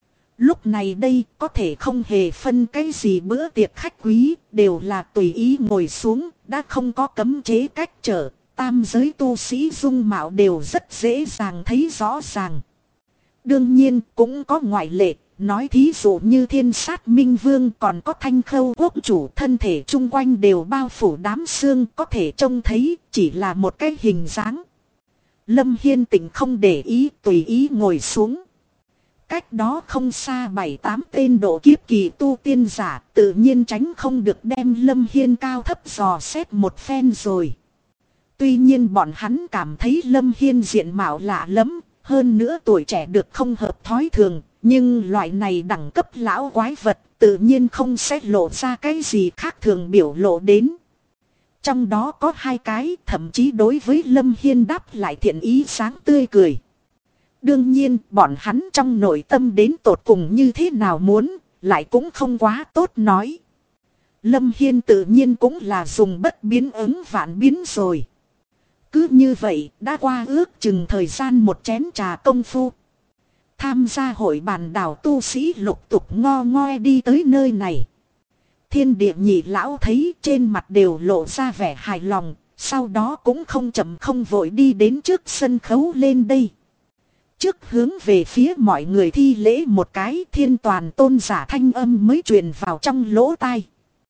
Lúc này đây có thể không hề phân cái gì bữa tiệc khách quý, đều là tùy ý ngồi xuống, đã không có cấm chế cách trở, tam giới tu sĩ dung mạo đều rất dễ dàng thấy rõ ràng. Đương nhiên cũng có ngoại lệ, nói thí dụ như Thiên Sát Minh Vương còn có Thanh Khâu Quốc chủ thân thể chung quanh đều bao phủ đám xương có thể trông thấy chỉ là một cái hình dáng. Lâm Hiên Tĩnh không để ý tùy ý ngồi xuống. Cách đó không xa 7-8 tên độ kiếp kỳ tu tiên giả tự nhiên tránh không được đem Lâm Hiên cao thấp dò xét một phen rồi. Tuy nhiên bọn hắn cảm thấy Lâm Hiên diện mạo lạ lắm, hơn nữa tuổi trẻ được không hợp thói thường, nhưng loại này đẳng cấp lão quái vật tự nhiên không sẽ lộ ra cái gì khác thường biểu lộ đến. Trong đó có 2 cái thậm chí đối với Lâm Hiên đáp lại thiện ý sáng tươi cười. Đương nhiên bọn hắn trong nội tâm đến tột cùng như thế nào muốn, lại cũng không quá tốt nói. Lâm Hiên tự nhiên cũng là dùng bất biến ứng vạn biến rồi. Cứ như vậy đã qua ước chừng thời gian một chén trà công phu. Tham gia hội bàn đảo tu sĩ lục tục ngo ngoe đi tới nơi này. Thiên địa nhị lão thấy trên mặt đều lộ ra vẻ hài lòng, sau đó cũng không chậm không vội đi đến trước sân khấu lên đây. Trước hướng về phía mọi người thi lễ một cái, Thiên Toàn tôn giả thanh âm mới truyền vào trong lỗ tai.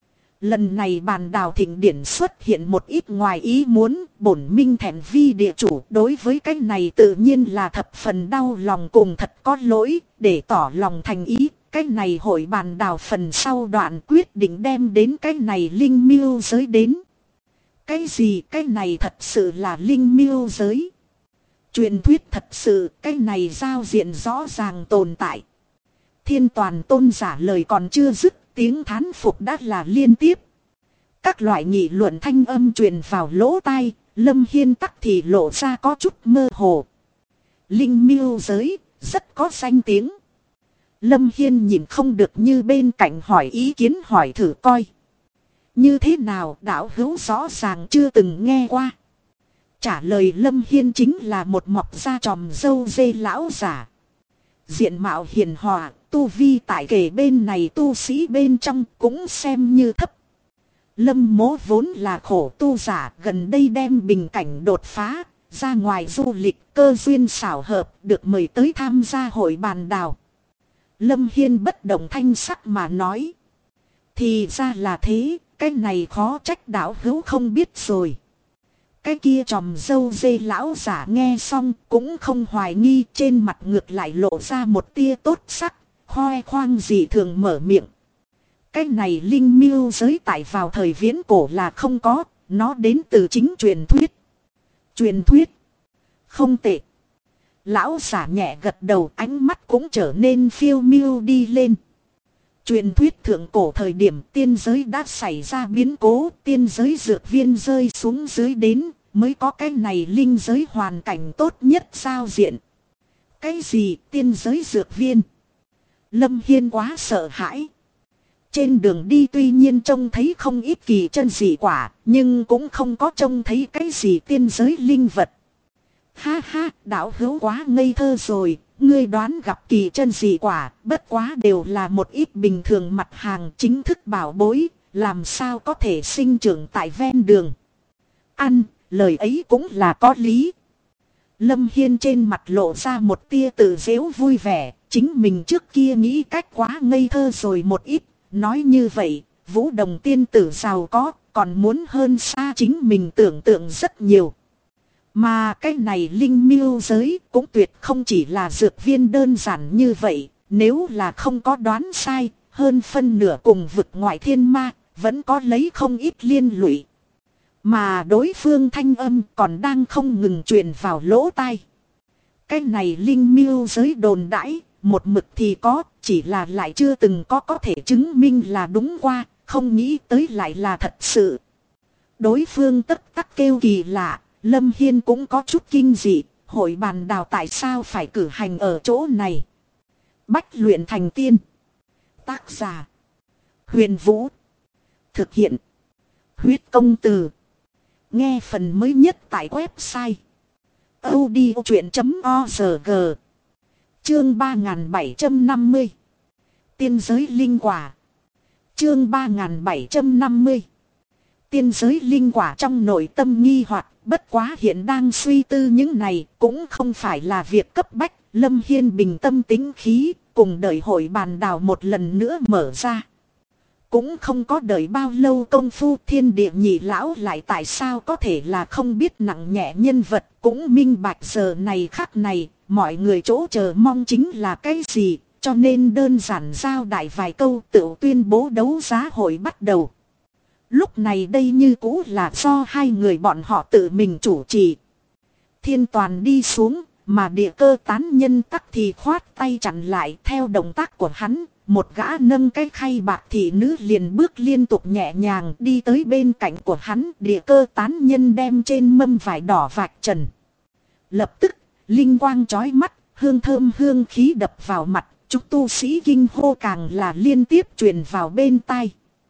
Lần này bàn đào thịnh điển xuất hiện một ít ngoài ý muốn, bổn minh thẹn vi địa chủ đối với cái này tự nhiên là thập phần đau lòng cùng thật có lỗi, để tỏ lòng thành ý. Cái này hội bàn đào phần sau đoạn quyết định đem đến cái này linh miêu giới đến. Cái gì cái này thật sự là linh miêu giới? Truyền thuyết thật sự cái này giao diện rõ ràng tồn tại. Thiên Toàn tôn giả lời còn chưa dứt, tiếng thán phục đã là liên tiếp. Các loại nghị luận thanh âm truyền vào lỗ tai, Lâm Hiên tắc thì lộ ra có chút mơ hồ. Linh miêu giới, rất có danh tiếng. Lâm Hiên nhìn không được như bên cạnh hỏi ý kiến hỏi thử coi. Như thế nào đạo hữu rõ ràng chưa từng nghe qua. Trả lời Lâm Hiên chính là một mọc da tròm râu dê lão giả. Diện mạo hiền hòa, tu vi tại kề bên này tu sĩ bên trong cũng xem như thấp. Lâm Mỗ vốn là khổ tu giả, gần đây đem bình cảnh đột phá, ra ngoài du lịch cơ duyên xảo hợp được mời tới tham gia hội bàn đào. Lâm Hiên bất động thanh sắc mà nói. Thì ra là thế, cái này khó trách đạo hữu không biết rồi. Cái kia tròm dâu dê lão giả nghe xong cũng không hoài nghi, trên mặt ngược lại lộ ra một tia tốt sắc, khoe khoang dị thường mở miệng. Cái này linh miêu giới tại vào thời viễn cổ là không có, nó đến từ chính truyền thuyết. Truyền thuyết? Không tệ. Lão giả nhẹ gật đầu, ánh mắt cũng trở nên phiêu miêu đi lên. Truyền thuyết thượng cổ thời điểm tiên giới đã xảy ra biến cố, tiên giới dược viên rơi xuống dưới đến, mới có cái này linh giới hoàn cảnh tốt nhất giao diện. Cái gì tiên giới dược viên? Lâm Hiên quá sợ hãi. Trên đường đi tuy nhiên trông thấy không ít kỳ chân dị quả, nhưng cũng không có trông thấy cái gì tiên giới linh vật. Ha ha, đạo hữu quá ngây thơ rồi, ngươi đoán gặp kỳ chân dị quả, bất quá đều là một ít bình thường mặt hàng chính thức bảo bối, làm sao có thể sinh trưởng tại ven đường. Ăn, lời ấy cũng là có lý. Lâm Hiên trên mặt lộ ra một tia tự giễu vui vẻ, chính mình trước kia nghĩ cách quá ngây thơ rồi một ít, nói như vậy, Vũ Đồng tiên tử giàu có, còn muốn hơn xa chính mình tưởng tượng rất nhiều. Mà cái này linh miêu giới cũng tuyệt không chỉ là dược viên đơn giản như vậy, nếu là không có đoán sai, hơn phân nửa cùng vực ngoại thiên ma, vẫn có lấy không ít liên lụy. Mà đối phương thanh âm còn đang không ngừng truyền vào lỗ tai. Cái này linh miêu giới đồn đãi, một mực thì có, chỉ là lại chưa từng có thể chứng minh là đúng qua, không nghĩ tới lại là thật sự. Đối phương tất tắc kêu kỳ lạ. Lâm Hiên cũng có chút kinh dị, hội bàn đào tại sao phải cử hành ở chỗ này. Bách luyện thành tiên. Tác giả. Huyền Vũ. Thực hiện. Huyết công từ. Nghe phần mới nhất tại website. audiochuyện.org. Chương 3750. Tiên giới linh quả. Chương 3750. Tiên giới linh quả trong nội tâm nghi hoặc. Bất quá hiện đang suy tư những này cũng không phải là việc cấp bách. Lâm Hiên bình tâm tính khí, cùng đợi hội bàn đào một lần nữa mở ra. Cũng không có đợi bao lâu công phu, thiên địa nhị lão lại tại sao có thể là không biết nặng nhẹ nhân vật, cũng minh bạch giờ này khắc này, mọi người chỗ chờ mong chính là cái gì, cho nên đơn giản giao đại vài câu tự tuyên bố đấu giá hội bắt đầu. Lúc này đây như cũ là do hai người bọn họ tự mình chủ trì. Thiên Toàn đi xuống, mà địa cơ tán nhân tắc thì khoát tay chặn lại. Theo động tác của hắn, một gã nâng cái khay bạc thị nữ liền bước liên tục nhẹ nhàng đi tới bên cạnh của hắn. Địa cơ tán nhân đem trên mâm vải đỏ vạch trần. Lập tức, linh quang chói mắt, hương thơm hương khí đập vào mặt. Chúng tu sĩ kinh hô càng là liên tiếp truyền vào bên tai.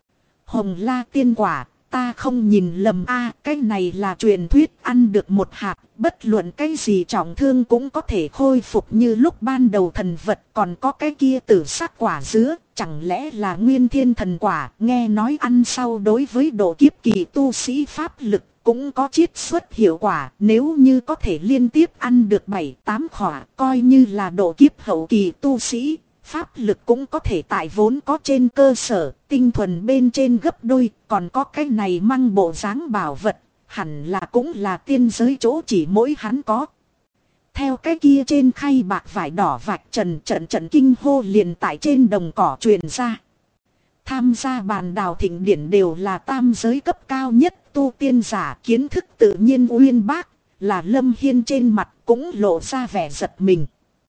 Hồng La tiên quả, ta không nhìn lầm a, cái này là truyền thuyết ăn được một hạt, bất luận cái gì trọng thương cũng có thể khôi phục như lúc ban đầu thần vật, còn có cái kia tử sắc quả dứa, chẳng lẽ là nguyên thiên thần quả, nghe nói ăn sau đối với độ kiếp kỳ tu sĩ pháp lực cũng có chiết xuất hiệu quả, nếu như có thể liên tiếp ăn được 7-8 khỏa, coi như là độ kiếp hậu kỳ tu sĩ. Pháp lực cũng có thể tại vốn có trên cơ sở, tinh thuần bên trên gấp đôi, còn có cái này mang bộ dáng bảo vật, hẳn là cũng là tiên giới chỗ chỉ mỗi hắn có. Theo cái kia trên khay bạc vải đỏ vạch trần trận kinh hô liền tại trên đồng cỏ truyền ra. Tham gia bàn đào thịnh điển đều là tam giới cấp cao nhất tu tiên giả, kiến thức tự nhiên uyên bác, là Lâm Hiên trên mặt cũng lộ ra vẻ giật mình.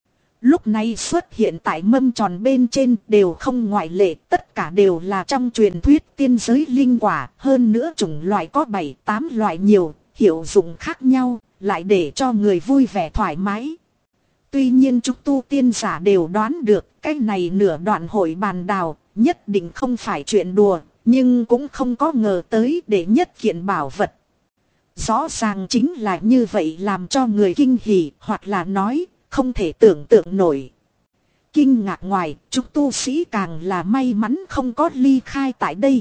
Lúc này xuất hiện tại mâm tròn bên trên đều không ngoại lệ, tất cả đều là trong truyền thuyết tiên giới linh quả, hơn nữa chủng loại có 7-8 loại nhiều, hiệu dụng khác nhau, lại để cho người vui vẻ thoải mái. Tuy nhiên chúng tu tiên giả đều đoán được cái này nửa đoạn hội bàn đào, nhất định không phải chuyện đùa, nhưng cũng không có ngờ tới để nhất kiện bảo vật. Rõ ràng chính là như vậy làm cho người kinh hỉ, hoặc là nói không thể tưởng tượng nổi. Kinh ngạc ngoài, chúng tu sĩ càng là may mắn không có ly khai tại đây.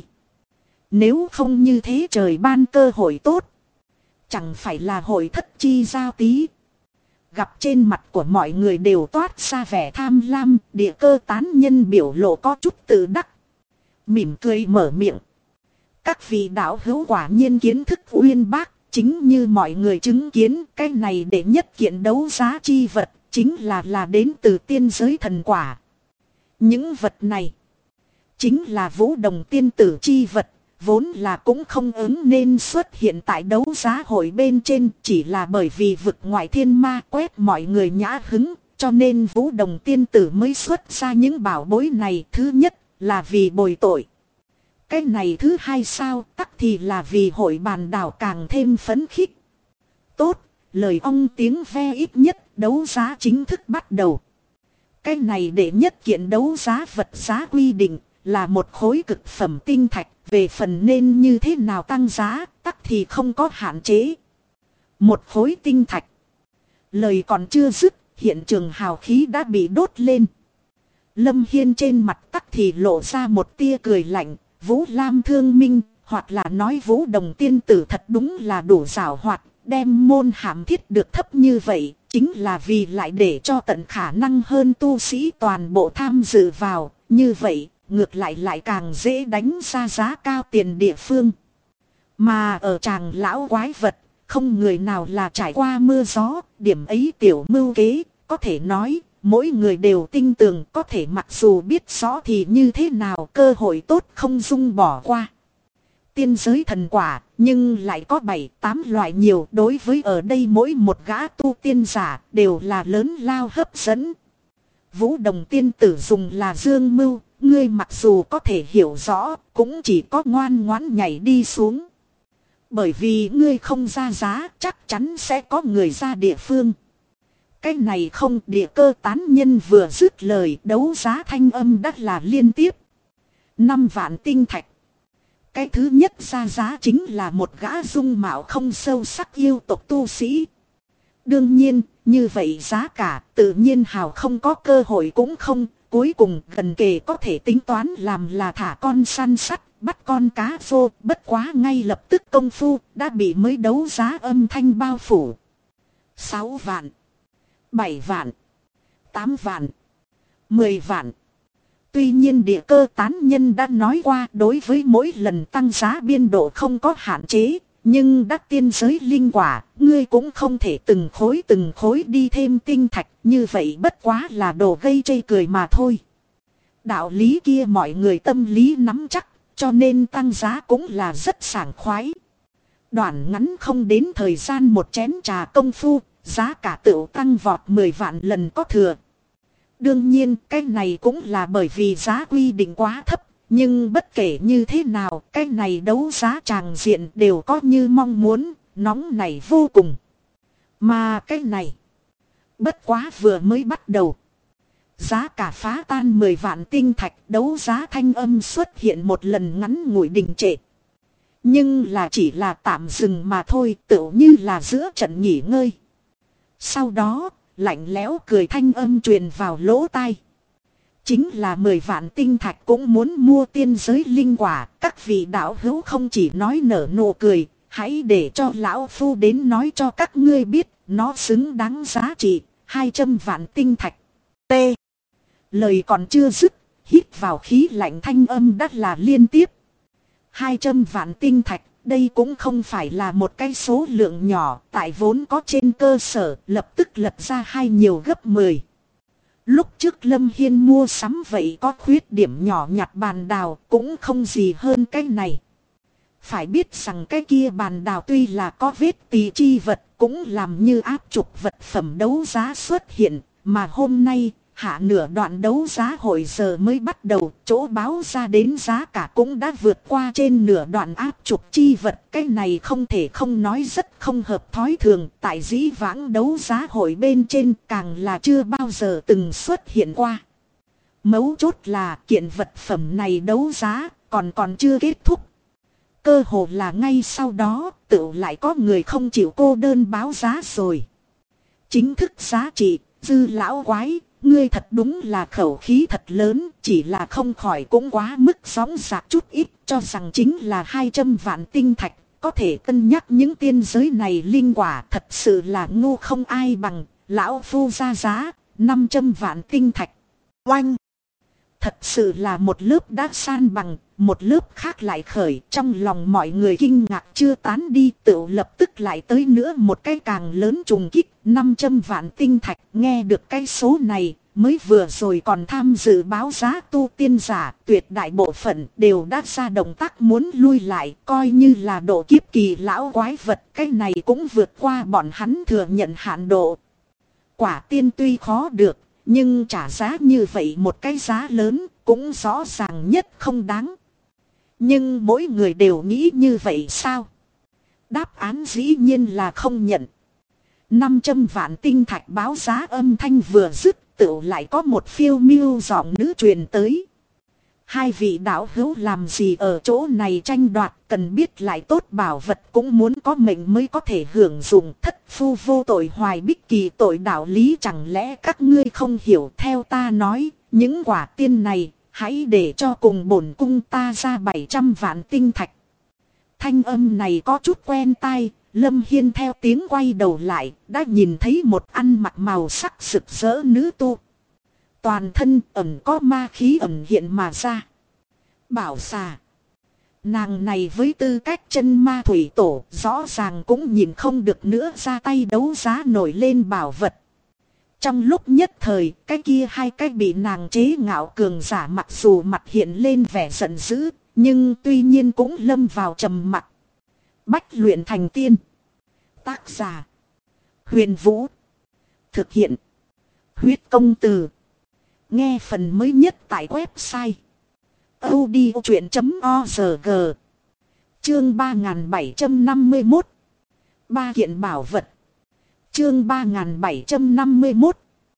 Nếu không như thế trời ban cơ hội tốt, chẳng phải là hội thất chi giao tí. gặp trên mặt của mọi người đều toát ra vẻ tham lam, địa cơ tán nhân biểu lộ có chút tự đắc. Mỉm cười mở miệng. Các vị đạo hữu quả nhiên kiến thức uyên bác, chính như mọi người chứng kiến, cái này để nhất kiện đấu giá chi vật, chính là đến từ tiên giới thần quả. Những vật này chính là vũ đồng tiên tử chi vật, vốn là cũng không ứng nên xuất hiện tại đấu giá hội bên trên, chỉ là bởi vì vực ngoại thiên ma quét mọi người nhã hứng, cho nên vũ đồng tiên tử mới xuất ra những bảo bối này. Thứ nhất là vì bồi tội. Cái này thứ hai sao tắc thì là vì hội bàn đảo càng thêm phấn khích. Tốt, lời ong tiếng ve, ít nhất đấu giá chính thức bắt đầu. Cái này để nhất kiện đấu giá vật giá quy định là một khối cực phẩm tinh thạch, về phần nên như thế nào tăng giá, tắc thì không có hạn chế. Một khối tinh thạch. Lời còn chưa dứt, hiện trường hào khí đã bị đốt lên. Lâm Hiên trên mặt tắc thì lộ ra một tia cười lạnh. Vũ Lam thương minh, hoặc là nói Vũ Đồng tiên tử thật đúng là đủ giảo hoạt, đem môn hàm thiết được thấp như vậy, chính là vì lại để cho tận khả năng hơn tu sĩ toàn bộ tham dự vào, như vậy, ngược lại càng dễ đánh ra giá cao tiền địa phương. Mà ở tràng lão quái vật, không người nào là trải qua mưa gió, điểm ấy tiểu mưu kế, có thể nói, mỗi người đều tin tưởng, có thể mặc dù biết rõ thì như thế nào, cơ hội tốt không dung bỏ qua. Tiên giới thần quả, nhưng lại có 7-8 loại nhiều, đối với ở đây mỗi một gã tu tiên giả đều là lớn lao hấp dẫn. Vũ Đồng tiên tử dùng là dương mưu, ngươi mặc dù có thể hiểu rõ, cũng chỉ có ngoan ngoãn nhảy đi xuống. Bởi vì ngươi không ra giá, chắc chắn sẽ có người ra địa phương. Cái này không, địa cơ tán nhân vừa dứt lời, đấu giá thanh âm đắt là liên tiếp. 5 vạn tinh thạch. Cái thứ nhất ra giá chính là một gã dung mạo không sâu sắc yêu tộc tu sĩ. Đương nhiên, như vậy giá cả tự nhiên hào không có cơ hội cũng không, cuối cùng gần kề có thể tính toán làm là thả con săn sắt, bắt con cá vô, bất quá ngay lập tức công phu đã bị mới đấu giá âm thanh bao phủ. 6 vạn. 7 vạn, 8 vạn, 10 vạn. Tuy nhiên địa cơ tán nhân đã nói qua đối với mỗi lần tăng giá biên độ không có hạn chế, nhưng đắc tiên giới linh quả, ngươi cũng không thể từng khối đi thêm tinh thạch, như vậy bất quá là đồ gây chê cười mà thôi. Đạo lý kia mọi người tâm lý nắm chắc, cho nên tăng giá cũng là rất sảng khoái. Đoạn ngắn không đến thời gian một chén trà công phu, giá cả tựu tăng vọt 10 vạn lần có thừa. Đương nhiên cái này cũng là bởi vì giá quy định quá thấp. Nhưng bất kể như thế nào, cái này đấu giá tràng diện đều có như mong muốn, nóng này vô cùng. Mà cái này, bất quá vừa mới bắt đầu. Giá cả phá tan 10 vạn tinh thạch, đấu giá thanh âm xuất hiện một lần ngắn ngủi đình trệ. Nhưng là chỉ là tạm dừng mà thôi, tựu như là giữa trận nghỉ ngơi. Sau đó, lạnh lẽo cười thanh âm truyền vào lỗ tai. Chính là 10 vạn tinh thạch cũng muốn mua tiên giới linh quả. Các vị đạo hữu không chỉ nói nở nụ cười, hãy để cho lão phu đến nói cho các ngươi biết, nó xứng đáng giá trị 200 vạn tinh thạch. T. Lời còn chưa dứt, hít vào khí lạnh thanh âm đắt là liên tiếp. 200 vạn tinh thạch, đây cũng không phải là một cái số lượng nhỏ, tại vốn có trên cơ sở, lập tức lật ra hai nhiều gấp 10. Lúc trước Lâm Hiên mua sắm vậy có khuyết điểm nhỏ nhặt bàn đào, cũng không gì hơn cái này. Phải biết rằng cái kia bàn đào tuy là có vết tì chi vật, cũng làm như áp trục vật phẩm đấu giá xuất hiện, mà hôm nay, hạ nửa đoạn đấu giá hội giờ mới bắt đầu, chỗ báo ra đến giá cả cũng đã vượt qua trên nửa đoạn áp trục chi vật. Cái này không thể không nói rất không hợp thói thường, tại dĩ vãng đấu giá hội bên trên càng là chưa bao giờ từng xuất hiện qua. Mấu chốt là kiện vật phẩm này đấu giá còn chưa kết thúc. Cơ hồ là ngay sau đó, tự lại có người không chịu cô đơn báo giá rồi. Chính thức giá trị, Dư lão quái, ngươi thật đúng là khẩu khí thật lớn, chỉ là không khỏi cũng quá mức sóng dạc chút ít, cho rằng chính là 200 vạn tinh thạch, có thể cân nhắc những tiên giới này linh quả, thật sự là ngu không ai bằng, lão phu ra giá 500 vạn tinh thạch. Oanh! Thật sự là một lớp đã san bằng, một lớp khác lại khởi. Trong lòng mọi người kinh ngạc chưa tán đi, tựu lập tức lại tới nữa một cái càng lớn trùng kích. 500 vạn tinh thạch. Nghe được cái số này, mới vừa rồi còn tham dự báo giá tu tiên giả, tuyệt đại bộ phận đều đã ra động tác muốn lui lại, coi như là độ kiếp kỳ lão quái vật. Cái này cũng vượt qua bọn hắn thừa nhận hạn độ. Quả tiên tuy khó được, nhưng trả giá như vậy một cái giá lớn cũng rõ ràng nhất không đáng. Nhưng mỗi người đều nghĩ như vậy sao? Đáp án dĩ nhiên là không nhận. 500 vạn tinh thạch báo giá âm thanh vừa dứt, tựu lại có một phiêu miêu giọng nữ truyền tới. Hai vị đạo hữu làm gì ở chỗ này tranh đoạt, cần biết lại tốt bảo vật cũng muốn có mệnh mới có thể hưởng dụng. Thất phu vô tội hoài bích kỳ tội đạo lý, chẳng lẽ các ngươi không hiểu? Theo ta nói, những quả tiên này hãy để cho cùng bổn cung ta ra 700 vạn tinh thạch. Thanh âm này có chút quen tai. Lâm Hiên theo tiếng quay đầu lại, đã nhìn thấy một ăn mặc màu sắc rực rỡ nữ tu. Toàn thân ẩn có ma khí ẩn hiện mà ra. Bảo xà. Nàng này với tư cách chân ma thủy tổ, rõ ràng cũng nhìn không được nữa, ra tay đấu giá nổi lên bảo vật. Trong lúc nhất thời, cái kia hai cái bị nàng chế ngạo cường giả mặc dù mặt hiện lên vẻ giận dữ, nhưng tuy nhiên cũng lâm vào trầm mặc. Bách luyện thành tiên. Tác giả: Huyền Vũ. Thực hiện: Huyết Công Từ. Nghe phần mới nhất tại website audiochuyện.org. Chương 3751. Ba kiện bảo vật. Chương 3751.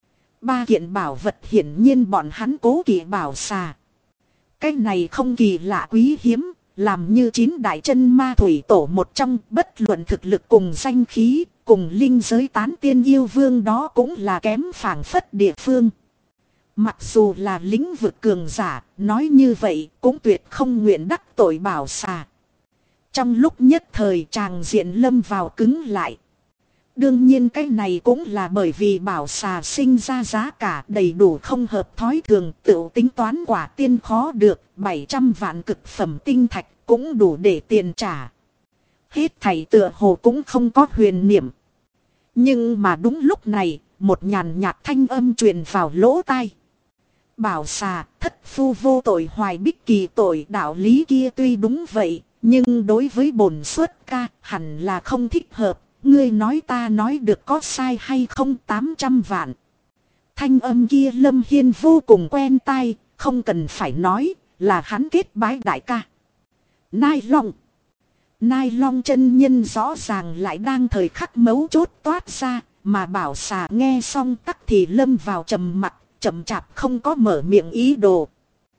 Ba kiện bảo vật. Hiển nhiên bọn hắn cố kỵ bảo xà. Cái này không kỳ lạ quý hiếm. Làm như 9 đại chân ma thủy tổ một trong, bất luận thực lực cùng danh khí, cùng linh giới tán tiên yêu vương đó cũng là kém phảng phất địa phương. Mặc dù là lĩnh vực cường giả, nói như vậy cũng tuyệt không nguyện đắc tội bảo xà. Trong lúc nhất thời tràng diện lâm vào cứng lại. Đương nhiên cái này cũng là bởi vì bảo xà sinh ra giá cả đầy đủ không hợp thói thường, tự tính toán quả tiên khó được, 700 vạn cực phẩm tinh thạch cũng đủ để tiền trả. Hết thảy tựa hồ cũng không có huyền niệm. Nhưng mà đúng lúc này, một nhàn nhạt thanh âm truyền vào lỗ tai. Bảo xà, thất phu vô tội hoài bích kỳ tội, đạo lý kia tuy đúng vậy, nhưng đối với bổn xuất ca hẳn là không thích hợp. Ngươi nói ta nói được có sai hay không? 800 vạn. Thanh âm kia Lâm Hiên vô cùng quen tai, không cần phải nói, là hắn kết bái đại ca. Nai Long. Nai Long chân nhân rõ ràng lại đang thời khắc mấu chốt toát ra, mà bảo xà nghe xong tắc thì lâm vào trầm mặc, chậm chạp không có mở miệng ý đồ.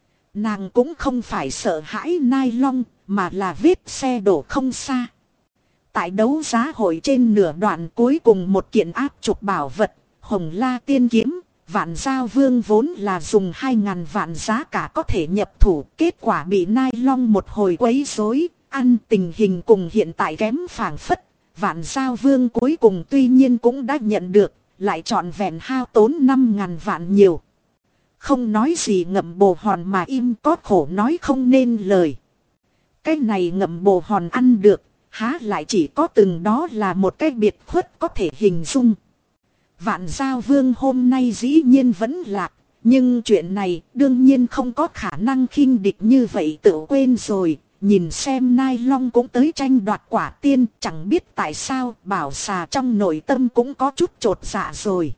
Nàng cũng không phải sợ hãi Nai Long, mà là vết xe đổ không xa. Tại đấu giá hội trên nửa đoạn cuối cùng một kiện áp trục bảo vật, Hồng La Tiên Kiếm, Vạn Giao Vương vốn là dùng 2.000 vạn giá cả có thể nhập thủ, kết quả bị Nai Long một hồi quấy rối, ăn tình hình cùng hiện tại kém phảng phất. Vạn Giao Vương cuối cùng tuy nhiên cũng đã nhận được, lại trọn vẹn hao tốn 5.000 vạn nhiều. Không nói gì ngậm bồ hòn mà im, có khổ nói không nên lời. Cái này ngậm bồ hòn ăn được, há lại chỉ có từng đó là một cái biệt khuất có thể hình dung. Vạn Giao Vương hôm nay dĩ nhiên vẫn lạc, nhưng chuyện này đương nhiên không có khả năng khinh địch như vậy tự quên rồi. Nhìn xem Nai Long cũng tới tranh đoạt quả tiên, chẳng biết tại sao bảo xà trong nội tâm cũng có chút chột dạ rồi.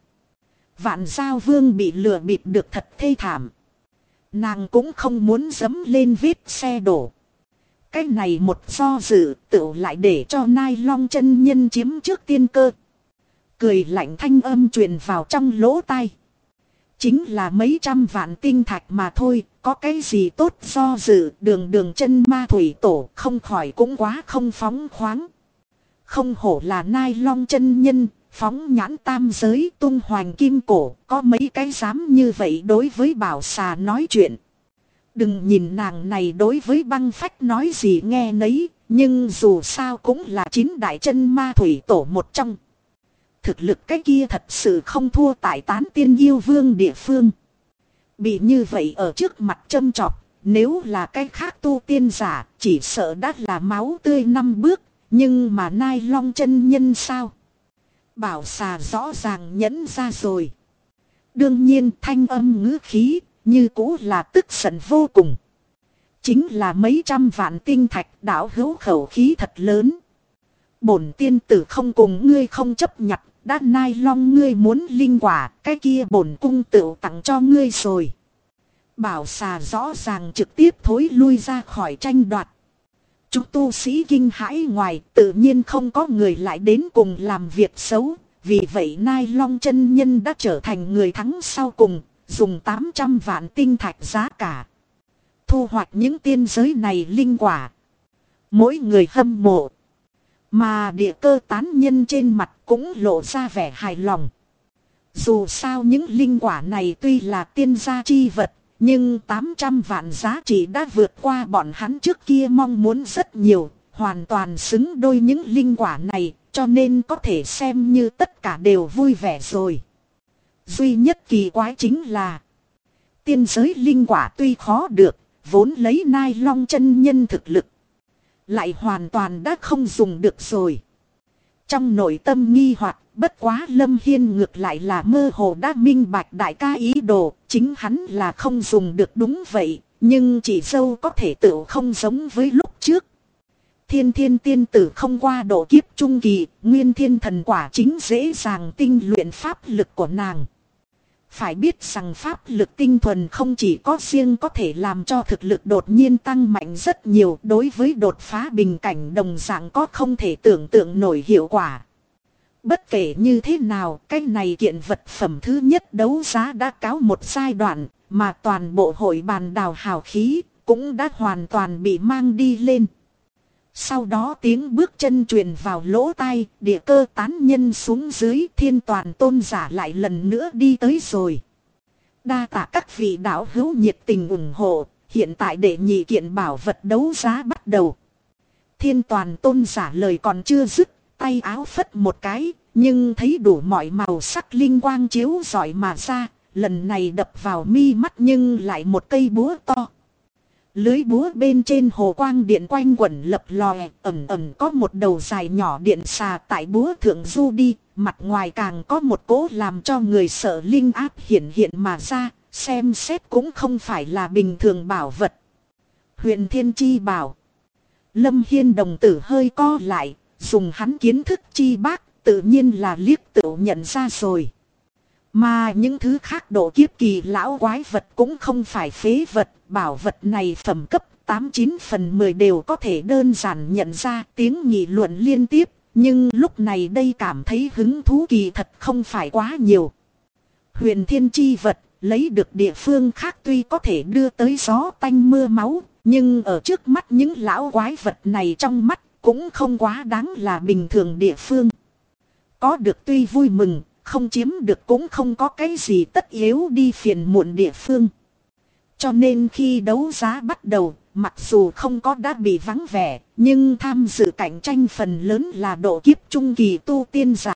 Vạn Giao Vương bị lừa bịp được thật thê thảm. Nàng cũng không muốn dẫm lên vết xe đổ. Cái này một do dự tự lại để cho Nai Long chân nhân chiếm trước tiên cơ. Cười lạnh thanh âm truyền vào trong lỗ tai. Chính là mấy trăm vạn tinh thạch mà thôi, có cái gì tốt do dự, đường chân ma thủy tổ không khỏi cũng quá không phóng khoáng. Không hổ là Nai Long chân nhân, phóng nhãn tam giới tung hoành kim cổ, có mấy cái dám như vậy đối với bảo xà nói chuyện. Đừng nhìn nàng này đối với băng phách nói gì nghe nấy, nhưng dù sao cũng là 9 đại chân ma thủy tổ một trong. thực lực cái kia thật sự không thua tại Tán Tiên Yêu Vương địa phương. Bị như vậy ở trước mặt châm chọc, nếu là cái khác tu tiên giả chỉ sợ đã là máu tươi 5 bước, nhưng mà Nai Long chân nhân sao? Bảo xà rõ ràng nhẫn ra rồi. Đương nhiên thanh âm ngữ khí như cũ là tức giận vô cùng. Chính là mấy trăm vạn tinh thạch, đạo hữu khẩu khí thật lớn. Bổn tiên tử không cùng ngươi không chấp nhặt, đã Nai Long ngươi muốn linh quả, cái kia bổn cung tựu tặng cho ngươi rồi. Bảo xà rõ ràng trực tiếp thối lui ra khỏi tranh đoạt. Chúng tu sĩ kinh hãi ngoài, tự nhiên không có người lại đến cùng làm việc xấu. Vì vậy Nai Long chân nhân đã trở thành người thắng sau cùng, dùng 800 vạn tinh thạch giá cả thu hoạch những tiên giới này linh quả. Mỗi người hâm mộ, mà địa cơ tán nhân trên mặt cũng lộ ra vẻ hài lòng. Dù sao những linh quả này tuy là tiên gia chi vật, nhưng 800 vạn giá trị đã vượt qua bọn hắn trước kia mong muốn rất nhiều, hoàn toàn xứng đôi những linh quả này, cho nên có thể xem như tất cả đều vui vẻ rồi. Duy nhất kỳ quái chính là tiên giới linh quả tuy khó được, vốn lấy Nai Long chân nhân thực lực, lại hoàn toàn đã không dùng được rồi. Trong nội tâm nghi hoặc, bất quá Lâm Hiên ngược lại là mơ hồ đã minh bạch đại ca ý đồ, chính hắn là không dùng được đúng vậy, nhưng chỉ dâu có thể tự không giống với lúc trước. Thiên thiên tiên tử không qua độ kiếp trung kỳ, nguyên thiên thần quả chính dễ dàng tinh luyện pháp lực của nàng. Phải biết rằng pháp lực tinh thuần không chỉ có riêng có thể làm cho thực lực đột nhiên tăng mạnh rất nhiều, đối với đột phá bình cảnh đồng dạng có không thể tưởng tượng nổi hiệu quả. Bất kể như thế nào, cái này kiện vật phẩm thứ nhất đấu giá đã cáo một giai đoạn, mà toàn bộ hội bàn đào hào khí cũng đã hoàn toàn bị mang đi lên. Sau đó tiếng bước chân truyền vào lỗ tai, địa cơ tán nhân xuống dưới, Thiên Toàn tôn giả lại lần nữa đi tới rồi. Đa tạ các vị đạo hữu nhiệt tình ủng hộ, hiện tại đệ nhị kiện bảo vật đấu giá bắt đầu. Thiên Toàn tôn giả lời còn chưa dứt, tay áo phất một cái, nhưng thấy đủ mọi màu sắc linh quang chiếu rọi mà ra, lần này đập vào mi mắt nhưng lại một cây búa to. Lưới búa bên trên hồ quang điện quanh quẩn lập lòe, ẩn ẩn có một đầu dài nhỏ điện xà tại búa thượng du đi, mặt ngoài càng có một cỗ làm cho người sợ linh áp hiện hiện mà ra, xem xét cũng không phải là bình thường bảo vật. Huyền Thiên Chi bảo. Lâm Hiên đồng tử hơi co lại, dùng hắn kiến thức chi bác, tự nhiên là liếc tự nhận ra rồi. Mà những thứ khác độ kiếp kỳ lão quái vật cũng không phải phế vật, bảo vật này phẩm cấp 89 phần 10 đều có thể đơn giản nhận ra, tiếng nghị luận liên tiếp, nhưng lúc này đây cảm thấy hứng thú kỳ thật không phải quá nhiều. Huyền Thiên Chi vật, lấy được địa phương khác tuy có thể đưa tới gió tanh mưa máu, nhưng ở trước mắt những lão quái vật này trong mắt cũng không quá đáng là bình thường địa phương. Có được tuy vui mừng, không chiếm được cũng không có cái gì tất yếu đi phiền muộn địa phương. Cho nên khi đấu giá bắt đầu, mặc dù không có đã bị vắng vẻ, nhưng tham dự cạnh tranh phần lớn là độ kiếp trung kỳ tu tiên giả.